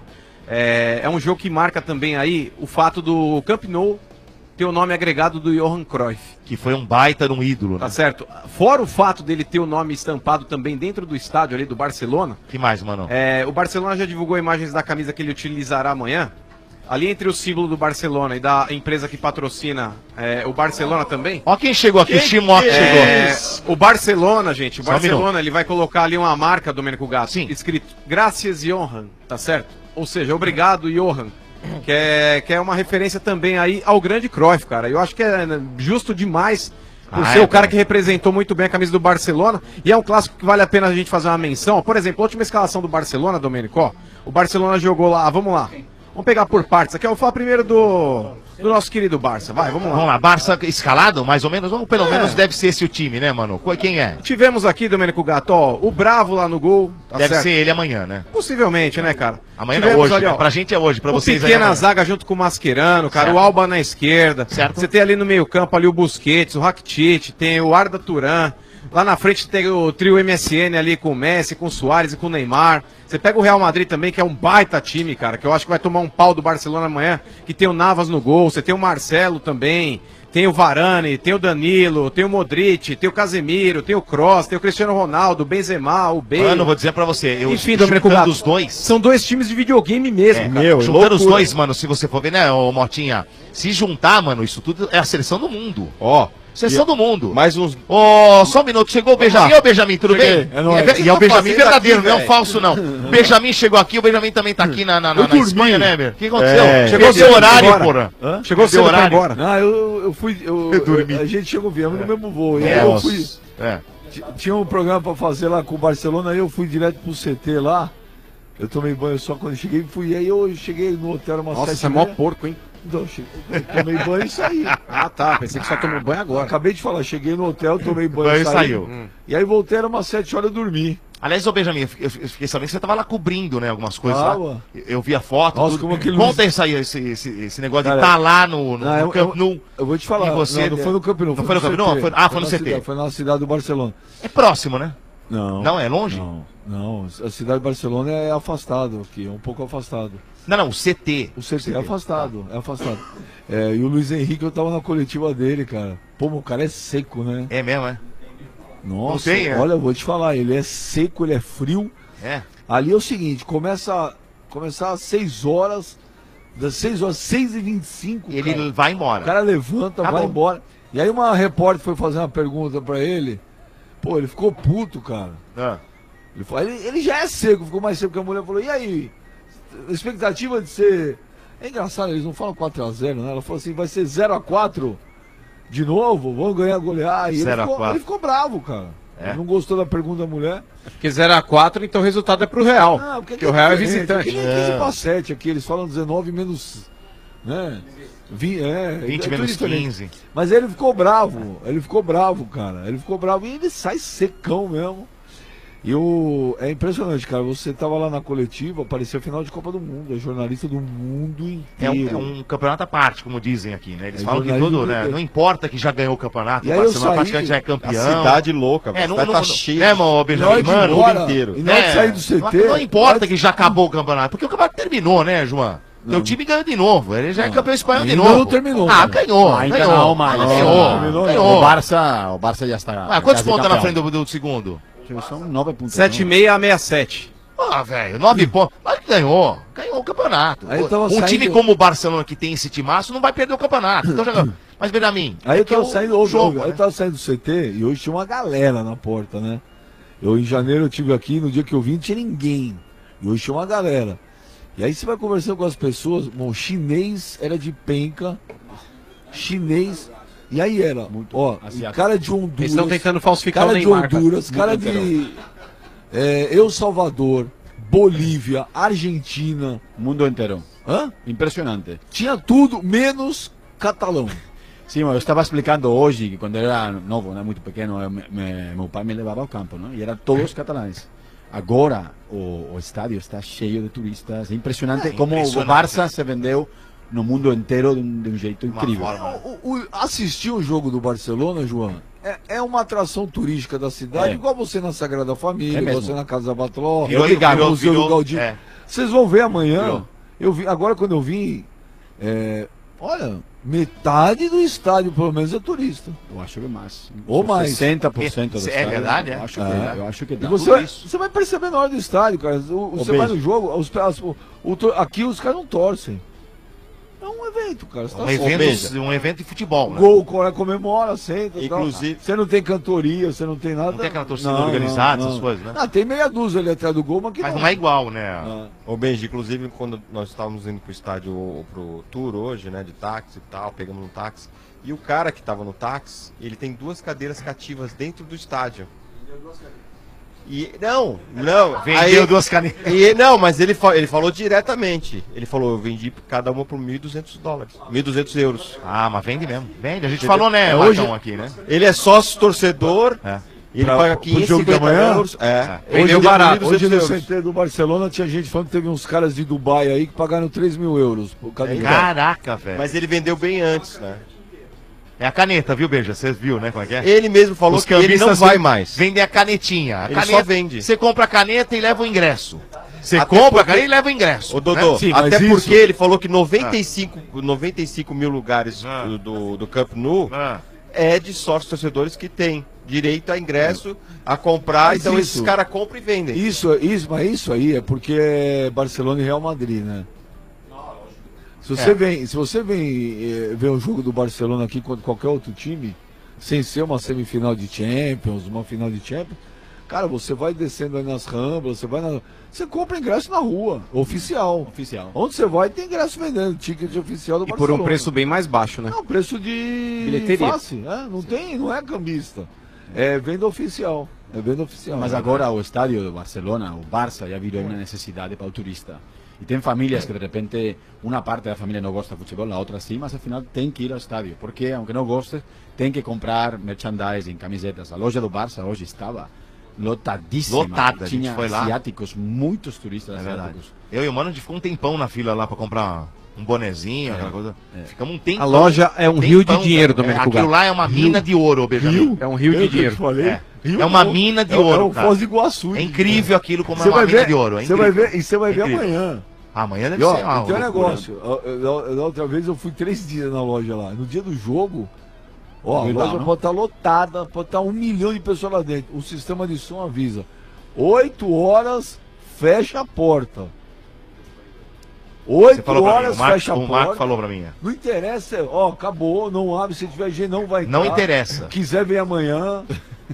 é um jogo que marca também aí o fato do Camp Nou ter o nome agregado do Johan Cruyff. Que foi um baita de um ídolo, né? Tá certo. Fora o fato dele ter o nome estampado também dentro do estádio ali do Barcelona. Que mais, mano? O Barcelona já divulgou imagens da camisa que ele utilizará amanhã. Ali entre o símbolo do Barcelona e da empresa que patrocina o Barcelona também. Ó quem chegou aqui, o Chimoque chegou. O Barcelona, gente, o Só um Barcelona, minuto. ele vai colocar ali uma marca, Domênico Gato, Sim. escrito Gracias Johan, tá certo? Ou seja, obrigado Johan, que é uma referência também aí ao grande Cruyff, cara. Eu acho que é justo demais por ser o cara que representou muito bem a camisa do Barcelona, e é um clássico que vale a pena a gente fazer uma menção. Por exemplo, a última escalação do Barcelona, Domênico, ó, o Barcelona jogou lá, vamos lá. Vamos pegar por partes aqui, eu vou falar primeiro do nosso querido Barça, vai, vamos lá. Vamos lá, Barça escalado, mais ou menos? Ou pelo menos deve ser esse o time, né, mano? Quem é? Tivemos aqui, Domênico Gato, ó, o Bravo lá no gol. Tá deve certo? ser ele amanhã, né? Possivelmente, né, cara? Amanhã Tivemos não, hoje, ali, ó, né? Pra gente é hoje, pra o vocês Piquet aí. na amanhã. zaga junto com o Mascherano, cara, Certo. o Alba na esquerda. Certo. Você tem ali no meio campo ali o Busquets, o Rakitic, tem o Arda Turan. Lá na frente tem o trio MSN ali com o Messi, com o Suárez e com o Neymar. Você pega o Real Madrid também, que é um baita time, cara, que eu acho que vai tomar um pau do Barcelona amanhã, que tem o Navas no gol, você tem o Marcelo também, tem o Varane, tem o Danilo, tem o Modric, tem o Casemiro, tem o Kroos, tem o Cristiano Ronaldo, o Benzema, o Bale. Mano, vou dizer pra você, eu Enfim, Domênico juntando Gato, os dois. são dois times de videogame mesmo, cara. Juntando os dois, mano, se você for ver, né, ô Motinha? Se juntar, mano, isso tudo é a seleção do mundo. Ó. Seleção do mundo. Mais uns. Ó, só um minuto, chegou o Benjamin. Ô, Benjamin, tudo Cheguei. bem? É nóis. E é o Benjamin verdadeiro, aqui, não é um velho? falso, não. O Benjamin chegou aqui, o Benjamin também tá aqui na Espanha, né, meu? O que aconteceu? Chegou Perdeu cedo horário, agora. porra. Hã? Chegou cedo pra ir embora. Não, eu fui. A gente chegou, viemos no mesmo voo. E aí eu fui. Tinha um programa pra fazer lá com o Barcelona, aí eu fui direto pro CT lá. Eu tomei banho só quando eu cheguei, fui. Aí eu cheguei no hotel umas Nossa, 7h30. você é mó porco, hein? Então, eu tomei banho e saí. Ah, tá. Pensei que só tomou banho agora. Acabei de falar, cheguei no hotel, tomei banho e saiu. E aí voltei, era umas 7 horas, eu dormi. Aliás, ô Benjamin, eu fiquei sabendo que você tava lá cobrindo, né, algumas coisas lá. Eu vi a foto. Nossa, tudo. como aquele Conta isso aí, esse negócio de estar lá no Camp Nou. Eu vou te falar, não foi no Camp Nou. Não foi no Camp Nou? Foi no CT. Foi na cidade do Barcelona. É próximo, né? Não. Não, é longe? Não, a cidade de Barcelona é afastado aqui, é um pouco afastado. Não, o CT. O CT é afastado, é afastado. E o Luiz Henrique, eu tava na coletiva dele, cara. Pô, o cara é seco, né? É mesmo, é? Nossa, olha, eu vou te falar, ele é seco, ele é frio. É. Ali é o seguinte, começa às 6 horas, das 6 horas, 6h25. Ele vai embora. O cara levanta, vai embora. E aí uma repórter foi fazer uma pergunta pra ele. Pô, ele ficou puto, cara. Ele já é seco, ficou mais seco que a mulher. Falou, e aí? Expectativa de ser... É engraçado, eles não falam 4x0, né? Ela falou assim, vai ser 0x4 de novo, vamos ganhar, golear. E ele ficou bravo, cara. Ele não gostou da pergunta da mulher. Porque 0x4, então o resultado é pro Real. Não, porque o Real é visitante. Aqui nem 15/7 aqui, eles falam 19 menos... Né? 20 menos 15. Mas ele ficou bravo, cara. Ele ficou bravo e ele sai secão mesmo. É impressionante, cara. Você tava lá na coletiva, parecia final de Copa do Mundo, é jornalista do mundo inteiro. É um campeonato à parte, como dizem aqui, né? Eles falam que tudo, né? Não importa que já ganhou o campeonato, e aí eu saí, praticamente já é campeão. A cidade louca, tá cheio. Né, mano, Benjamin? Mano, o mundo inteiro. E nós sair do CT. Não importa que já acabou o campeonato, porque o campeonato terminou, né, João? Teu time ganhou de novo, ele já é campeão espanhol de novo. Não terminou. Ganhou. Ainda não, mas ganhou. O Barça já está. Quantos pontos na frente do segundo? São 9 pontos. 7,5 a 67. Velho, 9 pontos. Mas ganhou o campeonato. Time como o Barcelona, que tem esse timaço, não vai perder o campeonato. Então, mas, Benjamin, aí eu tava saindo eu tava saindo do CT e hoje tinha uma galera na porta, né? Em janeiro eu estive aqui, no dia que eu vim não tinha ninguém. E hoje tinha uma galera. E aí você vai conversando com as pessoas, bom, chinês era de penca, e aí era, cara de Honduras. Eles estão tentando falsificar cara o Neymar. De Honduras, cara de El Salvador, Bolívia, Argentina. Mundo inteiro. Hã? Impressionante. Tinha tudo, menos catalão. Sim, eu estava explicando hoje que quando eu era novo, né, muito pequeno, meu pai me levava ao campo, né, e eram todos catalães. Agora o estádio está cheio de turistas. É impressionante como o Barça se vendeu no mundo inteiro de um jeito incrível. Assistir o jogo do Barcelona, João, é uma atração turística da cidade, igual você na Sagrada Família, você na Casa da Batló, no Museu do Gaudí. Vocês vão ver amanhã. Agora quando eu vim, olha, metade do estádio pelo menos é turista. Eu acho que mais. Ou mais. 60% do estádio. É verdade, é? Eu acho que dá. E você vai perceber na hora do estádio, cara. Você vai no jogo, aqui os caras não torcem. É um evento, cara. Um evento de futebol, né? Gol, comemora, senta. Inclusive, você não tem cantoria, você não tem nada. Não tem aquela torcida organizada, essas coisas, né? Tem meia dúzia ali atrás do gol, mas não é igual, né? Ô Benji, inclusive quando nós estávamos indo pro estádio, pro tour hoje, né, de táxi e tal, pegamos um táxi, e o cara que estava no táxi, ele tem 2 cadeiras cativas dentro do estádio. Não. Vendeu 2 canetas. Não, mas ele falou diretamente. Ele falou, eu vendi cada uma por $1.200. 1.200 euros. Mas vende mesmo. Vende. A gente falou, né, hoje aqui, né? Ele é sócio torcedor. Ele paga 550 euros. Vendeu barato. Hoje no CT do Barcelona tinha gente falando que teve uns caras de Dubai aí que pagaram 3 mil euros. Caraca, velho. Mas ele vendeu bem antes, né? É a caneta, viu, Beija? Vocês viu, né, como é que é? Ele mesmo falou que ele não vai mais. Vendem a canetinha. Ele só vende. Você compra a caneta e leva o ingresso. Você compra a caneta e leva o ingresso. Ô, Dodô, né? até porque ele falou que 95 mil lugares do Camp Nou é de sócios torcedores que tem direito a ingresso, a comprar, então esses caras compram e vendem. Mas isso aí é porque é Barcelona e Real Madrid, né? Se você vem ver um jogo do Barcelona aqui contra qualquer outro time, sem ser uma semifinal de Champions, uma final de Champions, cara, você vai descendo aí nas Ramblas, você compra ingresso na rua, oficial. Onde você vai tem ingresso vendendo, ticket oficial do Barcelona. E por um preço bem mais baixo, né? Não, preço de bilheteria. Face, não é cambista. É venda oficial. Mas agora o estádio do Barcelona, o Barça, já virou uma necessidade para o turista. E tem famílias que de repente uma parte da família não gosta de futebol, a outra sim, mas afinal tem que ir ao estádio, porque aunque não goste, tem que comprar merchandising, camisetas. A loja do Barça hoje estava lotadíssima. Lotada, a gente tinha foi lá. asiáticos, muitos turistas asiáticos. Eu e o Mano, a gente ficou um tempão na fila lá pra comprar um bonezinho, aquela coisa. Ficamos um tempão. A loja é um rio de dinheiro, Domênico Aquilo lá é uma mina de ouro, Benjamin. É um rio de dinheiro. É uma mina de ouro. É o Foz do Iguaçu. É incrível aquilo como é uma mina de ouro. Você vai ver, e você vai ver amanhã. Amanhã deve ser uma tem um negócio. Da outra vez eu fui 3 dias na loja lá. No dia do jogo, a loja pode estar lotada, pode estar 1 milhão de pessoas lá dentro. O sistema de som avisa. 8 horas, fecha a porta. 8 horas, fecha a porta. O Marco falou pra mim. Não interessa, acabou, não abre, se tiver gente não vai Não interessa. Quiser vir amanhã.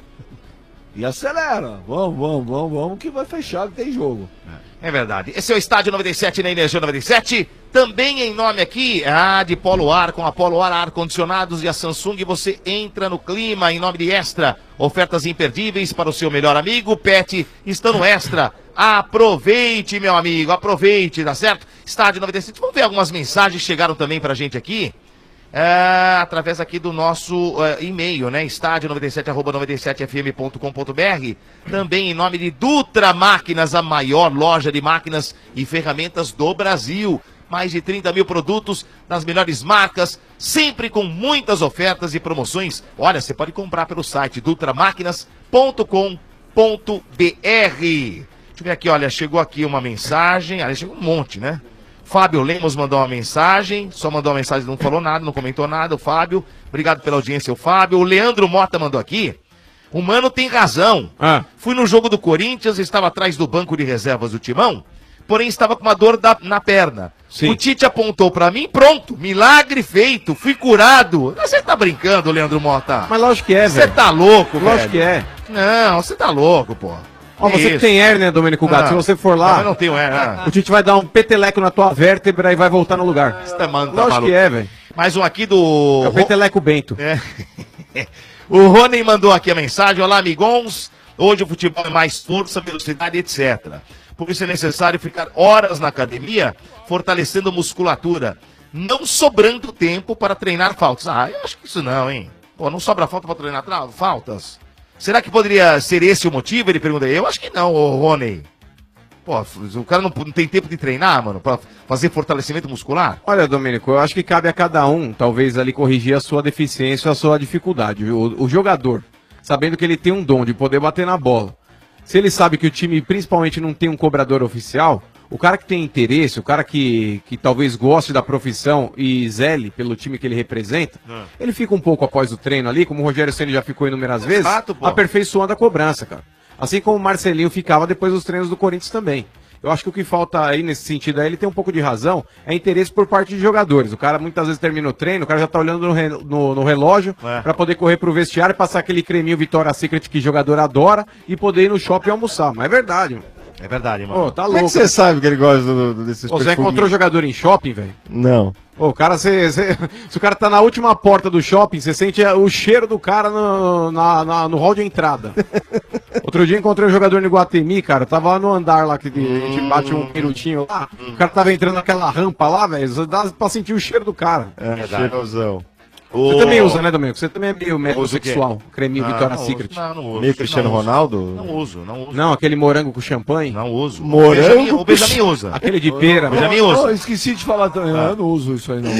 E acelera. Vamos que vai fechar, que tem jogo. É verdade. Esse é o Estádio 97 na Energia 97. Também em nome aqui de Polo Ar, com a Polo Ar Ar-Condicionados e a Samsung, você entra no clima em nome de Extra. Ofertas imperdíveis para o seu melhor amigo. Pet está no Extra. Aproveite, meu amigo, aproveite, tá certo? Estádio 97. Vamos ver algumas mensagens que chegaram também pra gente aqui. Através aqui do nosso e-mail, né? estádio97@97fm.com.br. Também em nome de Dutra Máquinas, a maior loja de máquinas e ferramentas do Brasil. Mais de 30 mil produtos das melhores marcas, sempre com muitas ofertas e promoções. Olha, você pode comprar pelo site dutramaquinas.com.br. Deixa eu ver aqui, olha, chegou aqui uma mensagem, chegou um monte, né? Fábio Lemos mandou uma mensagem, só mandou uma mensagem, não falou nada, não comentou nada, o Fábio. Obrigado pela audiência, o Fábio. O Leandro Mota mandou aqui. O Mano tem razão. Fui no jogo do Corinthians, estava atrás do banco de reservas do Timão, porém estava com uma dor na perna. Sim. O Tite apontou pra mim, pronto, milagre feito, fui curado. Você tá brincando, Leandro Mota? Mas lógico que é, velho. Você tá louco, velho. Lógico que é. Não, você tá louco, pô. Você que tem hérnia, Domênico Gato, se você for lá, eu não tenho hérnia. O Tite vai dar um peteleco na tua vértebra e vai voltar no lugar. Lógico que é, velho. Mais um aqui do... É o peteleco Bento. O Rony mandou aqui a mensagem. Olá, amigons. Hoje o futebol é mais força, velocidade, etc. Por isso é necessário ficar horas na academia, fortalecendo musculatura, não sobrando tempo para treinar faltas. Eu acho que isso não, hein? Pô, não sobra falta para treinar faltas? Será que poderia ser esse o motivo? Ele pergunta. Eu acho que não, Rony. Pô, o cara não tem tempo de treinar, mano, pra fazer fortalecimento muscular? Olha, Domênico, eu acho que cabe a cada um, talvez, ali corrigir a sua deficiência, a sua dificuldade. O jogador, sabendo que ele tem um dom de poder bater na bola, se ele sabe que o time principalmente não tem um cobrador oficial, o cara que tem interesse, o cara que talvez goste da profissão e zele pelo time que ele representa, ele fica um pouco após o treino ali, como o Rogério Ceni já ficou inúmeras vezes, aperfeiçoando a cobrança, cara. Assim como o Marcelinho ficava depois dos treinos do Corinthians também. Eu acho que o que falta aí nesse sentido aí, ele tem um pouco de razão, é interesse por parte de jogadores. O cara muitas vezes termina o treino, o cara já tá olhando no relógio pra poder correr pro vestiário e passar aquele creminho Victoria's Secret que jogador adora e poder ir no shopping almoçar. Mas é verdade, mano. É verdade, mano. Tá Como é louco. que você sabe que ele gosta desses Você encontrou jogador em shopping, velho? Não. O cara, se o cara tá na última porta do shopping, você sente o cheiro do cara no hall de entrada. Outro dia encontrei um jogador no Iguatemi, cara, tava lá no andar lá, que a gente bate um minutinho lá, o cara tava entrando naquela rampa lá, velho, dá pra sentir o cheiro do cara. Cheirosão. Você também usa, né, Domênico? Você também é meio metrosexual, creminho Victoria's Secret. Não uso. Meio Cristiano Ronaldo? Não uso. Não, aquele morango com champanhe? Não uso. Morango? O Benjamin usa. Aquele de pera. O Benjamin usa. Esqueci de falar também, eu não uso isso aí não.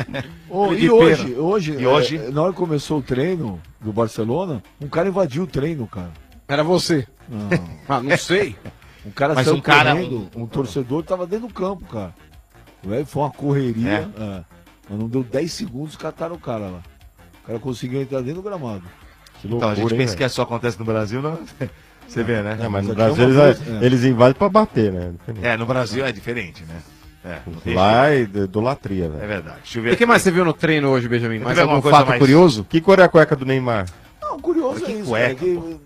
E hoje, na hora que começou o treino do Barcelona, um cara invadiu o treino, cara. Era você. Não sei. Um cara Mas saiu um cara- correndo, um torcedor tava dentro do campo, cara. Foi uma correria. Mas não deu 10 segundos, cataram o cara lá. O cara conseguiu entrar dentro do gramado. Que Então, a gente pensa que só acontece no Brasil, não? Você vê, né? Mas no aqui é Brasil uma eles invadem pra bater, né? No Brasil é diferente, né? Não tem Lá jeito. é idolatria, velho. É verdade. Deixa eu ver E o que aqui. mais você viu no treino hoje, Benjamin? Mais Teve alguma algum coisa fato mais- curioso? Que cor é a cueca do Neymar? Não, curioso é isso, cueca, cara, que-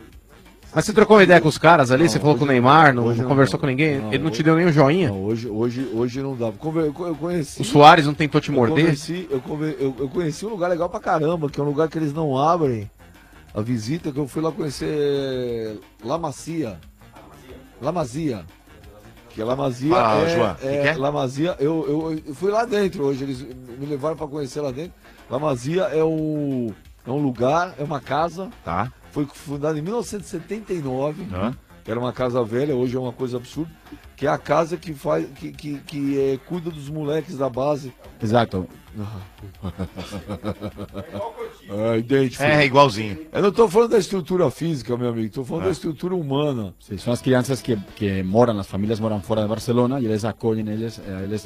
Mas você trocou uma ideia com os caras ali? Você falou com o Neymar, não hoje conversou dá. com ninguém? Não, Ele não te deu nem um joinha? Não, hoje não dá. Eu conheci. O Soares não tentou te morder? Eu conheci um lugar legal pra caramba, que é um lugar que eles não abrem a visita, que eu fui lá conhecer La Macia. Que a La Masia La Masia, eu fui lá dentro hoje, eles me levaram para conhecer lá dentro. La Masia é um lugar, é uma casa, foi fundada em 1979, que era uma casa velha, hoje é uma coisa absurda, que é a casa que faz, cuida dos moleques da base. Exato. Idêntico. É igualzinho. Eu não estou falando da estrutura física, meu amigo, estou falando da estrutura humana. Sí, son as crianças que moram, as famílias moram fora de Barcelona e eles acolhem eles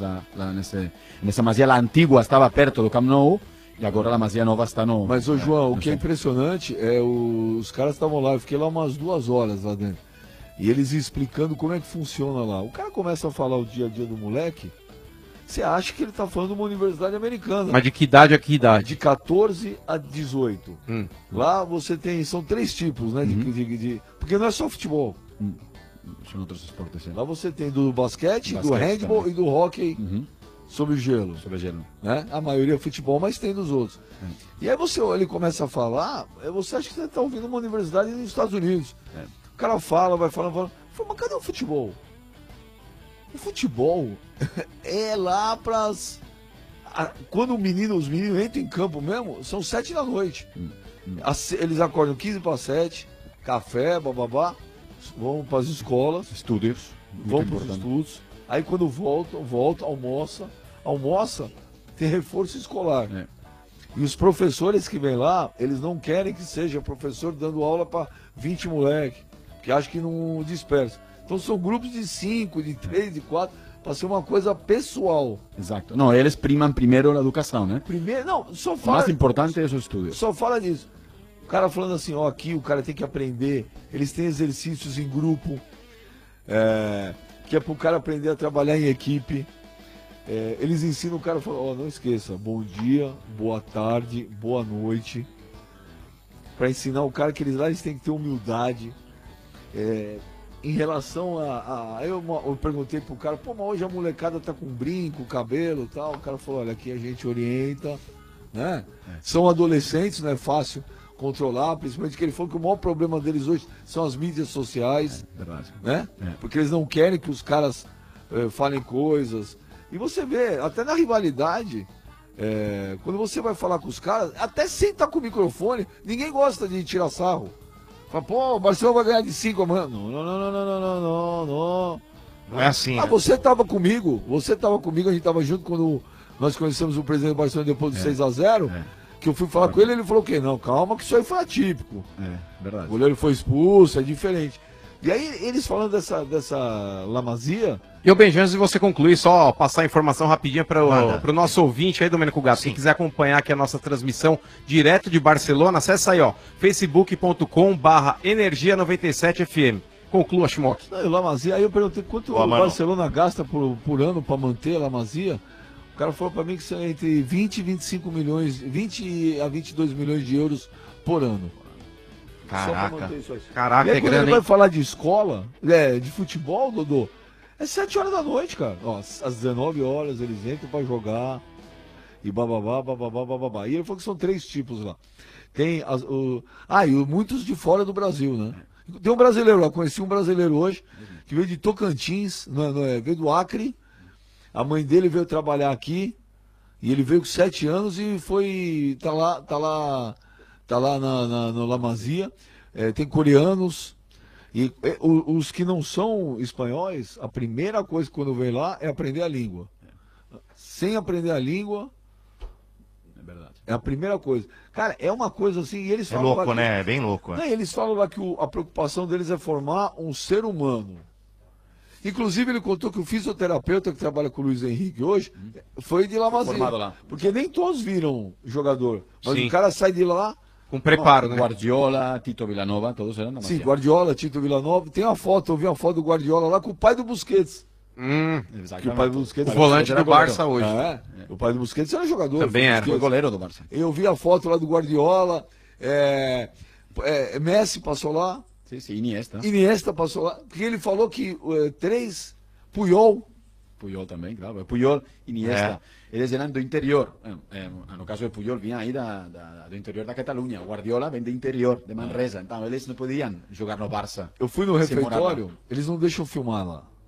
nessa Masia. A antiga estava perto do Camp Nou e agora a Masia nova está no... Mas, ô João, o que é impressionante é os caras estavam lá, eu fiquei lá umas 2 horas lá dentro. E eles explicando como é que funciona lá. O cara começa a falar o dia a dia do moleque, você acha que ele está falando de uma universidade americana. Mas de que idade a que idade? De 14 a 18. Lá você tem, são 3 tipos, né? Porque não é só futebol. São outros esportes. Lá você tem do basquete do handball também. E do hóquei sobre gelo. Sobre gelo. Né? A maioria é futebol, mas tem dos outros. E aí ele começa a falar, você acha que você está ouvindo uma universidade nos Estados Unidos. O cara fala, vai falando. Mas cadê o futebol? O futebol é lá pras... Quando os meninos entram em campo mesmo, são 7 da noite. Eles acordam 15 para 7, café, bababá, vão para as escolas. Estúdios. Vão para os estudos. Aí quando volta, almoça, tem reforço escolar. E os professores que vêm lá, eles não querem que seja professor dando aula para 20 moleques, que acham que não dispersa. Então são grupos de 5, de 3, de 4, para ser uma coisa pessoal. Exato. Não, eles primam primeiro a educação, né? Primeiro, não, só o fala... mais importante é o estudo. Só fala disso. O cara falando assim, aqui o cara tem que aprender, eles têm exercícios em grupo, que é para o cara aprender a trabalhar em equipe. Eles ensinam o cara a falar, não esqueça, bom dia, boa tarde, boa noite. Para ensinar o cara que eles têm que ter humildade. Em relação eu perguntei pro cara, mas hoje a molecada tá com brinco, cabelo e tal. O cara falou, olha, aqui a gente orienta, né? São adolescentes, não é fácil controlar, principalmente que ele falou que o maior problema deles hoje são as mídias sociais, verdade. Né? Porque eles não querem que os caras falem coisas. E você vê, até na rivalidade, quando você vai falar com os caras, até sem estar com o microfone, ninguém gosta de tirar sarro. Fala, o Barcelona vai ganhar de 5, mano. Não. Não é assim. Você tava comigo, a gente tava junto quando nós conhecemos o presidente do Barcelona depois do 6-0, que eu fui falar com ele falou o quê? Não, calma que isso aí foi atípico. Verdade. O goleiro foi expulso, é diferente. E aí, eles falando dessa La Masia... E o Benjamin, se você concluir, só passar a informação rapidinha para o nosso ouvinte aí, Domênico Gato. Quem quiser acompanhar aqui a nossa transmissão direto de Barcelona, acessa aí, facebook.com/energia97fm. Conclua, Schmock. La Masia, aí eu perguntei quanto o Barcelona gasta por ano para manter a La Masia. O cara falou para mim que são entre 20 e 25 milhões, 20 a 22 milhões de euros por ano. Caraca. Caraca, e aí, quando ele vai falar de escola, de futebol, Dodô, é 7 horas da noite, cara. Às 19 horas eles entram pra jogar e bababá. E ele falou que são 3 tipos lá. Tem e muitos de fora do Brasil, né? Tem um brasileiro lá, conheci um brasileiro hoje, que veio de Tocantins, veio do Acre. A mãe dele veio trabalhar aqui, e ele veio com 7 anos e tá lá no La Masia. Tem coreanos. E os que não são espanhóis, a primeira coisa quando vem lá é aprender a língua. Sem aprender a língua, é verdade. É a primeira coisa. Cara, é uma coisa assim, e eles falam... É louco, né? É bem louco. Não, eles falam lá que a preocupação deles é formar um ser humano. Inclusive, ele contou que o fisioterapeuta que trabalha com o Luiz Henrique hoje foi de La Masia. Lá. Porque nem todos viram jogador. Mas o cara sai de lá... Com preparo, né? Guardiola, Tito Villanova, todos eram da Sim, Guardiola, Tito Villanova. Tem uma foto, eu vi uma foto do Guardiola lá com o pai do Busquets. Que o pai do Busquets o volante do Barça hoje. O pai do Busquets era jogador. Também era. Foi goleiro do Barça. Eu vi a foto lá do Guardiola. Messi passou lá. Sim, Iniesta. Iniesta passou lá. Porque ele falou que 3, Puyol também, claro. Puyol, Iniesta. Eles eram do interior. No caso de Puyol, vinha aí do interior da Catalunha. Guardiola vem do interior, de Manresa. Então, eles não podiam jogar no Barça. Eu fui no refeitório, eles não deixam filmar lá.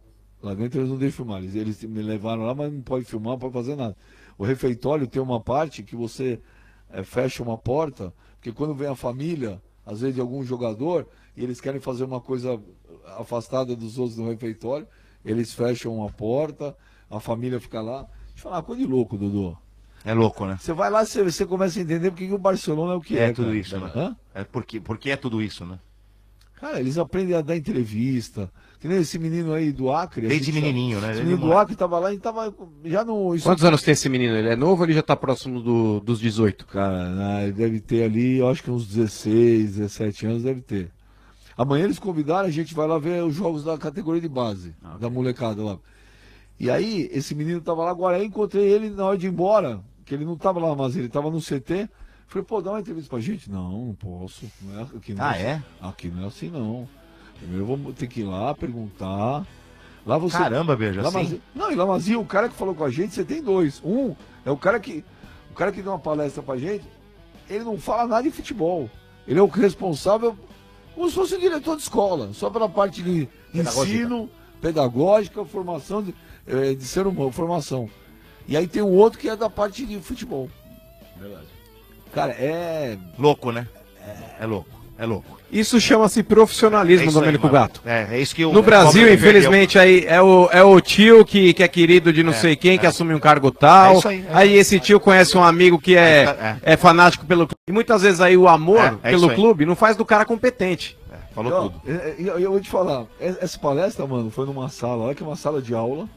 Lá dentro eles não deixam filmar. Eles me levaram lá, mas não pode filmar, não pode fazer nada. O refeitório tem uma parte que você fecha uma porta, porque quando vem a família, às vezes de algum jogador, e eles querem fazer uma coisa afastada dos outros no refeitório, eles fecham uma porta, a família fica lá. Deixa eu falar uma coisa de louco, Dudu. É louco, né? Você vai lá, você começa a entender porque o Barcelona é o que é. É tudo cara. isso, né? Hã? Porque é tudo isso, né? Cara, eles aprendem a dar entrevista. Que nem esse menino aí do Acre. Desde menininho, né? Esse menino do Acre tava lá e tava já no... Quantos anos tem esse menino? Ele é novo ou ele já tá próximo dos 18? Cara, ele deve ter ali, eu acho que uns 16, 17 anos deve ter. Amanhã eles convidaram, a gente vai lá ver os jogos da categoria de base, da molecada lá. E aí, esse menino tava lá, agora eu encontrei ele na hora de ir embora, que ele não tava lá, mas ele tava no CT. Falei, pô, dá uma entrevista pra gente. Não posso. Não é, aqui não é? Aqui não é assim, não. Primeiro eu vou ter que ir lá, perguntar. Lá você... Caramba, veja, assim? Não, em Lamazia, o cara que falou com a gente, você tem dois. Um é o cara que deu uma palestra pra gente, ele não fala nada de futebol. Ele é o responsável, como se fosse o diretor de escola, só pela parte de ensino, pedagógica, formação de ser humano, formação. E aí tem um outro que é da parte de futebol. Verdade. Cara, é... louco, né? É louco. Isso chama-se profissionalismo, Domênico Gato. É isso que eu... No Brasil, infelizmente, aí é o tio que é querido de não sei quem, que assume um cargo tal. É isso aí, aí esse tio conhece um amigo que é fanático pelo clube. E muitas vezes aí o amor pelo clube não faz do cara competente. Falou tudo. Eu vou te falar, essa palestra, mano, foi numa sala, olha que é uma sala de aula.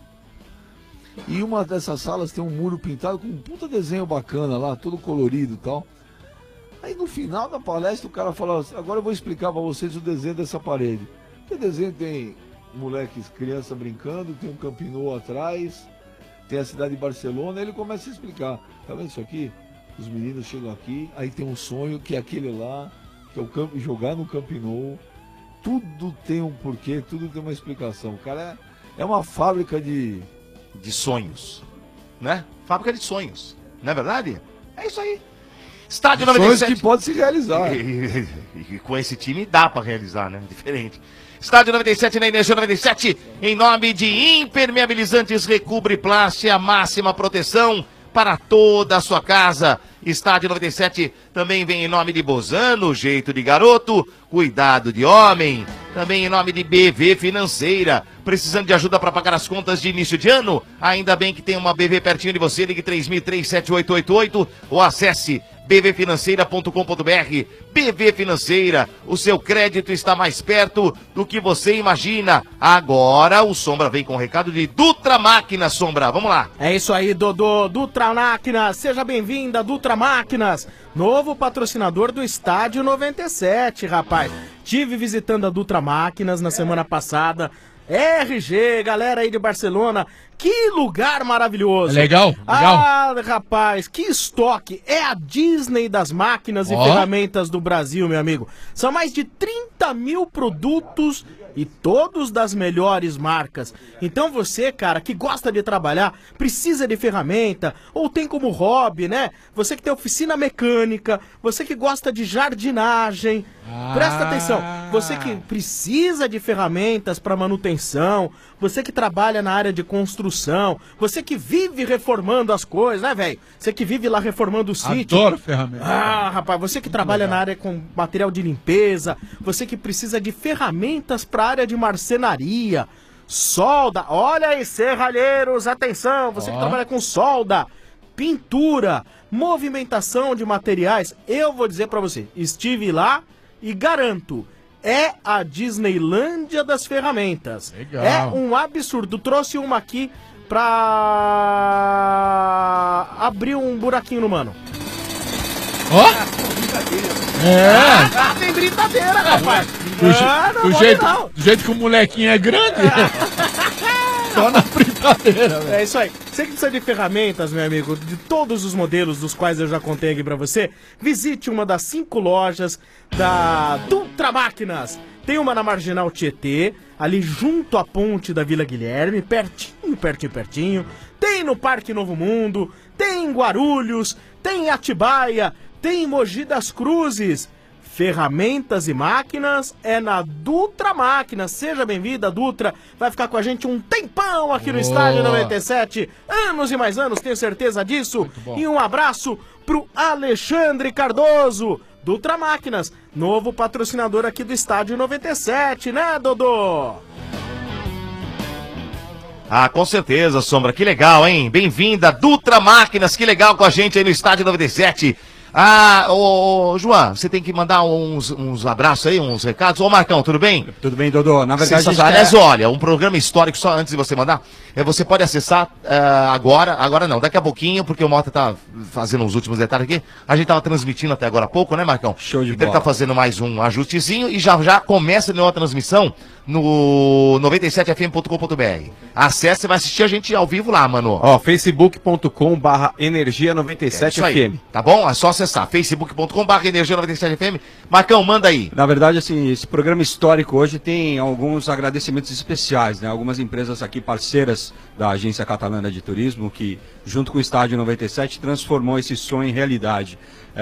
E uma dessas salas tem um muro pintado com um puta desenho bacana lá, todo colorido e tal. Aí no final da palestra o cara fala assim, agora eu vou explicar pra vocês o desenho dessa parede. O desenho tem moleques, criança brincando, tem um Camp Nou atrás, tem a cidade de Barcelona, aí ele começa a explicar. Tá vendo isso aqui? Os meninos chegam aqui, aí tem um sonho que é aquele lá, que é o jogar no Camp Nou. Tudo tem um porquê, tudo tem uma explicação. O cara é uma fábrica de sonhos, né? Fábrica de sonhos, não é verdade? É isso aí. Estádio 97. Sonhos que pode se realizar. E com esse time dá pra realizar, né? Diferente. Estádio 97 na Energia 97, em nome de Impermeabilizantes Recubre Plast, a máxima proteção para toda a sua casa. Estádio 97 também vem em nome de Bozano, jeito de garoto, cuidado de homem. Também em nome de BV Financeira. Precisando de ajuda para pagar as contas de início de ano? Ainda bem que tem uma BV pertinho de você. Ligue 30037888 ou acesse bvfinanceira.com.br. BV Financeira, o seu crédito está mais perto do que você imagina. Agora o Sombra vem com o recado de Dutra Máquinas, Sombra. Vamos lá. É isso aí, Dodô. Dutra Máquinas, seja bem-vinda, Dutra Máquinas. Novo patrocinador do Estádio 97, rapaz. Tive visitando a Dutra Máquinas na semana passada. RG, galera aí de Barcelona, que lugar maravilhoso. É legal? Ah, rapaz, que estoque. É a Disney das máquinas e ferramentas do Brasil, meu amigo. São mais de 30 mil produtos e todos das melhores marcas. Então você, cara, que gosta de trabalhar, precisa de ferramenta, ou tem como hobby, né? Você que tem oficina mecânica, você que gosta de jardinagem, presta atenção. Você que precisa de ferramentas para manutenção, você que trabalha na área de construção, você que vive reformando as coisas, né, velho? Você que vive lá reformando o sítio. Adoro ferramenta. Ah, rapaz, você que trabalha na área com material de limpeza, você que precisa de ferramentas para área de marcenaria, solda, olha aí, serralheiros, atenção, você que trabalha com solda, pintura, movimentação de materiais, eu vou dizer pra você, estive lá e garanto, é a Disneylândia das ferramentas. Legal. É um absurdo, trouxe uma aqui pra abrir um buraquinho no mano. Tem brincadeira, rapaz. Do jeito que o molequinho é grande. Só na brincadeira, velho. É isso aí. Você que precisa de ferramentas, meu amigo, de todos os modelos dos quais eu já contei aqui pra você, visite uma das 5 lojas da Dutra Máquinas. Tem uma na Marginal Tietê, ali junto à ponte da Vila Guilherme, pertinho. Tem no Parque Novo Mundo, tem em Guarulhos, tem em Atibaia, tem em Mogi das Cruzes. ferramentas e máquinas é na Dutra Máquinas. Seja bem-vinda, Dutra. Vai ficar com a gente um tempão aqui no Estádio 97. Anos e mais anos, tenho certeza disso. E um abraço pro Alexandre Cardoso. Dutra Máquinas, novo patrocinador aqui do Estádio 97, né, Dodô? Ah, com certeza, Sombra, que legal, hein? Bem-vinda, Dutra Máquinas, que legal com a gente aí no Estádio 97. Ah, João, você tem que mandar uns abraços aí, uns recados. Ô, Marcão, tudo bem? Tudo bem, Dodô. Na verdade, aliás, olha, um programa histórico, só antes de você mandar, você pode acessar agora não, daqui a pouquinho, porque o Mota tá fazendo os últimos detalhes aqui. A gente tava transmitindo até agora há pouco, né, Marcão? Show de então bola. Ele tá fazendo mais um ajustezinho e já começa a nova transmissão no 97fm.com.br. Acesse e vai assistir a gente ao vivo lá, mano. Ó, facebook.com/energia97fm. Tá bom? É só acessar facebook.com/energia97fm. Marcão, manda aí. Na verdade, assim, esse programa histórico hoje tem alguns agradecimentos especiais, né? Algumas empresas aqui parceiras da Agência Catalana de Turismo que, junto com o Estádio 97, transformou esse sonho em realidade.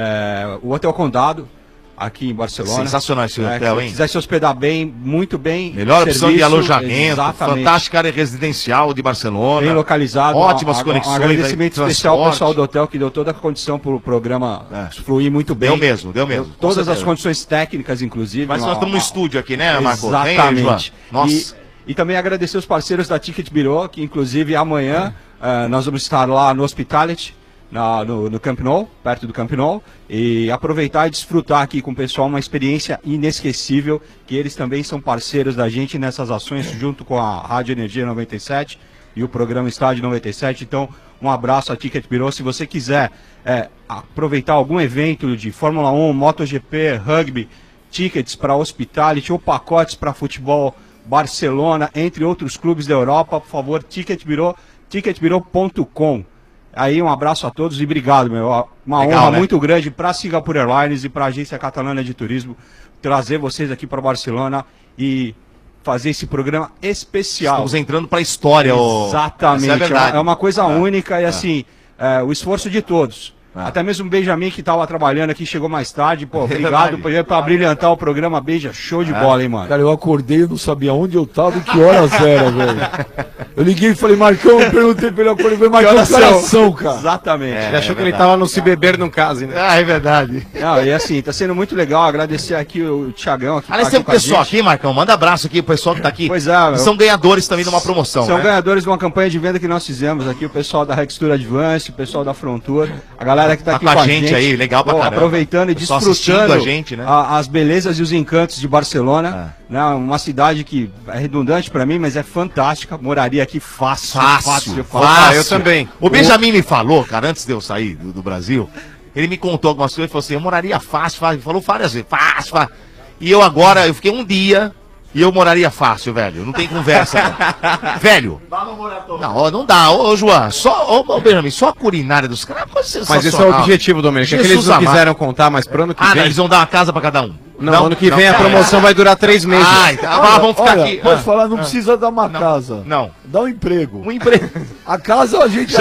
O Hotel Condado, aqui em Barcelona. Sensacional esse hotel, hein? Se quiser se hospedar bem, muito bem. Melhor opção de alojamento, exatamente. Fantástica área residencial de Barcelona. Bem localizado. Ótimas conexões. Um agradecimento especial ao pessoal do hotel que deu toda a condição para o programa fluir muito bem. Deu mesmo. Todas as condições técnicas, inclusive. Mas nós estamos no estúdio aqui, né, Marco? Exatamente. Nossa. E também agradecer os parceiros da Ticket Bureau, que inclusive amanhã nós vamos estar lá no Hospitality, no Camp Nou, perto do Camp Nou, e aproveitar e desfrutar aqui com o pessoal uma experiência inesquecível, que eles também são parceiros da gente nessas ações, junto com a Rádio Energia 97 e o programa Estádio 97. Então, um abraço à Ticket Bureau. Se você quiser aproveitar algum evento de Fórmula 1, MotoGP, rugby, tickets para Hospitality ou pacotes para futebol, Barcelona, entre outros clubes da Europa, por favor, Ticket Bureau, ticketbureau.com. Aí um abraço a todos e obrigado, meu. Uma honra muito grande para a Singapore Airlines e para a Agência Catalana de Turismo trazer vocês aqui para Barcelona e fazer esse programa especial. Estamos entrando para a história. Exatamente. É uma coisa única e assim, o esforço de todos. Até mesmo o Benjamin, que estava trabalhando aqui, chegou mais tarde. Pô, obrigado para brilhantar o programa. Beija, show de bola, hein, mano? Cara, eu acordei, eu não sabia onde eu tava e que horas era, velho. Eu liguei e falei, Marcão, eu perguntei pra ele, eu falei, Marcão, coração, cara. Exatamente. Ele achou que ele tava no Se Beber Não Case, né? É verdade. Não, e assim, tá sendo muito legal. Agradecer aqui o Thiagão. Aliás, tem um pessoal aqui, Marcão, manda abraço aqui, o pessoal que tá aqui. Pois é, são ganhadores também de uma promoção. São ganhadores de uma campanha de venda que nós fizemos aqui, o pessoal da Rextur Advance, o pessoal da Frontour, a galera que tá aqui com a gente aí, legal pra caramba. Aproveitando e desfrutando a gente, né? As belezas e os encantos de Barcelona, né? Uma cidade que é redundante pra mim, mas é fantástica. Moraria aqui fácil. Eu também. O Benjamin me falou, cara, antes de eu sair do Brasil, ele me contou algumas coisas e falou assim, eu moraria fácil, falou várias vezes, fácil. E eu fiquei um dia e eu moraria fácil, velho. Não tem conversa, velho. Não dá, ô João, ô Benjamin, só a culinária dos caras. Mas esse é o objetivo, Domênico, é que eles não quiseram contar, mas pro ano que vem... eles vão dar uma casa pra cada um. Não, ano que vem a promoção vai durar 3 meses. Vamos ficar aqui. Pode falar, não precisa dar uma casa. Não. Dá um emprego. Um emprego. A casa a gente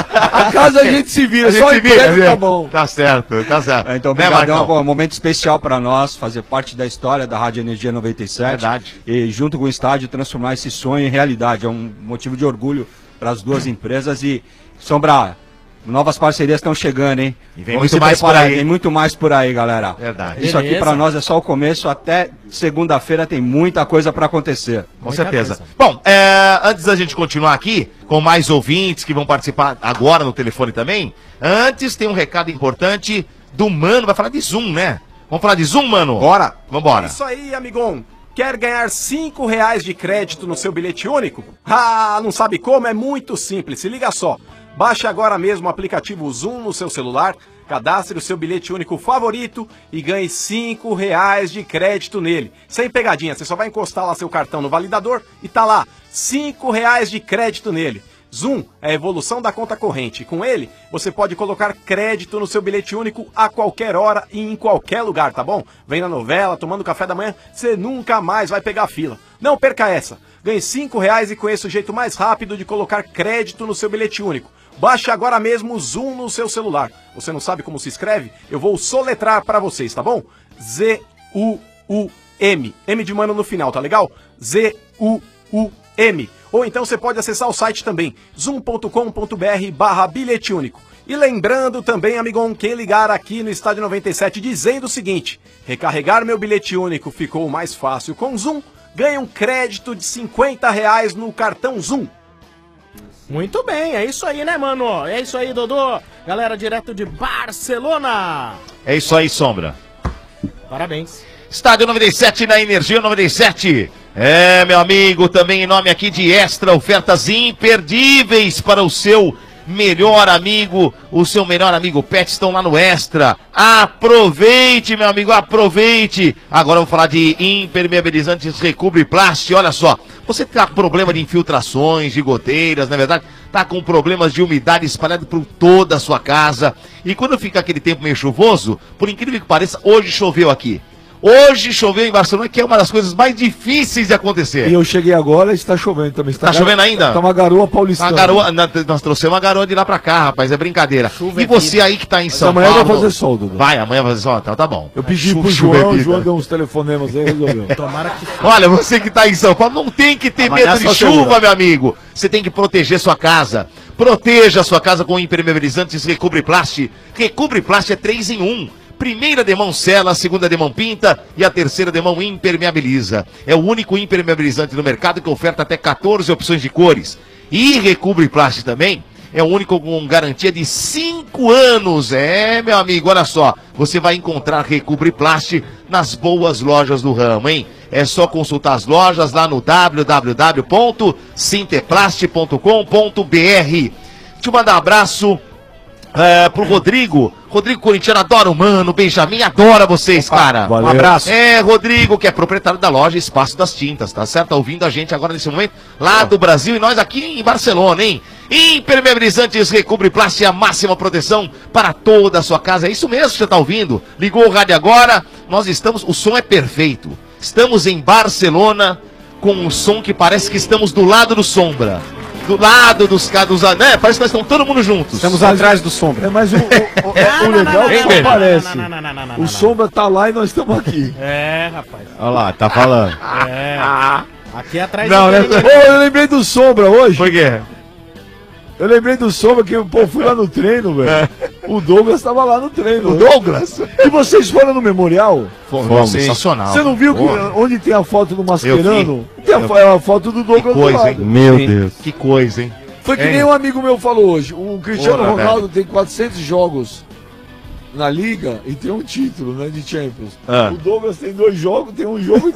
se vira, só emprego tá bom. Tá certo. Então, obrigado, é um momento especial para nós, fazer parte da história da Rádio Energia 97. Verdade. E junto com o estádio, transformar esse sonho em realidade. É um motivo de orgulho para as duas empresas e, Sombra, novas parcerias estão chegando, hein? E vem muito mais por aí. Tem muito mais por aí, galera. Verdade. Isso aqui para nós é só o começo. Até segunda-feira tem muita coisa para acontecer. Com certeza. Bom, antes da gente continuar aqui, com mais ouvintes que vão participar agora no telefone também, antes tem um recado importante do Mano. Vai falar de Zoom, né? Vamos falar de Zoom, Mano? Bora. Vambora. Isso aí, amigão. Quer ganhar R$5 de crédito no seu bilhete único? Ah, não sabe como? É muito simples. Se liga só. Baixe agora mesmo o aplicativo Zoom no seu celular, cadastre o seu bilhete único favorito e ganhe R$5 de crédito nele. Sem pegadinha, você só vai encostar lá seu cartão no validador e tá lá, R$5 de crédito nele. Zoom é a evolução da conta corrente. Com ele, você pode colocar crédito no seu bilhete único a qualquer hora e em qualquer lugar, tá bom? Vem na novela, tomando café da manhã, você nunca mais vai pegar fila. Não perca essa. Ganhe R$5 e conheça o jeito mais rápido de colocar crédito no seu bilhete único. Baixe agora mesmo o Zoom no seu celular. Você não sabe como se escreve? Eu vou soletrar para vocês, tá bom? Z-U-U-M. M de mano no final, tá legal? Z-U-U-M. Ou então você pode acessar o site também, zoom.com.br/bilhete único. E lembrando também, amigão, quem ligar aqui no Estádio 97 dizendo o seguinte: recarregar meu bilhete único ficou mais fácil com Zoom, ganha um crédito de R$50 no cartão Zoom. Muito bem, é isso aí, né, mano? É isso aí, Dodô. Galera, direto de Barcelona. É isso aí, Sombra. Parabéns. Estádio 97 na Energia 97. É, meu amigo, também em nome aqui de Extra, ofertas imperdíveis para o seu melhor amigo, o seu melhor amigo Pet, estão lá no Extra. Aproveite, meu amigo, aproveite. Agora eu vou falar de impermeabilizantes Recobre Plast. Olha só, você tá com problema de infiltrações, de goteiras, na verdade, tá com problemas de umidade espalhado por toda a sua casa. E quando fica aquele tempo meio chuvoso, por incrível que pareça, hoje choveu aqui. Hoje choveu em Barcelona, que é uma das coisas mais difíceis de acontecer. E eu cheguei agora e está chovendo também. Está chovendo ainda? Está uma garoa paulistana. Nós trouxemos uma garoa de lá pra cá, rapaz, é brincadeira. Chuva e você aí que tá em São Paulo... Amanhã vai fazer sol, Dudu. Vai, amanhã vai fazer sol, então tá bom. Eu pedi pro João, o João deu uns telefonemas aí e resolveu. Tomara que... Olha, você que tá em São Paulo, não tem que ter medo de chuva, meu amigo. Você tem que proteger sua casa. Proteja a sua casa com impermeabilizantes Recobre Plast. Recobre Plast é 3 em 1. Primeira demão sela, a segunda demão pinta e a terceira demão impermeabiliza. É o único impermeabilizante no mercado que oferta até 14 opções de cores. E Recobre Plast também é o único com garantia de 5 anos. É, meu amigo, olha só. Você vai encontrar Recobre Plast nas boas lojas do ramo, hein? É só consultar as lojas lá no www.sinteplast.com.br. Deixa eu mandar um abraço pro Rodrigo corintiano, adora o Mano, Benjamin, adora vocês, cara. Valeu. Um abraço. É, Rodrigo, que é proprietário da loja Espaço das Tintas, tá certo? Tá ouvindo a gente agora nesse momento, lá do Brasil, e nós aqui em Barcelona, hein? Impermeabilizantes Recobre Plast, a máxima proteção para toda a sua casa. É isso mesmo que você tá ouvindo. Ligou o rádio agora, nós estamos, o som é perfeito. Estamos em Barcelona com um som que parece que estamos do lado do Sombra. Do lado dos caras, né? Parece que nós estamos todo mundo juntos. Estamos atrás do Sombra. É, mas o legal é que parece. O Sombra tá lá e nós estamos aqui. É, rapaz. Olha lá, tá falando. É. Aqui atrás não, né? Eu lembrei do Sombra hoje. Por quê? Eu lembrei do Sombra que eu fui lá no treino, velho. O Douglas tava lá no treino. O Douglas? E vocês foram no memorial? Fomos, sensacional. Você não viu que, onde tem a foto do Mascherano? Tem a foto do Douglas que coisa, do lado. hein? Meu Deus. Que coisa, hein? Foi que nem um amigo meu falou hoje. O Cristiano Ronaldo tem 400 jogos na Liga e tem um título, né, de Champions. O Douglas tem 2 jogos, tem um jogo e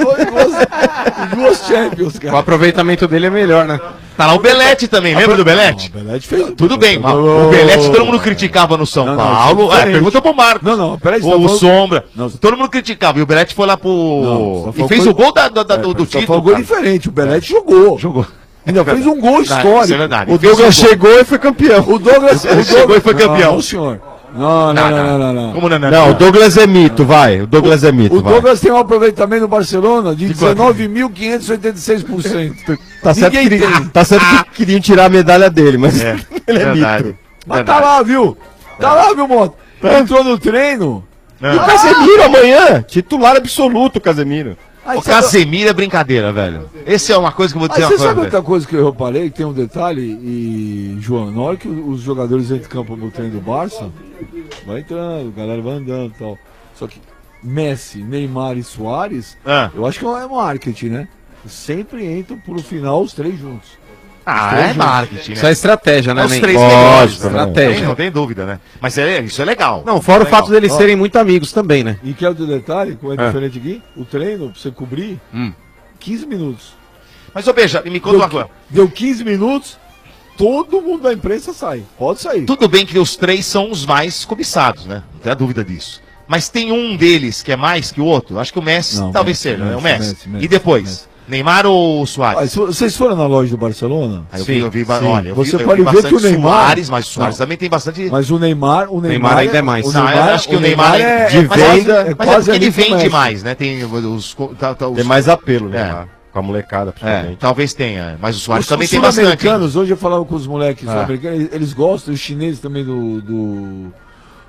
duas Champions, cara. O aproveitamento dele é melhor, né? Tá lá o Belete também, lembra do Belete? O Belete fez... Tudo bem, mas o Belete todo mundo criticava no São Paulo. Pergunta pro Marcos. Não, peraí. O Sombra. Todo mundo criticava. E o Belete foi lá pro... E fez o gol do título. Foi um gol diferente. O Belete jogou. Ainda fez um gol histórico. Isso é verdade. O Douglas chegou e foi campeão. O Douglas chegou e foi campeão. Não, senhor. Não. Como não? Não, o Douglas é mito, vai. O Douglas é mito. O Douglas tem um aproveitamento no Barcelona de 19.586%. Tá certo que queriam tirar a medalha dele, mas ele é mito. Mas tá lá, viu? Tá lá, viu, Moto? Entrou no treino. E o Casemiro amanhã, titular absoluto, Casemiro. O Casemiro é brincadeira, velho. Essa é uma coisa que eu vou dizer. Você sabe outra coisa que eu reparei, que tem um detalhe, e João, na hora que os jogadores entram em campo no treino do Barça, vai entrando, a galera vai andando e tal. Só que Messi, Neymar e Suárez, eu acho que é marketing, né? Sempre entram pro final os 3 juntos. É marketing, né? Isso é estratégia, né? Os 3 melhores. Estratégia. Não tem dúvida, né? Mas isso é legal. Não, fora o fato deles serem muito amigos também, né? E que é outro detalhe, como é diferente aqui? O treino, pra você cobrir, 15 minutos. Mas, ô Beija, me conta uma coisa. Deu 15 minutos, todo mundo da imprensa sai. Pode sair. Tudo bem que os 3 são os mais cobiçados, né? Não tem a dúvida disso. Mas tem um deles que é mais que o outro. Acho que o Messi talvez seja, né? O Messi. E depois? Neymar ou Suárez? Vocês foram na loja do Barcelona? Eu vi olha, você pode ver que o Neymar... Suárez, mas o Suárez também tem bastante... Mas o Neymar ainda é mais. Eu acho que o Neymar é de venda... Mas ele vende mais, né? Tem Tem mais apelo, né? Com a molecada, principalmente. Talvez tenha, mas o Suárez também tem bastante. Os americanos, hoje eu falava com os moleques americanos, eles gostam, os chineses também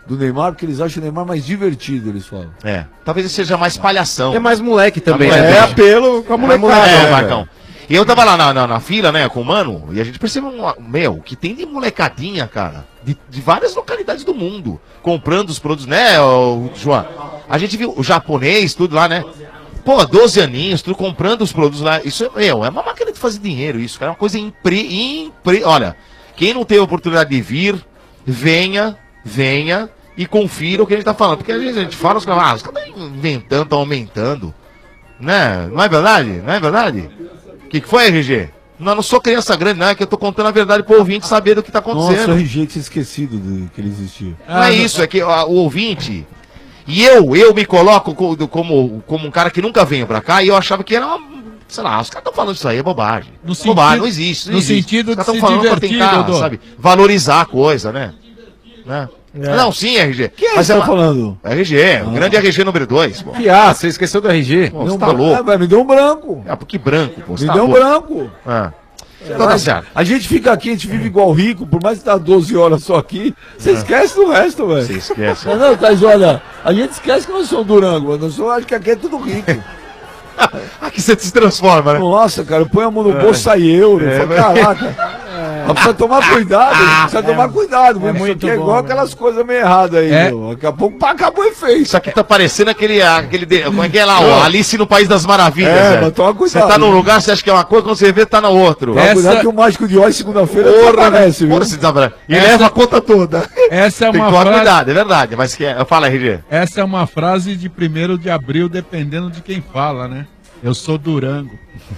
do Neymar, porque eles acham o Neymar mais divertido, eles falam. É. Talvez ele seja mais palhação. É mais moleque também. É apelo com a molecada, Marcão. E eu tava lá na fila, né, com o Mano, e a gente percebeu, que tem de molecadinha, cara, de várias localidades do mundo, comprando os produtos, né, João? A gente viu o japonês, tudo lá, né? Pô, 12 aninhos, tudo comprando os produtos lá. Isso, é uma máquina de fazer dinheiro, isso, cara. É uma coisa Olha, quem não teve a oportunidade de vir, venha e confira o que a gente tá falando. Porque às vezes a gente fala, os caras estão inventando, estão aumentando. Né? Não é verdade? Não é verdade? O que foi, RG? Não sou criança grande, não. É que eu tô contando a verdade pro ouvinte saber do que tá acontecendo. Nossa, o RG tinha esquecido que ele existia. Não é isso, é que o ouvinte... E eu me coloco como um cara que nunca veio pra cá e eu achava que era uma... Sei lá, os caras estão falando isso aí, é bobagem. Bobagem, não existe. Não existe. Sentido os de se falando divertir, pra tentar, sabe, valorizar a coisa, né? Não, sim, RG. Quem é que tá falando? RG, o grande RG número 2. Você esqueceu do RG? Pô, você tá louco. Me deu um branco. Que branco, pô. Me deu um branco. Então tá certo. A gente fica aqui, a gente vive igual rico, por mais que tá 12 horas só aqui, você esquece do resto, velho. Você esquece. Não, Thais, olha, a gente esquece que nós somos Durango, nós somos, acho que aqui é tudo rico. Aqui você se transforma, né? Nossa, cara, põe a mão no bolso, sai euro. Caraca. Precisa tomar cuidado, precisa tomar cuidado. Isso aqui é igual aquelas coisas meio erradas aí, meu. Daqui a pouco acabou o efeito. Isso aqui tá parecendo aquele como é que é lá, ó, Alice no País das Maravilhas. Mas toma cuidado. Você tá num lugar, você acha que é uma coisa, quando você vê, tá na outro. Toma cuidado que o Mágico de Oz segunda-feira aparece, viu? E leva a conta toda. Essa é uma Tem que tomar cuidado, é verdade. Mas fala, RG. Essa é uma frase de 1º de abril, dependendo de quem fala, né? Eu sou Durango.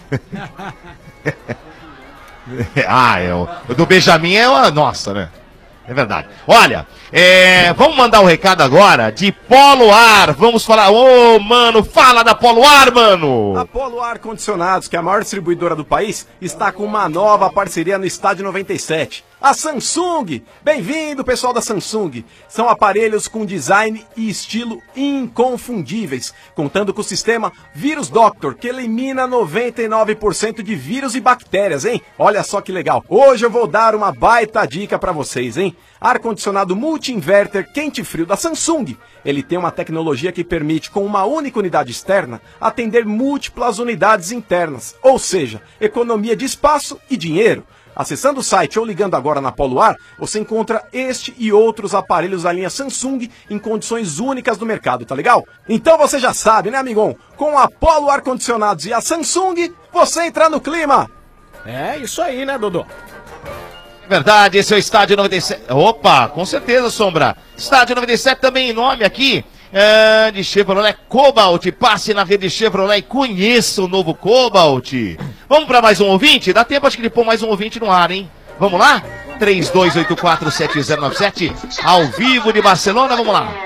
O do Benjamin é uma... Nossa, né? É verdade. Olha, vamos mandar um recado agora de Polo Ar. Vamos falar... mano, fala da Polo Ar, mano! A Polo Ar Condicionados, que é a maior distribuidora do país, está com uma nova parceria no Estádio 97. A Samsung! Bem-vindo, pessoal da Samsung! São aparelhos com design e estilo inconfundíveis, contando com o sistema Virus Doctor, que elimina 99% de vírus e bactérias, hein? Olha só que legal! Hoje eu vou dar uma baita dica pra vocês, hein? Ar-condicionado multi-inverter quente-frio da Samsung. Ele tem uma tecnologia que permite, com uma única unidade externa, atender múltiplas unidades internas, ou seja, economia de espaço e dinheiro. Acessando o site ou ligando agora na Polo Ar, você encontra este e outros aparelhos da linha Samsung em condições únicas do mercado, tá legal? Então você já sabe, né, amigão? Com a Polo Ar Condicionados e a Samsung, você entra no clima! É isso aí, né, Dodô? Verdade, esse é o Estádio 97. Opa, com certeza, Sombra. Estádio 97 também em nome aqui de Chevrolet Cobalt. Passe na rede Chevrolet e conheça o novo Cobalt. Vamos para mais um ouvinte? Dá tempo, acho que ele põe mais um ouvinte no ar, hein? Vamos lá? 32847097, ao vivo de Barcelona, vamos lá.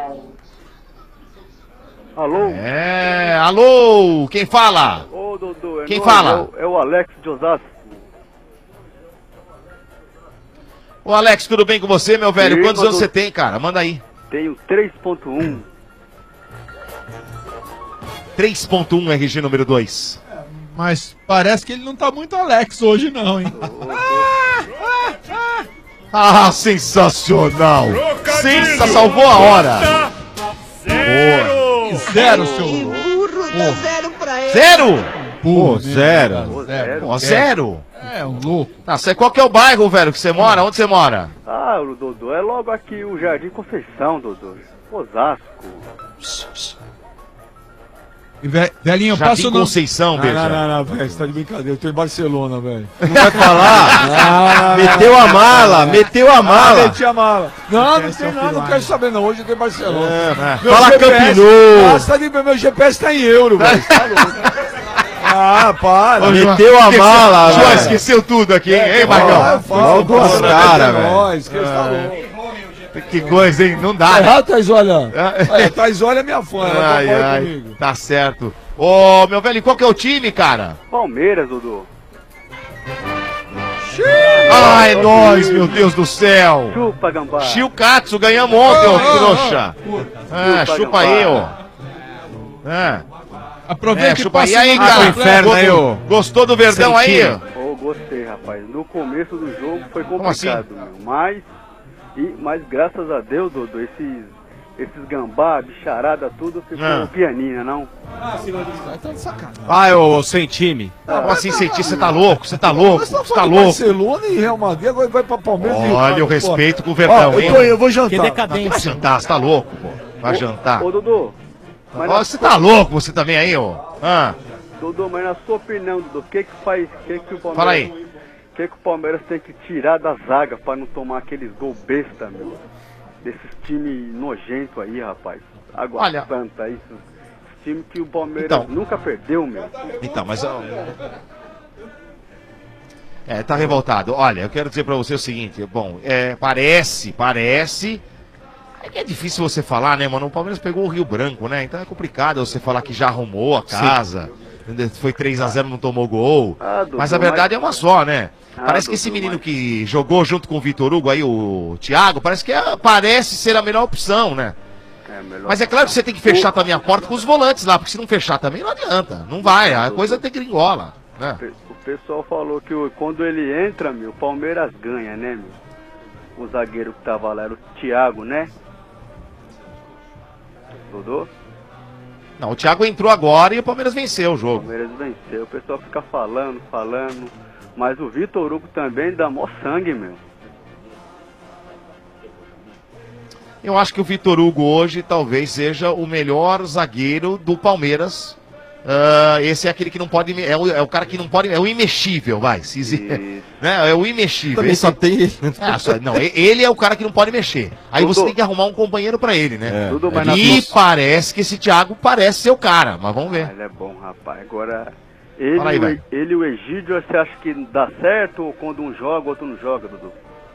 Alô? Alô, quem fala? Ô, Dodô, quem fala? É o Alex de Osasco. Ô, Alex, tudo bem com você, meu velho? Quantos anos você tem, cara? Manda aí. Tenho 3.1. 3.1 RG número 2. Mas parece que ele não tá muito Alex hoje não, hein? Sensacional! Salvou a hora! Zero, seu... Zero pra ele. Zero? Pô, zero. Zero? É um louco. Qual que é o bairro, velho, que você mora? Onde você mora? O Dodô, é logo aqui o Jardim Conceição, Dodô. Osasco. Velhinho, Jardim Conceição, Beija. Não, velho, você tá de brincadeira. Eu tô em Barcelona, velho. Não vai falar? Meteu a mala. Meti a mala. Não tem nada, não quero saber não. Hoje eu tô em Barcelona. Fala Campinou. Meu GPS tá em euro, velho. Tá louco. Para. Meteu a mala, velho. Esqueceu tudo aqui, hein, Marcão? Olha duas caras, velho. Que coisa, hein? Não dá. Thais, olha. Thais, olha a minha fã. Comigo. Tá certo. Ô, meu velho, qual que é o time, cara? Palmeiras, Dodô. Ai, nós, meu Deus do céu. Chupa, gambá. Chilcatsu, ganhamos ontem, ô trouxa. Chupa aí, ó. Aproveita e chupa passa aí, cara. Inferno aí, ô. Gostou do Verdão aí? Gostei, rapaz. No começo do jogo foi assim? complicado, mas Mas graças a Deus, Dodô, esses gambá, bicharada, tudo ficou pianinha, não? Ô, sem time. Não, assim, sem time, você tá louco, você tá louco, você tá louco. Barcelona e Real Madrid, agora vai pra Palmeiras. Olha o respeito com o Verdão, hein? Eu vou jantar. Que decadência. Vai jantar, você tá louco, pô. Vai jantar. Ô, Dodô. Você tá louco, você também aí, ó. Dodô, mas na sua opinião, Dodô, o que o Palmeiras... Fala aí. O que o Palmeiras tem que tirar da zaga pra não tomar aqueles gol besta, meu? Desses times nojentos aí, rapaz. Água santa, isso. Esse time que o Palmeiras nunca perdeu, meu. Então, mas... tá revoltado. Olha, eu quero dizer pra você o seguinte. Bom, parece... É que é difícil você falar, né, mano? O Palmeiras pegou o Rio Branco, né? Então é complicado você falar que já arrumou a casa. Sim. Foi 3-0, não tomou gol. Dudu, mas a verdade é uma só, né? Parece que esse menino que jogou junto com o Vitor Hugo aí, o Thiago, parece ser a melhor opção, né? Mas é claro que você tem que fechar também a porta com os volantes lá, porque se não fechar também não adianta. Não vai, a coisa tem gringola, né? O pessoal falou que quando ele entra, meu, o Palmeiras ganha, né, meu? O zagueiro que tava lá era o Thiago, né? Dodô? Não, o Thiago entrou agora e o Palmeiras venceu o jogo. O Palmeiras venceu, o pessoal fica falando, mas o Vitor Hugo também dá mó sangue, meu. Eu acho que o Vitor Hugo hoje talvez seja o melhor zagueiro do Palmeiras. Esse é aquele que não pode... É o cara que não pode... É o imexível, vai. Né? É o imexível. Também só tem ele. Não, ele é o cara que não pode mexer. Aí você tem que arrumar um companheiro pra ele, né? E parece que esse Thiago parece ser o cara, mas vamos ver. Ele é bom, rapaz. Agora, ele e o Egídio, você acha que dá certo ou quando um joga, outro não joga, Dudu?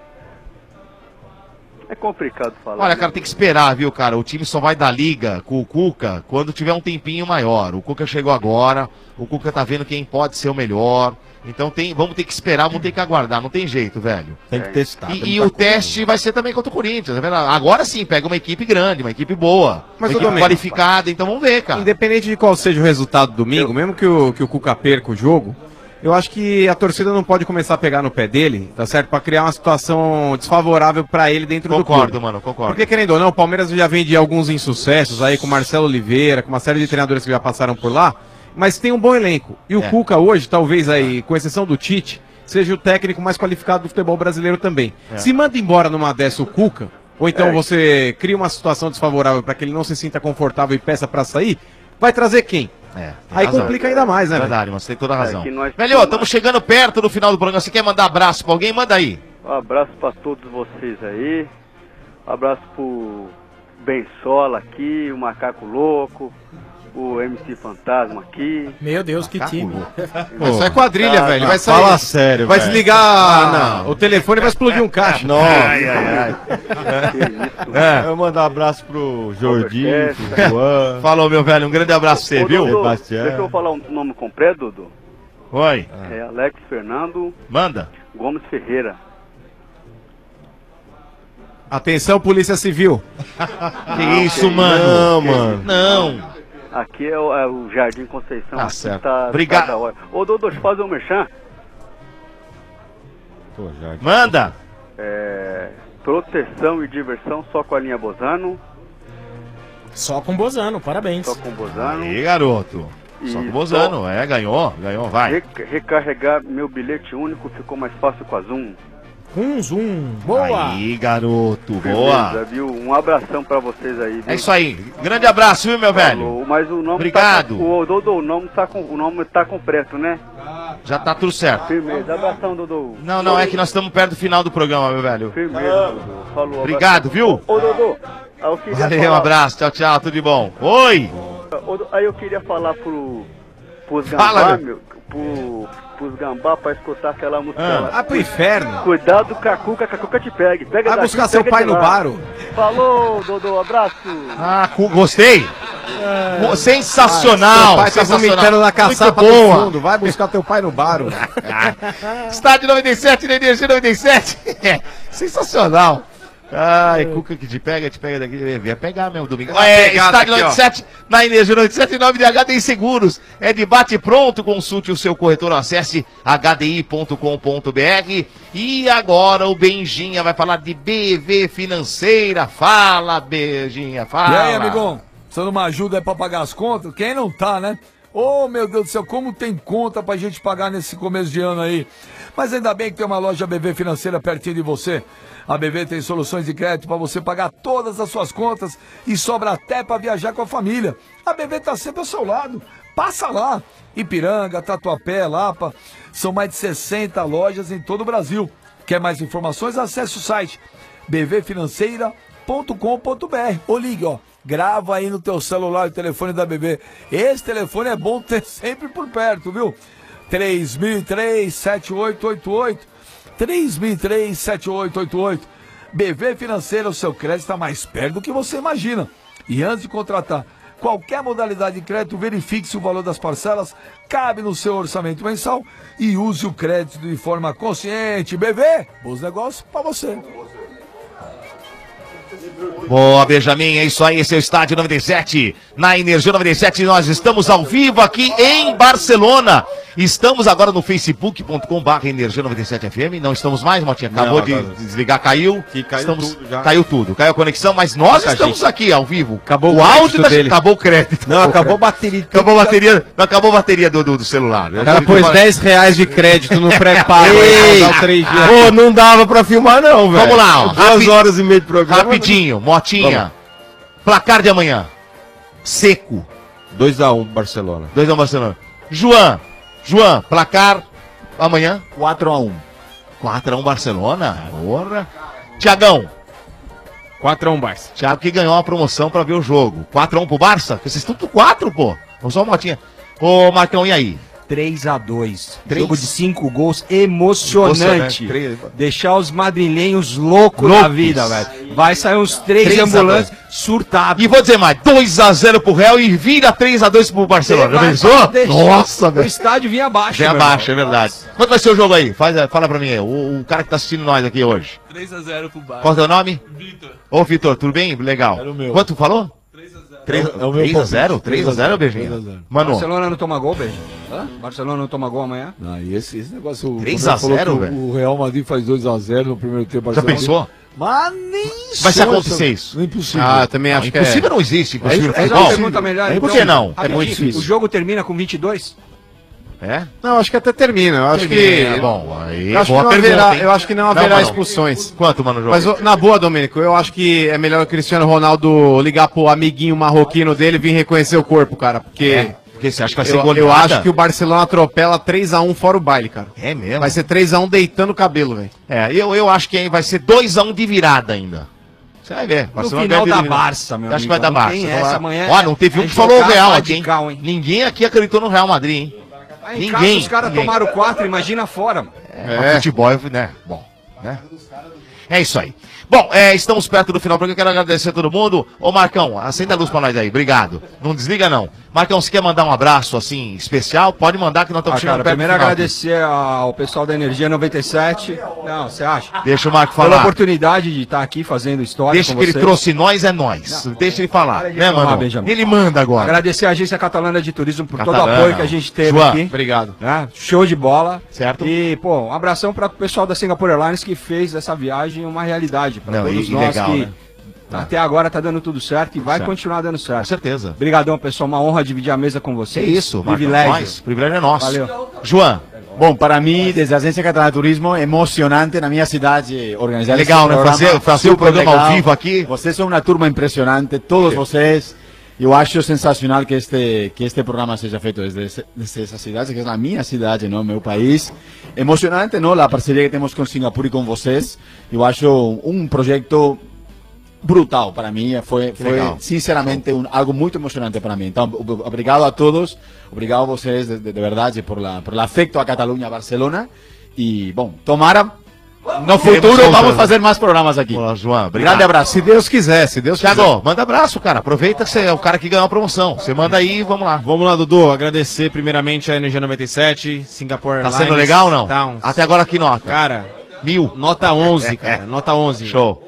É complicado falar. Olha, cara, tem que esperar, viu, cara? O time só vai dar liga com o Cuca quando tiver um tempinho maior. O Cuca chegou agora, o Cuca tá vendo quem pode ser o melhor. Então vamos ter que esperar, vamos ter que aguardar, não tem jeito, velho. Tem que testar. E o teste vai ser também contra o Corinthians, tá vendo? Agora sim, pega uma equipe grande, uma equipe boa, uma equipe qualificada, então vamos ver, cara. Independente de qual seja o resultado domingo, mesmo que o Cuca perca o jogo, eu acho que a torcida não pode começar a pegar no pé dele, tá certo? Pra criar uma situação desfavorável pra ele dentro do clube. Concordo, mano, concordo. Porque, querendo ou não, o Palmeiras já vem de alguns insucessos aí com o Marcelo Oliveira, com uma série de treinadores que já passaram por lá, mas tem um bom elenco. E o Cuca hoje, talvez aí, com exceção do Tite, seja o técnico mais qualificado do futebol brasileiro também. Se manda embora numa dessa o Cuca, ou então você cria uma situação desfavorável pra que ele não se sinta confortável e peça pra sair, vai trazer quem? Aí razão. Complica ainda mais, né? Verdade, mas tem toda a razão. Melhor, estamos chegando perto do final do programa. Você quer mandar abraço pra alguém? Manda aí. Um abraço pra todos vocês aí. Um abraço pro Bensola aqui, o Macaco Louco, o MC Fantasma aqui. Meu Deus, que time. Isso é quadrilha, velho. Vai sair. Fala sério, vai se ligar o telefone e vai explodir um caixa. Não. Eu vou mandar um abraço pro Jordinho, pro Juan. Falou, meu velho. Um grande abraço pra você, viu? Dudu, deixa eu falar o nome completo, Dudu. Oi. É Alex Fernando Manda. Gomes Ferreira. Atenção, Polícia Civil. Que isso, mano? Não, mano. Não. Aqui é o Jardim Conceição. Tá certo. Obrigado. Tá da hora. Ô, Dudu, deixa eu fazer um merchan. Manda. Proteção e diversão só com a linha Bozano. Só com Bozano, parabéns. Só com Bozano. Aí, garoto. Só com Bozano, ganhou, vai. Recarregar meu bilhete único ficou mais fácil com a Zoom. Zoom, boa. Aí, garoto, beleza, boa. Viu? Um abração pra vocês aí. Viu? É isso aí. Grande abraço, viu, meu velho? Mas o nome obrigado. O nome tá completo, né? Já tá tudo certo. Firmeza. Abração, Dodô. Não, é que nós estamos perto do final do programa, meu velho. Firmeza, Dodô. Falou. Obrigado, viu? Ô, Dodô. Valeu, um abraço. Tchau, tchau. Tudo de bom. Oi. Aí eu queria falar pros gambá, pros gambá pra escutar aquela música lá. Ah, pro inferno. Cuidado com a Cuca te pegue. Pega vai buscar seu pai no baro. Falou, Dodô, abraço. Gostei. Sensacional. Seu pai tá vomitando na caçapa do fundo. Vai buscar teu pai no baro. Estádio 97, na Energia 97. Sensacional. Ai, Cuca que te pega daqui. Vem pegar mesmo domingo. Estádio 97, na Energia 97, 9 de HDI Seguros. É de bate pronto, consulte o seu corretor, acesse hdi.com.br. E agora o Benjinha vai falar de BV Financeira. Fala, Benjinha, fala. E aí, amigão? Precisando de uma ajuda pra pagar as contas? Quem não tá, né? Oh, meu Deus do céu, como tem conta pra gente pagar nesse começo de ano aí. Mas ainda bem que tem uma loja BV Financeira pertinho de você. A BV tem soluções de crédito para você pagar todas as suas contas e sobra até para viajar com a família. A BV tá sempre ao seu lado. Passa lá. Ipiranga, Tatuapé, Lapa. São mais de 60 lojas em todo o Brasil. Quer mais informações? Acesse o site bvfinanceira.com.br ou ligue, ó. Grava aí no teu celular o telefone da BV. Esse telefone é bom ter sempre por perto, viu? 3003-7888. 3003-7888. BV Financeira, o seu crédito está mais perto do que você imagina. E antes de contratar qualquer modalidade de crédito, verifique se o valor das parcelas cabe no seu orçamento mensal e use o crédito de forma consciente. BV, bons negócios para você. Boa, Benjamin, é isso aí, esse é o Estádio 97, na Energia 97, nós estamos ao vivo aqui em Barcelona. Estamos agora no facebook.com/Energia 97 FM, não estamos mais, Motinha, acabou de desligar, caiu. Caiu tudo, caiu a conexão, mas nós estamos aqui ao vivo. Acabou o áudio dele. Acabou o crédito. Não, acabou a bateria. Acabou a bateria do celular. O cara pôs R$10 de crédito no pré-pago. Pô, não dava pra filmar não, velho. Vamos lá, ó. 2 horas e meia de programa. Rapidinho, Motinha. Vamos. Placar de amanhã. Seco. 2-1 Barcelona. 2-1 Barcelona. João, placar amanhã? 4-1. 4-1 Barcelona? Porra. Tiagão. 4-1 Barça. Thiago que ganhou uma promoção pra ver o jogo. 4-1 pro Barça? Vocês estão tudo 4, pô. Vamos só uma Motinha. Ô, Marcão, e aí? 3-2. Jogo de 5 gols, emocionante. Deixar os madrilenhos loucos da vida, velho. Vai sair uns 3 ambulantes surtados. E vou dizer mais, 2-0 pro Real e vira 3-2 pro Barcelona. Já pensou? Nossa, velho. O estádio vinha abaixo. Vinha abaixo, é verdade. Quanto vai ser o jogo aí? Fala pra mim aí, o cara que tá assistindo nós aqui hoje. 3-0 pro Barça. Qual é o teu nome? Vitor. Ô, Vitor, tudo bem? Legal. Era o meu. Quanto falou? 3-0. 3-0, Beijinho? Mano. Barcelona não toma gol, Beijo? Barcelona não toma gol amanhã? Não, e esse negócio... 3-0, velho? O Real Madrid faz 2-0 no primeiro tempo. Já pensou? Mas nem vai se acontecer isso. Impossível. Também acho que impossível não existe. Impossível. É uma pergunta melhor. Por que não? É muito difícil. O jogo termina com 22? É? Não, acho que até termina. Eu acho que... Bom, aí... Eu acho que não haverá expulsões. Quanto, mano, jogo? Mas, na boa, Domênico, eu acho que é melhor o Cristiano Ronaldo ligar pro amiguinho marroquino dele e vir reconhecer o corpo, cara. Porque você acha que vai ser goleada? Eu acho que o Barcelona atropela 3-1 fora o baile, cara. É mesmo? Vai ser 3-1 deitando o cabelo, velho. Eu acho que vai ser 2-1 de virada ainda. Você vai ver. No final da Barça, meu amigo. Acho que vai dar Barça. Amanhã. Ó, não teve um que falou o Real aqui, hein? Ninguém aqui acreditou no Real Madrid, hein? Ninguém. Os caras tomaram 4, imagina fora. Futebol, né? Bom, né? É isso aí. Bom, estamos perto do final, porque eu quero agradecer a todo mundo. Ô, Marcão, acenda a luz pra nós aí, obrigado. Não desliga, não. Marcão, você quer mandar um abraço, assim, especial? Pode mandar, que nós estamos chegando perto do final. Primeiro agradecer ao pessoal da Energia 97. Não, você acha? Deixa o Marco falar. Pela oportunidade de estar aqui fazendo história Deixa com que ele trouxe nós, é nós. Não. Deixa ele falar, né, mano? Ele manda agora. Agradecer a Agência Catalana de Turismo por todo o apoio que a gente teve aqui. Obrigado. Show de bola. Certo. E, pô, um abração para o pessoal da Singapore Airlines que fez essa viagem uma realidade. Para todos nós legal, que... né? Até agora tá dando tudo certo e vai continuar dando certo. Com certeza. Obrigadão, pessoal. Uma honra dividir a mesa com vocês. É isso, privilégio. Privilégio é nosso. Valeu. João. Bom, para mim, desde a Agência Catalana de Turismo, emocionante na minha cidade organizar legal, né? Fazer o programa ao vivo aqui. Vocês são uma turma impressionante, todos vocês. Eu acho sensacional que este programa seja feito desde essa cidade, que é a minha cidade, não, meu país. Emocionante, não, a parceria que temos com Singapura e com vocês. Eu acho um projeto brutal para mim, foi sinceramente algo muito emocionante para mim. Então, obrigado a todos, obrigado a vocês de verdade por afecto a Catalunha, a Barcelona. E, bom, tomara no futuro vamos fazer mais programas aqui. Olá, João, grande abraço. Se Deus quiser, se Deus quiser. Thiago, manda abraço, cara. Aproveita que você é o cara que ganhou a promoção. Você manda aí e vamos lá. Vamos lá, Dudu. Agradecer primeiramente a Energia 97, Singapore Airlines. Tá sendo legal ou não? Tá. Até agora que nota? Cara, 1000. Nota 11, cara. Nota 11. Show.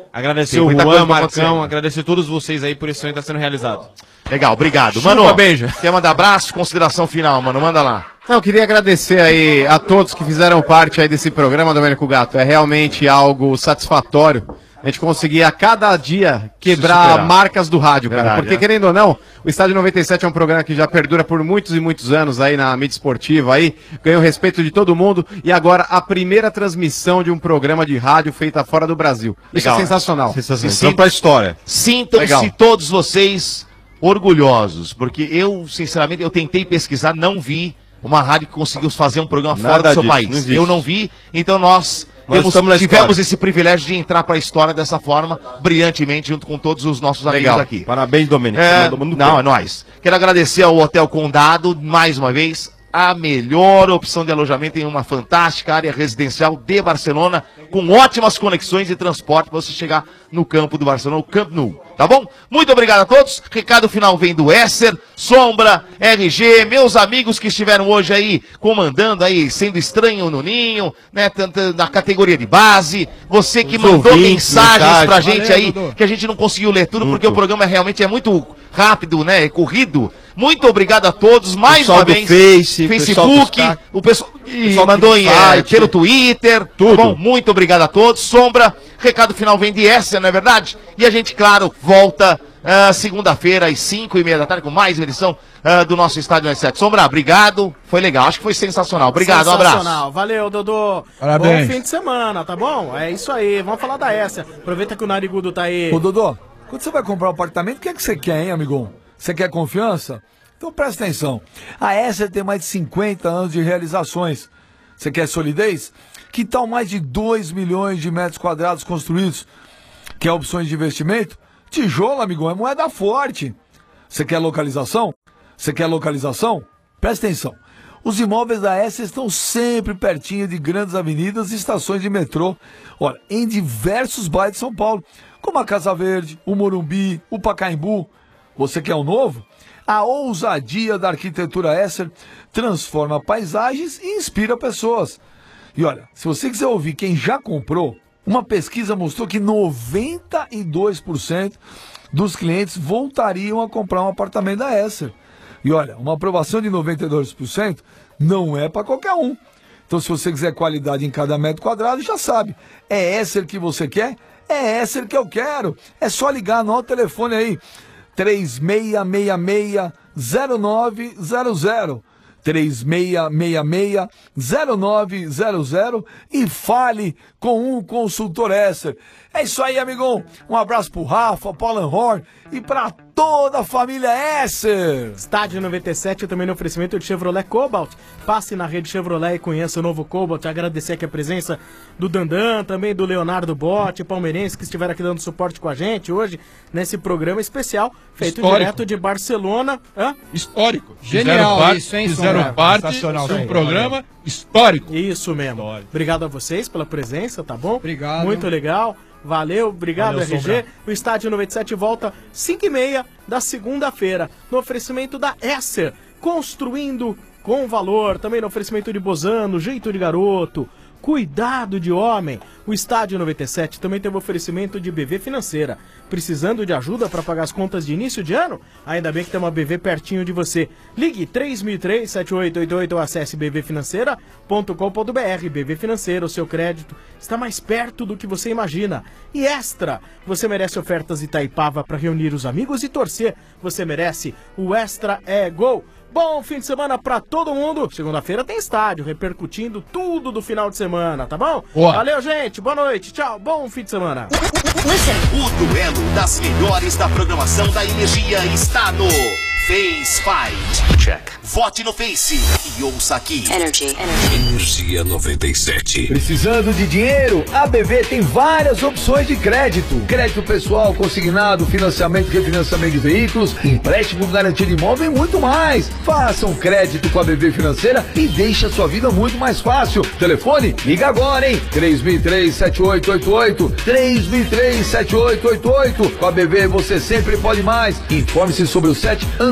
Agradecer o Juan, Marcão, agradecer a todos vocês aí por esse sonho que está sendo realizado. Legal, obrigado. Mano, beijo. Quer mandar abraço, consideração final, mano? Manda lá. Não, eu queria agradecer aí a todos que fizeram parte aí desse programa, Domênico Gato. É realmente algo satisfatório a gente conseguir a cada dia quebrar marcas do rádio, cara. Verdade, porque, querendo ou não, o Estádio 97 é um programa que já perdura por muitos e muitos anos aí na mídia esportiva, aí ganhou respeito de todo mundo, e agora a primeira transmissão de um programa de rádio feita fora do Brasil. Isso Legal. é sensacional. Então, pra história. Sintam-se todos vocês orgulhosos, porque eu, sinceramente, eu tentei pesquisar, não vi uma rádio que conseguiu fazer um programa fora do seu país. Eu não vi, então nós tivemos esse privilégio de entrar para a história dessa forma, brilhantemente, junto com todos os nossos amigos aqui. Parabéns, Domênico. É nóis. Quero agradecer ao Hotel Condado, mais uma vez, a melhor opção de alojamento em uma fantástica área residencial de Barcelona, com ótimas conexões e transporte para você chegar no campo do Barcelona, o Camp Nou. Tá bom? Muito obrigado a todos. Recado final vem do Esser, Sombra, RG, meus amigos que estiveram hoje aí comandando aí, sendo estranho no ninho, né, na categoria de base. Você que mandou mensagens pra gente aí, que a gente não conseguiu ler tudo, porque o programa realmente é muito rápido, né, corrido. Muito obrigado a todos, mais uma vez. Facebook, o pessoal mandou pelo Twitter. Tudo. Bom, muito obrigado a todos. Sombra, recado final vem de Esser, não é verdade? E a gente, claro, volta segunda-feira às 5:30 da tarde com mais uma edição do nosso Estádio 97. Sombra, obrigado. Foi legal, acho que foi sensacional. Obrigado, um abraço. Sensacional, valeu, Dodô. Parabéns. Bom fim de semana, tá bom? É isso aí, vamos falar da Esser. Aproveita que o Narigudo tá aí. Ô, Dodô, quando você vai comprar um apartamento, o que é que você quer, hein, amigão? Você quer confiança? Então presta atenção. A Esser tem mais de 50 anos de realizações. Você quer solidez? Que tal mais de 2 milhões de metros quadrados construídos? Quer opções de investimento? Tijolo, amigão, é moeda forte. Você quer localização? Você quer localização? Presta atenção. Os imóveis da Esser estão sempre pertinho de grandes avenidas e estações de metrô. Olha, em diversos bairros de São Paulo, como a Casa Verde, o Morumbi, o Pacaembu. Você quer um novo? A ousadia da arquitetura Esser transforma paisagens e inspira pessoas. E olha, se você quiser ouvir quem já comprou, uma pesquisa mostrou que 92% dos clientes voltariam a comprar um apartamento da Esser. E olha, uma aprovação de 92% não é para qualquer um. Então, se você quiser qualidade em cada metro quadrado, já sabe. É Esser que você quer? É Esser que eu quero. É só ligar, anota o telefone aí. 3666-0900. 3666-0900 e fale com um consultor Esser. É isso aí, amigão. Um abraço pro Rafa, Paulo Horn e pra toda a família Esser. Estádio 97 também no oferecimento de Chevrolet Cobalt. Passe na rede Chevrolet e conheça o novo Cobalt. Agradecer aqui a presença do Dandan, também do Leonardo Botti, palmeirense, que estiveram aqui dando suporte com a gente hoje nesse programa especial feito direto de Barcelona. Histórico. Genial isso, hein, Fizeram parte de um programa histórico. Isso mesmo. Histórico. Obrigado a vocês pela presença, tá bom? Obrigado. Muito legal. Valeu, obrigado, Valeu, RG. Sombra. O Estádio 97 volta 5:30 da segunda-feira, no oferecimento da Esser, construindo com valor. Também no oferecimento de Bozano, jeito de garoto, cuidado de homem. O Estádio 97 também teve oferecimento de BV Financeira. Precisando de ajuda para pagar as contas de início de ano? Ainda bem que tem uma BV pertinho de você. Ligue 3003-7888 ou acesse bvfinanceira.com.br. BV Financeira, o seu crédito está mais perto do que você imagina. E Extra, você merece ofertas Itaipava para reunir os amigos e torcer. Você merece o Extra é Gol. Bom fim de semana pra todo mundo. Segunda-feira tem estádio, repercutindo tudo do final de semana, tá bom? Boa. Valeu, gente. Boa noite. Tchau. Bom fim de semana. O duelo das melhores da programação da Energia está no Face Fight. Check. Vote no Face e ouça aqui. Energia 97. Precisando de dinheiro? A BV tem várias opções de crédito. Crédito pessoal, consignado, financiamento e refinanciamento de veículos, empréstimo, garantia de imóvel e muito mais. Faça um crédito com a BV Financeira e deixe a sua vida muito mais fácil. Telefone? Liga agora, hein? 3003-7888. 3003-7888. Com a BV você sempre pode mais. Informe-se sobre o 7 antes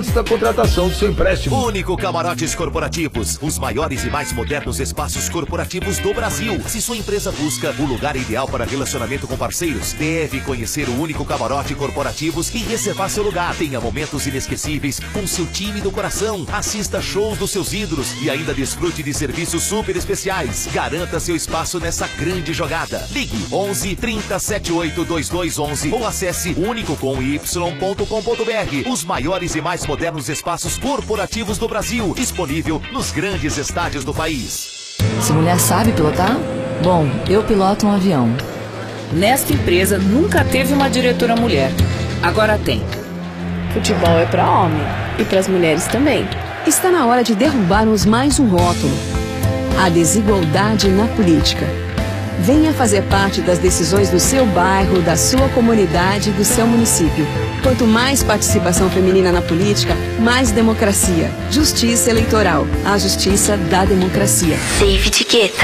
antes da contratação do seu empréstimo. Único Camarotes Corporativos, os maiores e mais modernos espaços corporativos do Brasil. Se sua empresa busca o lugar ideal para relacionamento com parceiros, deve conhecer o Único Camarote Corporativos e reservar seu lugar. Tenha momentos inesquecíveis com seu time do coração. Assista shows dos seus ídolos e ainda desfrute de serviços super especiais. Garanta seu espaço nessa grande jogada. Ligue 11 30 78 2211 ou acesse unicocomy.com.br. Os maiores e mais modernos espaços corporativos do Brasil, disponível nos grandes estádios do país. Se mulher sabe pilotar? Bom, eu piloto um avião. Nesta empresa nunca teve uma diretora mulher. Agora tem. Futebol é para homem e para as mulheres também. Está na hora de derrubarmos mais um rótulo: a desigualdade na política. Venha fazer parte das decisões do seu bairro, da sua comunidade, do seu município. Quanto mais participação feminina na política, mais democracia. Justiça eleitoral. A justiça da democracia. David Guetta.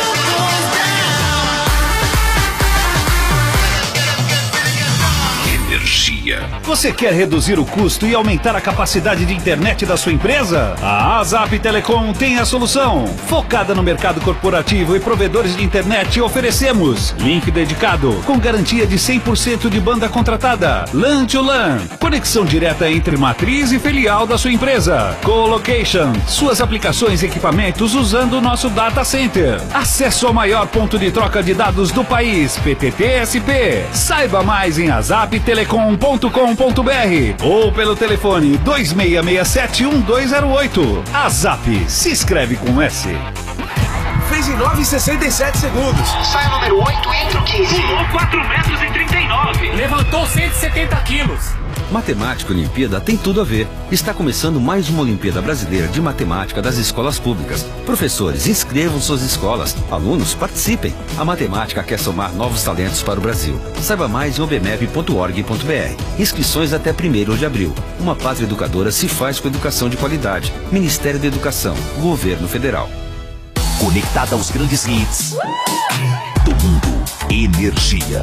Você quer reduzir o custo e aumentar a capacidade de internet da sua empresa? A ASAP Telecom tem a solução. Focada no mercado corporativo e provedores de internet, oferecemos link dedicado, com garantia de 100% de banda contratada, LAN to LAN, conexão direta entre matriz e filial da sua empresa, colocation, suas aplicações e equipamentos usando o nosso data center, acesso ao maior ponto de troca de dados do país, PTT-SP. Saiba mais em azaptelecom.com.br ou pelo telefone 2667-1208. ASAP se escreve com S. Fez em 9,67 segundos. Sai o número 8 entre o 15. Pulou 4,39 metros. Levantou 170 quilos. Matemática Olimpíada tem tudo a ver. Está começando mais uma Olimpíada Brasileira de Matemática das escolas públicas. Professores, inscrevam suas escolas. Alunos, participem. A matemática quer somar novos talentos para o Brasil. Saiba mais em obmep.org.br. Inscrições até 1º de abril. Uma pátria educadora se faz com educação de qualidade. Ministério da Educação. Governo Federal. Conectada aos grandes hits do mundo. Energia.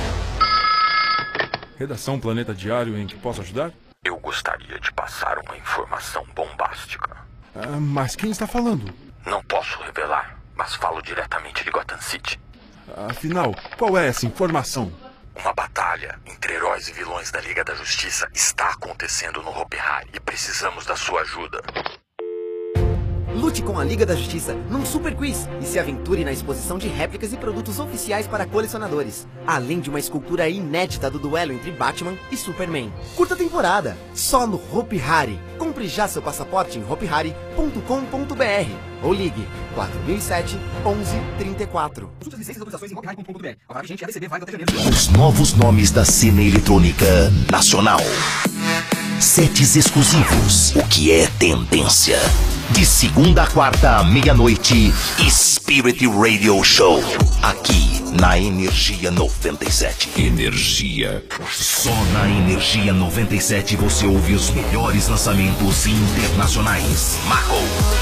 Redação Planeta Diário, em que posso ajudar? Eu gostaria de passar uma informação bombástica. Mas quem está falando? Não posso revelar, mas falo diretamente de Gotham City. Afinal, qual é essa informação? Uma batalha entre heróis e vilões da Liga da Justiça está acontecendo no Hopi Hari e precisamos da sua ajuda. Lute com a Liga da Justiça num super quiz e se aventure na exposição de réplicas e produtos oficiais para colecionadores, além de uma escultura inédita do duelo entre Batman e Superman. Curta temporada, só no Hopi Hari. Compre já seu passaporte em hopihari.com.br ou ligue 4007 1134. Consulte as licenças e autorizações em hopihari.com.br. A vaga vigente ABCB vai até janeiro. Os novos nomes da cena eletrônica nacional. Sets exclusivos. O que é tendência? De segunda a quarta à meia-noite, Spirit Radio Show. Aqui na Energia 97. Energia. Só na Energia 97 você ouve os melhores lançamentos internacionais. Marco.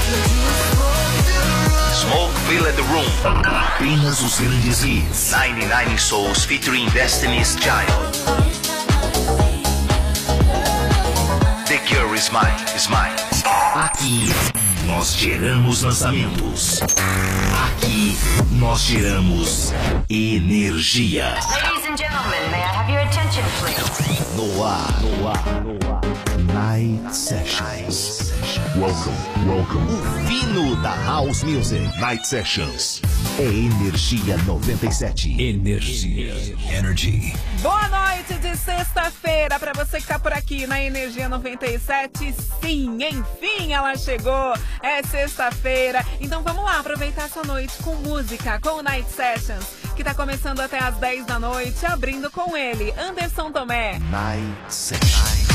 Smoke Fill the Room. Apenas os grandes hits. 99 Souls featuring Destiny's Child. The Cure is Mine, is Mine. Aqui nós geramos lançamentos. Aqui nós geramos energia. Ladies and gentlemen, may I have your attention, please? No ar. Night Sessions. Welcome. O fino da House Music. Night Sessions. É Energia 97. Energy. Boa noite de sexta-feira para você que tá por aqui na Energia 97. Sim, enfim ela chegou. É sexta-feira. Então vamos lá aproveitar essa noite com música, com o Night Sessions, que tá começando até às 10 da noite, abrindo com ele, Anderson Tomé. Night Sessions.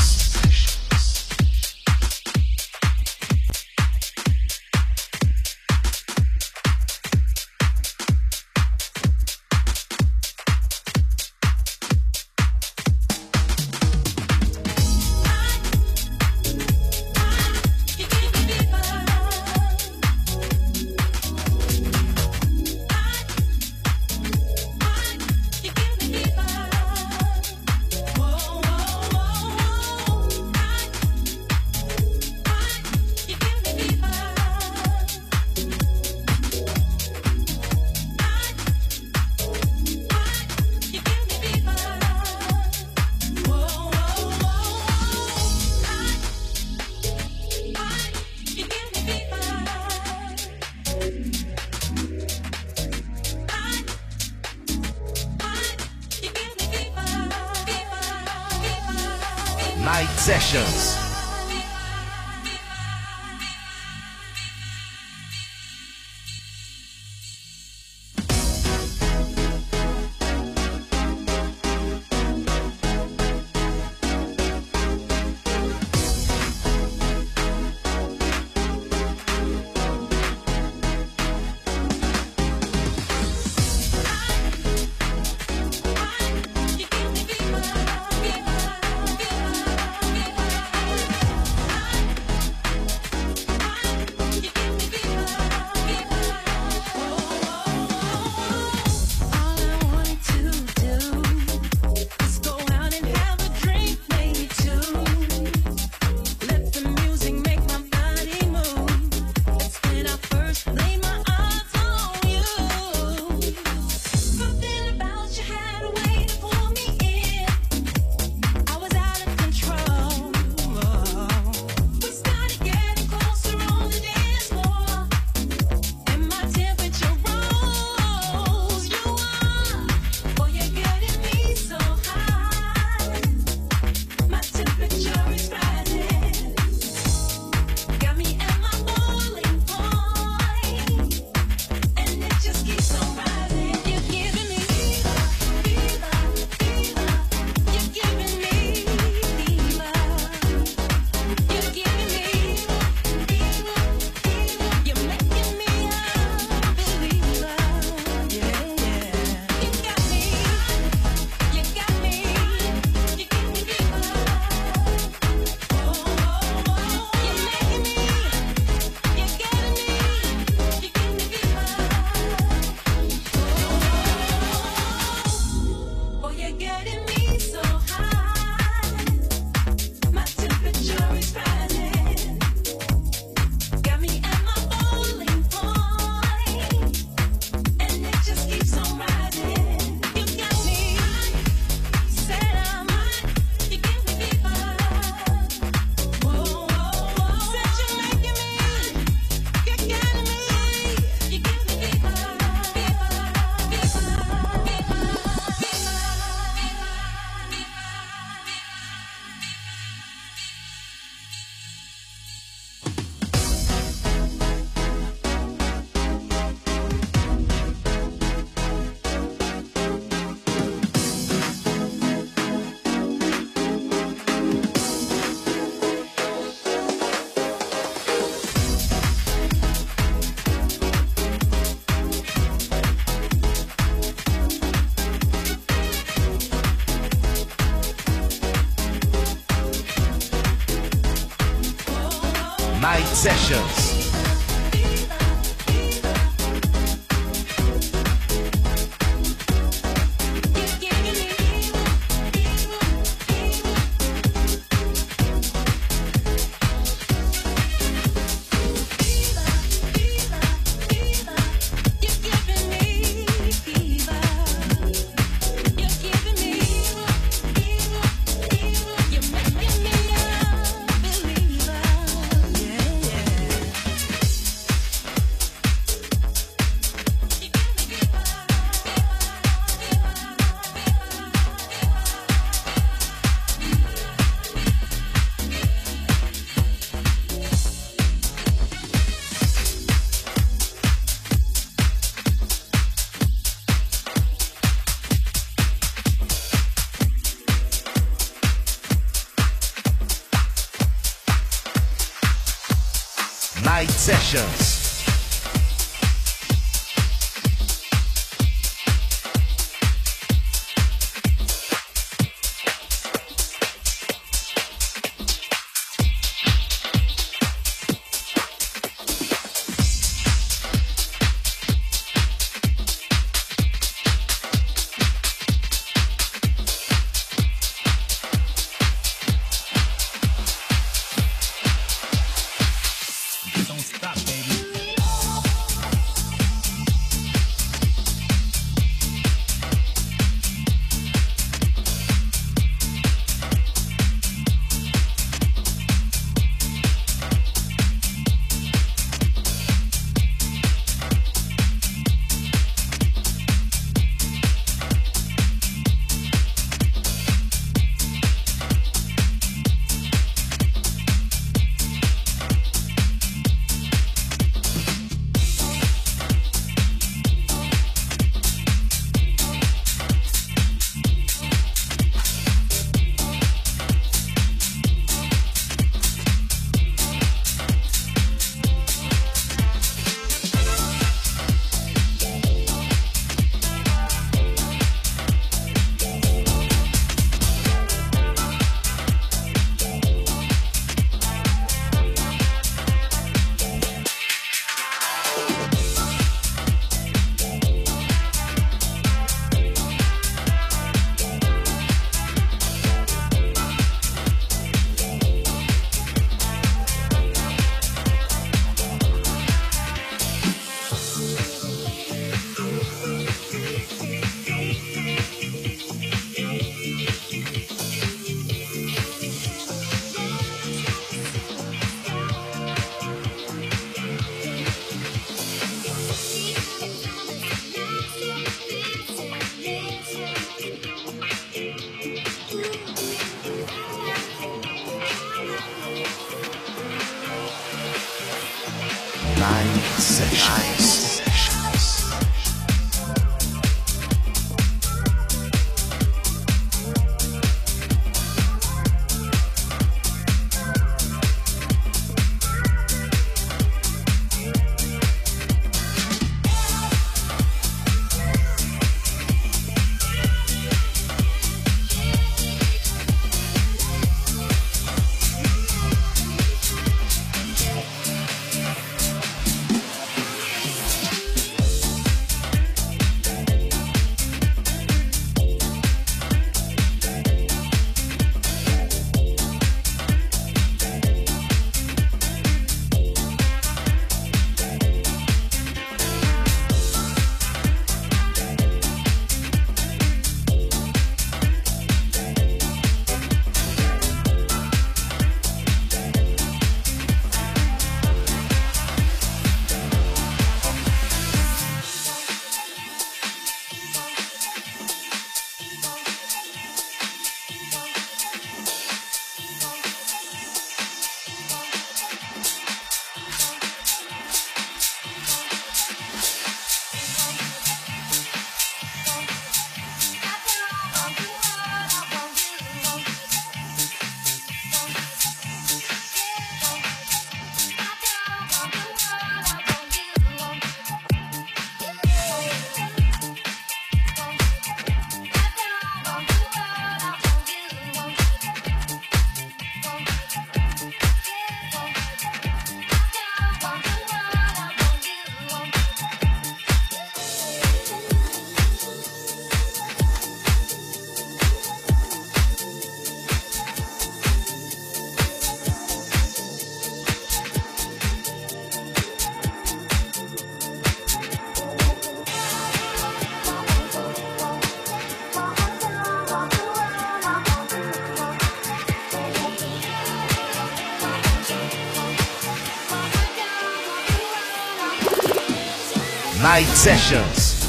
Night Sessions. Night Sessions. Night Sessions. Don't stop, baby. Night Sessions. Night Sessions.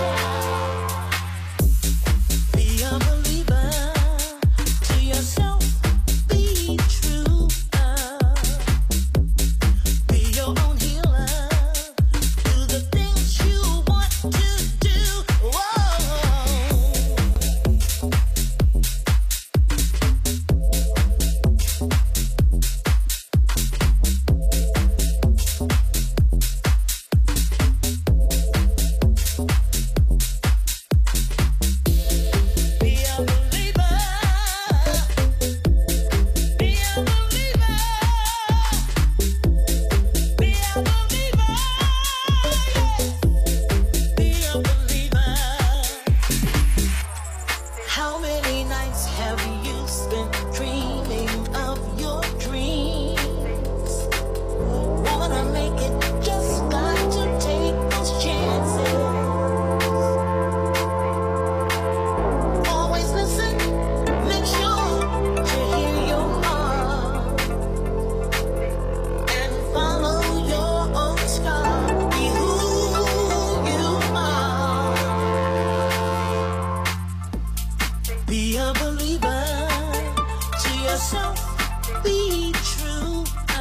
Yourself How many nights have you spent dreaming of your dreams? Wanna make it, just got to take those chances. Always listen, make sure to hear your heart and follow your own star. Be who you are. Be a believer to yourself. Be true.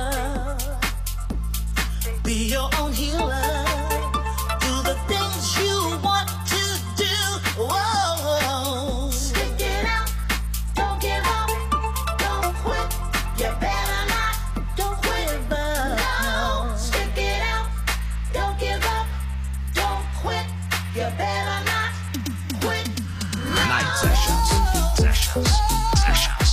Be your own healer. Do the things you want to do. Whoa. Stick it out. Don't give up. Don't quit. You better not. Don't quit. No. Stick it out. Don't give up. Don't quit. You better not quit. Night sessions. Sessions. Sessions.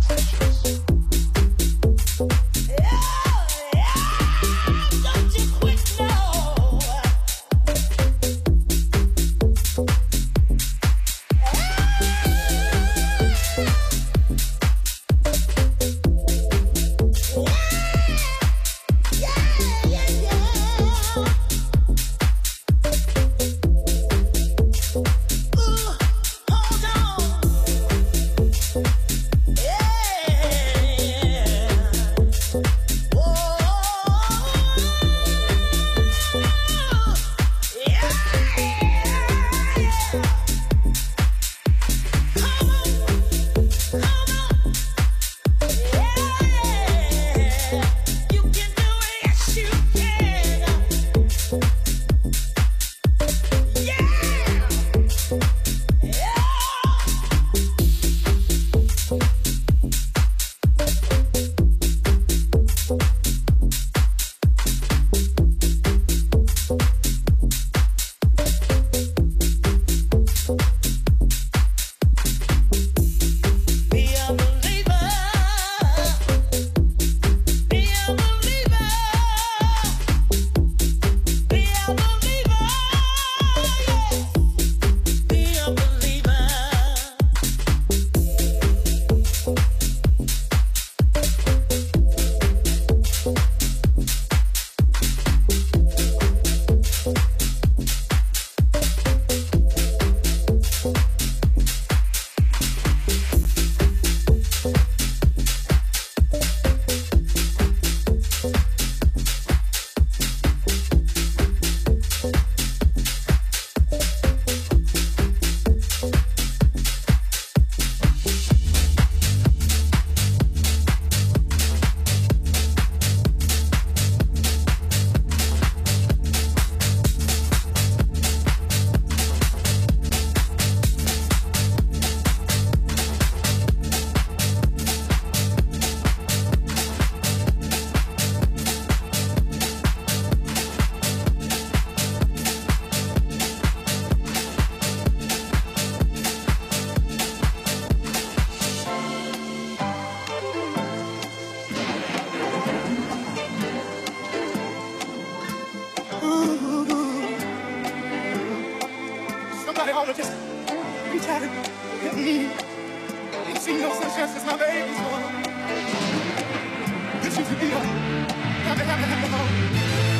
Somebody ought to just reach out and help me. Ain't seen no sunshine since my baby's born. This used to be a happy home.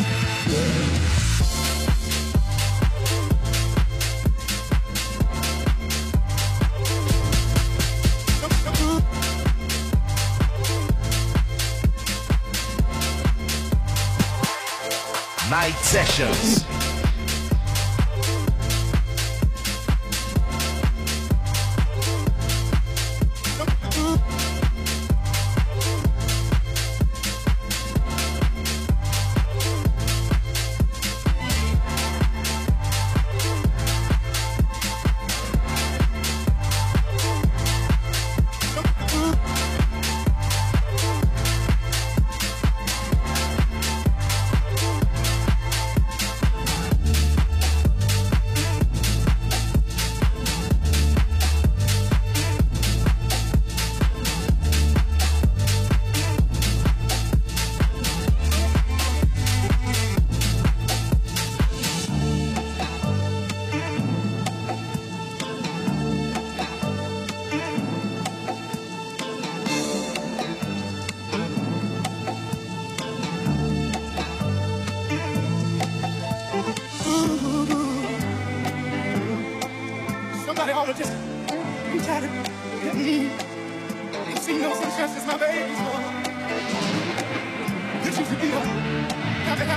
Night Sessions. Ain't seen no sunshine since my baby's born. Did you feel? Have to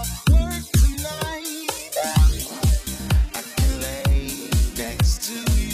To you.